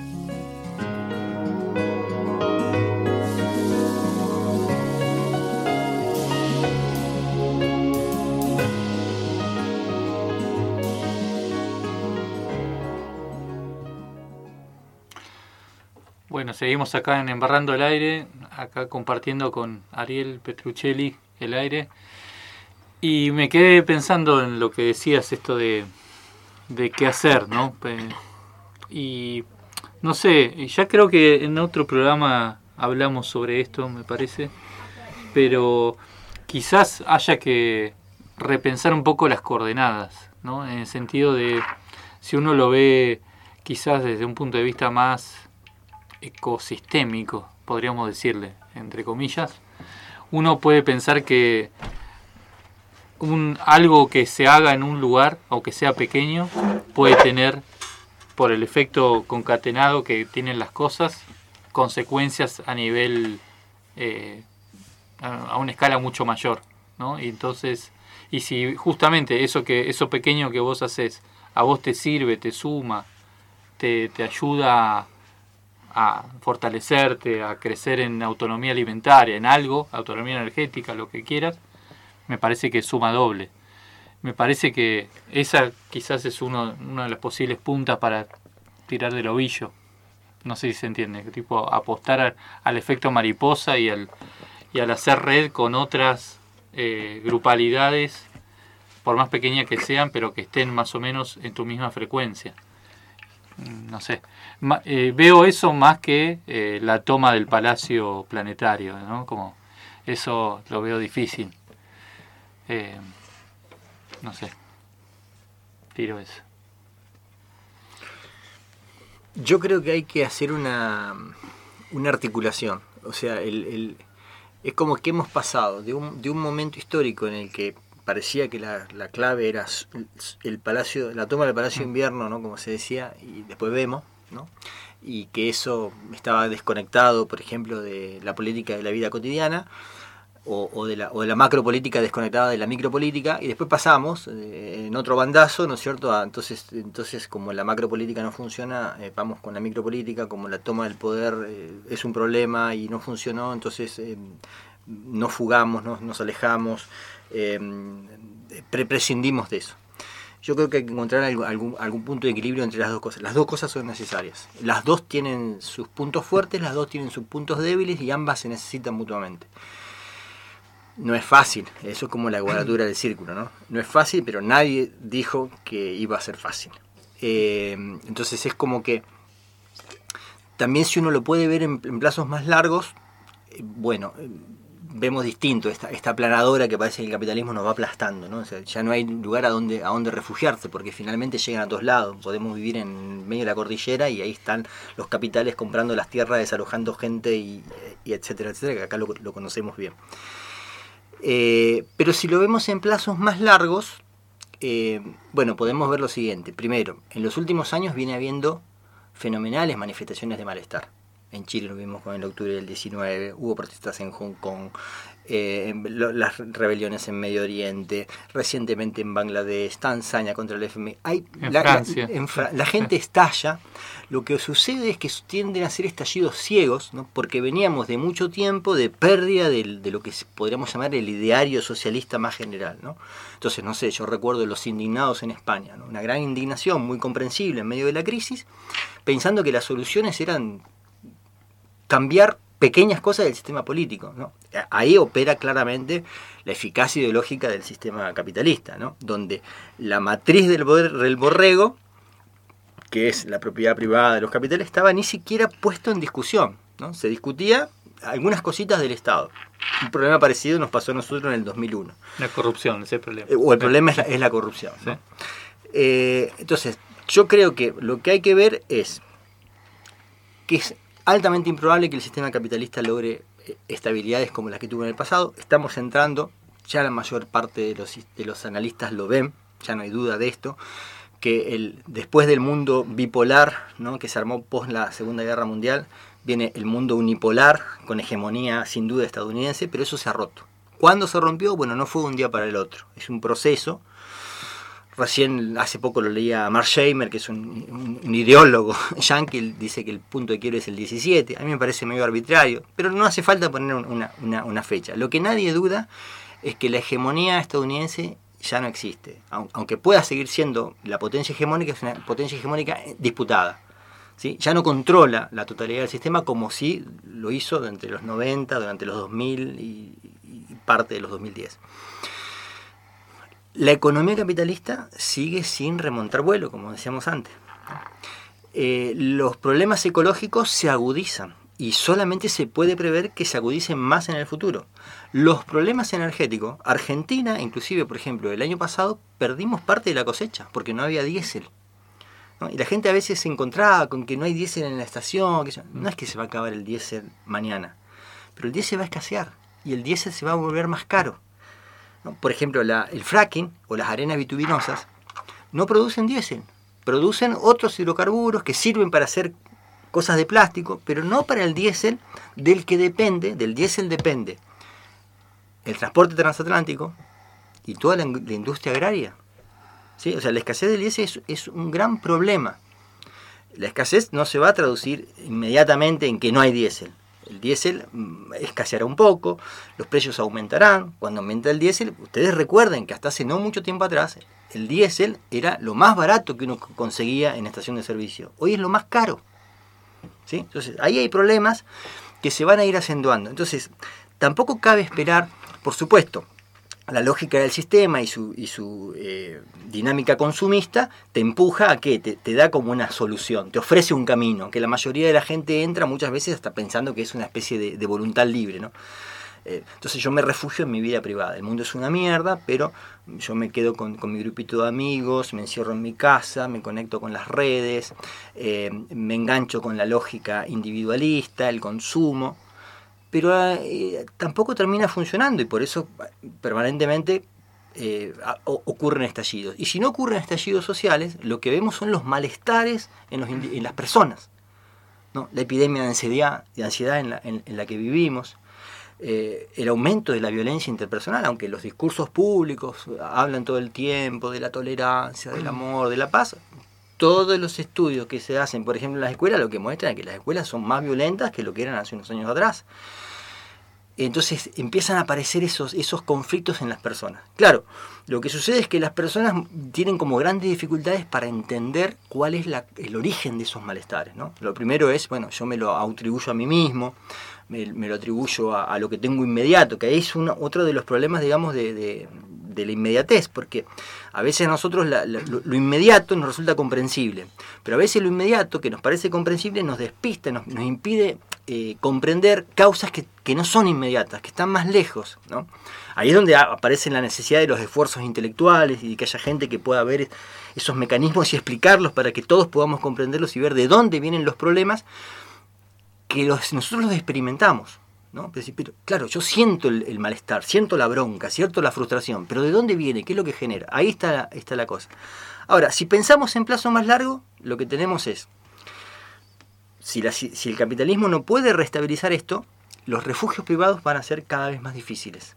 Speaker 15: Bueno, seguimos acá en Embarrando el Aire, acá compartiendo con Ariel Petruccelli el aire. Y me quedé pensando en lo que decías, esto de qué hacer, ¿no? Y no sé, ya creo que en otro programa hablamos sobre esto, me parece, pero quizás haya que repensar un poco las coordenadas, ¿no? En el sentido de, si uno lo ve quizás desde un punto de vista más ecosistémico, podríamos decirle, entre comillas, uno puede pensar que algo que se haga en un lugar, aunque sea pequeño, puede tener, por el efecto concatenado que tienen las cosas, consecuencias a nivel, a una escala mucho mayor, ¿no? Y entonces, y si justamente eso pequeño que vos haces, a vos te sirve, te suma, te ayuda a fortalecerte, a crecer en autonomía alimentaria, en algo, autonomía energética, lo que quieras, me parece que suma doble. Me parece que esa quizás es una de las posibles puntas para tirar del ovillo. No sé si se entiende, tipo apostar al efecto mariposa y al hacer red con otras grupalidades, por más pequeñas que sean, pero que estén más o menos en tu misma frecuencia. No sé, veo eso más que la toma del Palacio Planetario, ¿no? Como eso lo veo difícil. No sé, tiro eso.
Speaker 6: Yo creo que hay que hacer una articulación. O sea, es como que hemos pasado de un momento histórico en el que parecía que la clave era el palacio, la toma del Palacio de Invierno, ¿no? Como se decía, y después vemos, ¿no? Y que eso estaba desconectado, por ejemplo, de la política de la vida cotidiana, o de la macropolítica desconectada de la micropolítica, y después pasamos en otro bandazo, ¿no es cierto? Entonces como la macropolítica no funciona, vamos con la micropolítica, como la toma del poder es un problema y no funcionó, entonces nos fugamos, nos alejamos, prescindimos de eso. Yo creo que hay que encontrar algún punto de equilibrio entre las dos cosas. Las dos cosas son necesarias. Las dos tienen sus puntos fuertes, las dos tienen sus puntos débiles y ambas se necesitan mutuamente. No es fácil, eso es como la cuadratura del círculo, ¿no? No es fácil, pero nadie dijo que iba a ser fácil. Entonces es como que también si uno lo puede ver en plazos más largos, bueno, vemos distinto esta aplanadora que parece que el capitalismo nos va aplastando, ¿no? O sea, ya no hay lugar a donde refugiarse, porque finalmente llegan a todos lados. Podemos vivir en medio de la cordillera y ahí están los capitales comprando las tierras, desalojando gente y etcétera, etcétera, que acá lo conocemos bien. Pero si lo vemos en plazos más largos, bueno, podemos ver lo siguiente. Primero, en los últimos años viene habiendo fenomenales manifestaciones de malestar. En Chile lo vimos con el octubre del 19, hubo protestas en Hong Kong, las rebeliones en Medio Oriente, recientemente en Bangladesh, Tanzania contra el FMI.
Speaker 15: Francia.
Speaker 6: La gente estalla. Lo que sucede es que tienden a ser estallidos ciegos, ¿no? Porque veníamos de mucho tiempo de pérdida de lo que podríamos llamar el ideario socialista más general, ¿no? Entonces, no sé, yo recuerdo los indignados en España, ¿no? Una gran indignación muy comprensible en medio de la crisis, pensando que las soluciones eran cambiar pequeñas cosas del sistema político, ¿no? Ahí opera claramente la eficacia ideológica del sistema capitalista, ¿no? Donde la matriz del poder del borrego, que es la propiedad privada de los capitales, estaba ni siquiera puesto en discusión, ¿no? Se discutía algunas cositas del Estado. Un problema parecido nos pasó a nosotros en el 2001.
Speaker 15: La corrupción, ese es el problema.
Speaker 6: O el problema es la corrupción, ¿no? Entonces, yo creo que lo que hay que ver es que es altamente improbable que el sistema capitalista logre estabilidades como las que tuvo en el pasado. Estamos entrando, ya la mayor parte de los analistas lo ven, ya no hay duda de esto, que después del mundo bipolar, ¿no? Que se armó post la Segunda Guerra Mundial, viene el mundo unipolar, con hegemonía sin duda estadounidense, pero eso se ha roto. ¿Cuándo se rompió? Bueno, no fue de un día para el otro, es un proceso. Recién, hace poco lo leía a Mark Scheimer, que es un ideólogo yankee, dice que el punto de quiebre es el 17. A mí me parece medio arbitrario, pero no hace falta poner una fecha. Lo que nadie duda es que la hegemonía estadounidense ya no existe. Aunque pueda seguir siendo la potencia hegemónica, es una potencia hegemónica disputada, ¿sí? Ya no controla la totalidad del sistema como sí lo hizo durante los 90, durante los 2000 y parte de los 2010. La economía capitalista sigue sin remontar vuelo, como decíamos antes. Los problemas ecológicos se agudizan y solamente se puede prever que se agudicen más en el futuro. Los problemas energéticos, Argentina, inclusive, por ejemplo, el año pasado perdimos parte de la cosecha porque no había diésel, ¿no? Y la gente a veces se encontraba con que no hay diésel en la estación. No es que se va a acabar el diésel mañana, pero el diésel va a escasear y el diésel se va a volver más caro, ¿no? Por ejemplo, el fracking o las arenas bituminosas no producen diésel, producen otros hidrocarburos que sirven para hacer cosas de plástico, pero no para el diésel del diésel depende el transporte transatlántico y toda la industria agraria, ¿sí? O sea, la escasez del diésel es un gran problema. La escasez no se va a traducir inmediatamente en que no hay diésel. El diésel escaseará un poco, los precios aumentarán. Cuando aumenta el diésel, ustedes recuerden que hasta hace no mucho tiempo atrás, el diésel era lo más barato que uno conseguía en estación de servicio. Hoy es lo más caro, ¿sí? Entonces, ahí hay problemas que se van a ir acentuando. Entonces, tampoco cabe esperar, por supuesto, la lógica del sistema y su dinámica consumista te empuja a que te da como una solución, te ofrece un camino, que la mayoría de la gente entra muchas veces hasta pensando que es una especie de voluntad libre, ¿no? Entonces yo me refugio en mi vida privada. El mundo es una mierda, pero yo me quedo con mi grupito de amigos, me encierro en mi casa, me conecto con las redes, me engancho con la lógica individualista, el consumo. Pero tampoco termina funcionando y por eso permanentemente ocurren estallidos. Y si no ocurren estallidos sociales, lo que vemos son los malestares en las personas, ¿no? La epidemia de ansiedad en la que vivimos, el aumento de la violencia interpersonal, aunque los discursos públicos hablan todo el tiempo de la tolerancia, del amor, de la paz. Todos los estudios que se hacen, por ejemplo, en las escuelas, lo que muestran es que las escuelas son más violentas que lo que eran hace unos años atrás. Entonces empiezan a aparecer esos conflictos en las personas. Claro, lo que sucede es que las personas tienen como grandes dificultades para entender cuál es el origen de esos malestares, ¿no? Lo primero es, bueno, yo me lo atribuyo a mí mismo, me lo atribuyo a lo que tengo inmediato, que ahí es otro de los problemas, digamos, de la inmediatez, porque a veces a nosotros lo inmediato nos resulta comprensible, pero a veces lo inmediato que nos parece comprensible nos despista, nos impide comprender causas que no son inmediatas, que están más lejos, ¿no? Ahí es donde aparece la necesidad de los esfuerzos intelectuales y de que haya gente que pueda ver esos mecanismos y explicarlos para que todos podamos comprenderlos y ver de dónde vienen los problemas que nosotros los experimentamos, ¿no? Pero, claro, yo siento el malestar, siento la bronca, siento la frustración, pero ¿de dónde viene? ¿Qué es lo que genera? Ahí está la cosa. Ahora, si pensamos en plazo más largo, lo que tenemos es, si el capitalismo no puede restabilizar esto, los refugios privados van a ser cada vez más difíciles.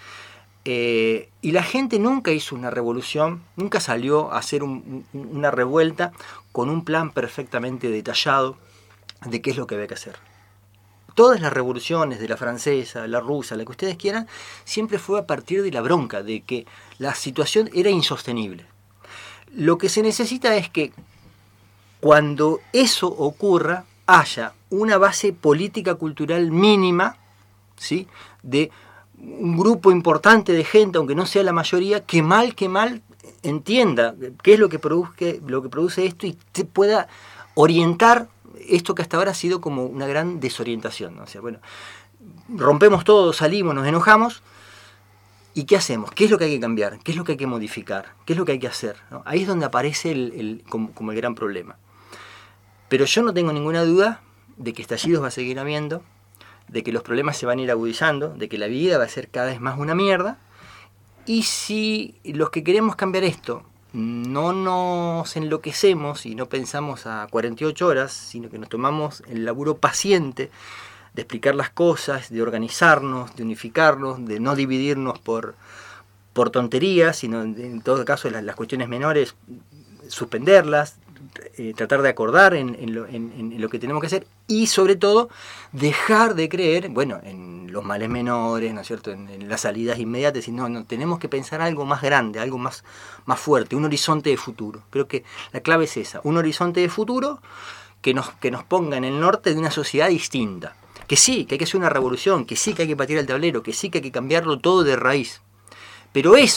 Speaker 6: Y la gente nunca hizo una revolución, nunca salió a hacer una revuelta con un plan perfectamente detallado de qué es lo que había que hacer. Todas las revoluciones, de la francesa, la rusa, la que ustedes quieran, siempre fue a partir de la bronca, de que la situación era insostenible. Lo que se necesita es que cuando eso ocurra, haya una base política cultural mínima, ¿sí?, de un grupo importante de gente, aunque no sea la mayoría, que mal entienda qué es lo que produce esto y te pueda orientar esto que hasta ahora ha sido como una gran desorientación, ¿no? O sea, bueno, rompemos todo, salimos, nos enojamos, ¿y qué hacemos? ¿Qué es lo que hay que cambiar? ¿Qué es lo que hay que modificar? ¿Qué es lo que hay que hacer? ¿No? Ahí es donde aparece como el gran problema. Pero yo no tengo ninguna duda de que estallidos va a seguir habiendo, de que los problemas se van a ir agudizando, de que la vida va a ser cada vez más una mierda, y si los que queremos cambiar esto no nos enloquecemos y no pensamos a 48 horas, sino que nos tomamos el laburo paciente de explicar las cosas, de organizarnos, de unificarnos, de no dividirnos por tonterías, sino en todo caso las cuestiones menores suspenderlas, tratar de acordar en lo que tenemos que hacer y sobre todo dejar de creer, bueno, en los males menores, ¿no es cierto?, en las salidas inmediatas, sino no, tenemos que pensar algo más grande, algo más fuerte, un horizonte de futuro. Creo que la clave es esa, un horizonte de futuro que nos ponga en el norte de una sociedad distinta, que sí, que hay que hacer una revolución, que sí, que hay que patear el tablero, que sí, que hay que cambiarlo todo de raíz, pero eso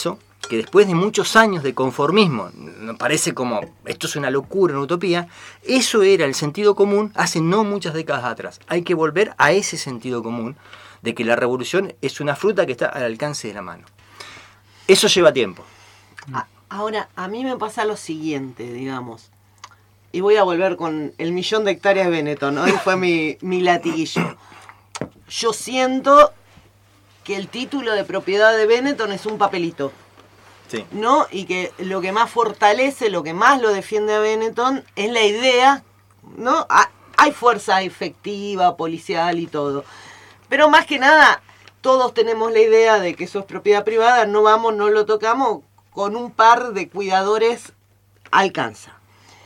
Speaker 6: que después de muchos años de conformismo, nos parece como esto es una locura, una utopía, eso era el sentido común hace no muchas décadas atrás. Hay que volver a ese sentido común de que la revolución es una fruta que está al alcance de la mano. Eso lleva tiempo.
Speaker 2: Ahora, a mí me pasa lo siguiente, digamos, y voy a volver con el 1.000.000 de hectáreas de Benetton, hoy fue mi latiguillo. Yo siento que el título de propiedad de Benetton es un papelito.
Speaker 6: Sí.
Speaker 2: ¿No? Y que lo que más fortalece, lo que más lo defiende a Benetton es la idea, ¿no? Hay fuerza efectiva, policial y todo. Pero más que nada, todos tenemos la idea de que eso es propiedad privada, no vamos, no lo tocamos, con un par de cuidadores alcanza.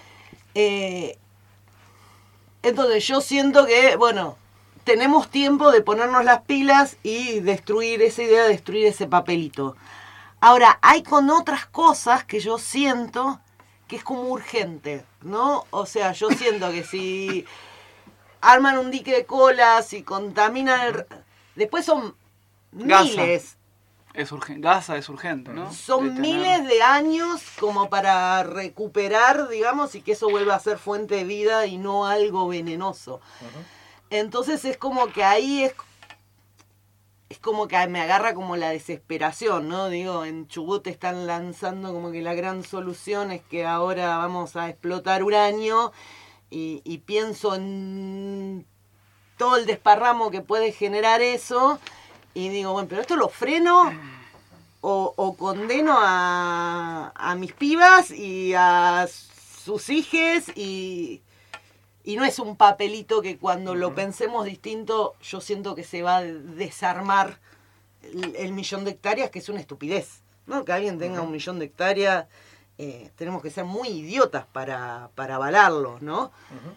Speaker 2: Entonces yo siento que, bueno, tenemos tiempo de ponernos las pilas y destruir esa idea, destruir ese papelito. Ahora, hay con otras cosas que yo siento que es como urgente, ¿no? O sea, yo siento que si arman un dique de colas y contaminan después son miles.
Speaker 3: Gaza es urgente, ¿no?
Speaker 2: Son miles de años como para recuperar, digamos, y que eso vuelva a ser fuente de vida y no algo venenoso. Uh-huh. Entonces es como que ahí es como que me agarra como la desesperación, ¿no? Digo, en Chubut están lanzando como que la gran solución es que ahora vamos a explotar uranio y pienso en todo el desparramo que puede generar eso y digo, bueno, pero esto lo freno o condeno a mis pibas y a sus hijes y no es un papelito que cuando lo pensemos distinto yo siento que se va a desarmar el 1.000.000 de hectáreas, que es una estupidez, ¿no? Que alguien tenga 1.000.000 de hectáreas, tenemos que ser muy idiotas para avalarlo, ¿no?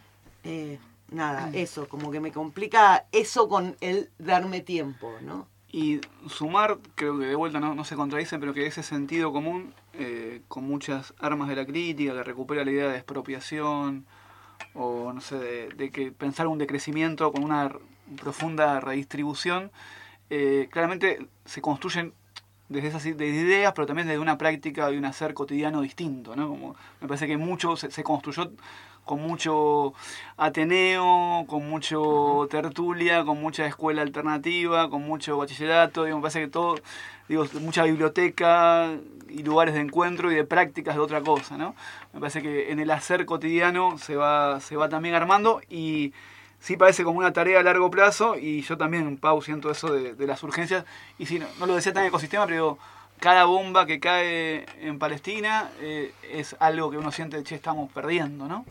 Speaker 2: Nada, eso, como que me complica eso con el darme tiempo, ¿no?
Speaker 3: Y sumar, creo que de vuelta no se contradicen, pero que ese sentido común, con muchas armas de la crítica, que recupera la idea de expropiación, o no sé, de que pensar un decrecimiento con una profunda redistribución, claramente se construyen desde esas ideas, pero también desde una práctica y un hacer cotidiano distinto, ¿no? Como me parece que mucho se construyó con mucho ateneo, con mucho tertulia, con mucha escuela alternativa, con mucho bachillerato, me parece que todo, mucha biblioteca y lugares de encuentro y de prácticas de otra cosa, ¿no? Me parece que en el hacer cotidiano se va también armando y sí parece como una tarea a largo plazo y yo también, Pau, siento eso de las urgencias y sí, no lo decía tan ecosistema, pero cada bomba que cae en Palestina es algo que uno siente, che, estamos perdiendo, ¿no?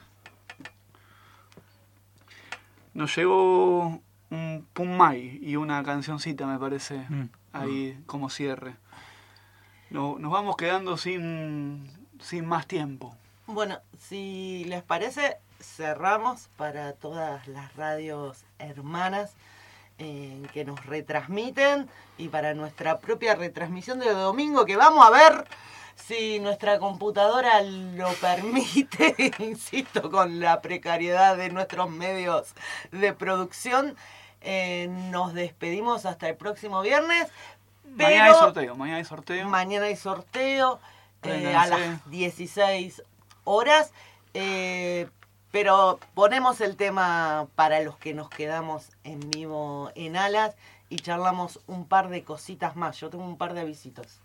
Speaker 3: Nos llegó un Pummay y una cancioncita, me parece, ahí como cierre. Nos vamos quedando sin más tiempo.
Speaker 2: Bueno, si les parece, cerramos para todas las radios hermanas que nos retransmiten y para nuestra propia retransmisión de domingo, que vamos a ver si nuestra computadora lo permite, insisto, con la precariedad de nuestros medios de producción. Nos despedimos hasta el próximo viernes. Pero
Speaker 3: mañana hay sorteo.
Speaker 2: A las 16 horas. Pero ponemos el tema para los que nos quedamos en vivo en Alas y charlamos un par de cositas más. Yo tengo un par de avisitos.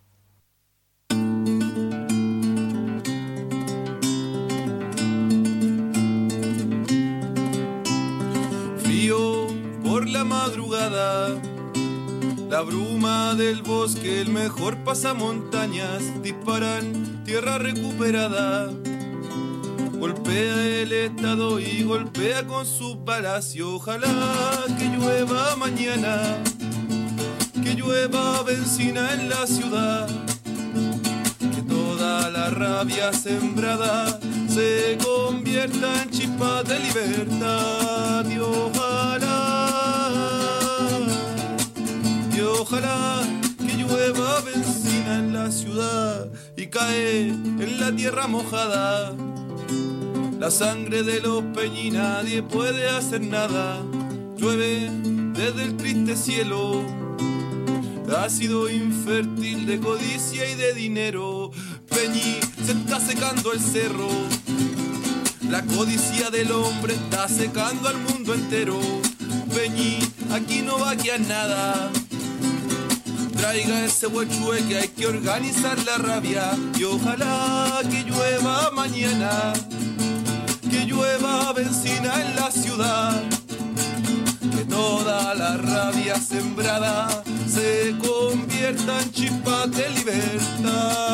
Speaker 1: Frío por la madrugada, la bruma del bosque, el mejor pasamontañas, disparan tierra recuperada. Golpea el Estado y golpea con sus balas y ojalá que llueva mañana, que llueva benzina en la ciudad, que toda la rabia sembrada se convierta en chispas de libertad y ojalá que llueva benzina en la ciudad y cae en la tierra mojada. La sangre de los Peñi nadie puede hacer nada. Llueve desde el triste cielo. ácido infértil de codicia y de dinero. Peñi, se está secando el cerro. La codicia del hombre está secando al mundo entero. Peñi, aquí no va a quedar nada. Traiga ese huechue que hay que organizar la rabia. Y ojalá que llueva mañana, que llueva benzina en la ciudad, que toda la rabia sembrada se convierta en chispas de libertad.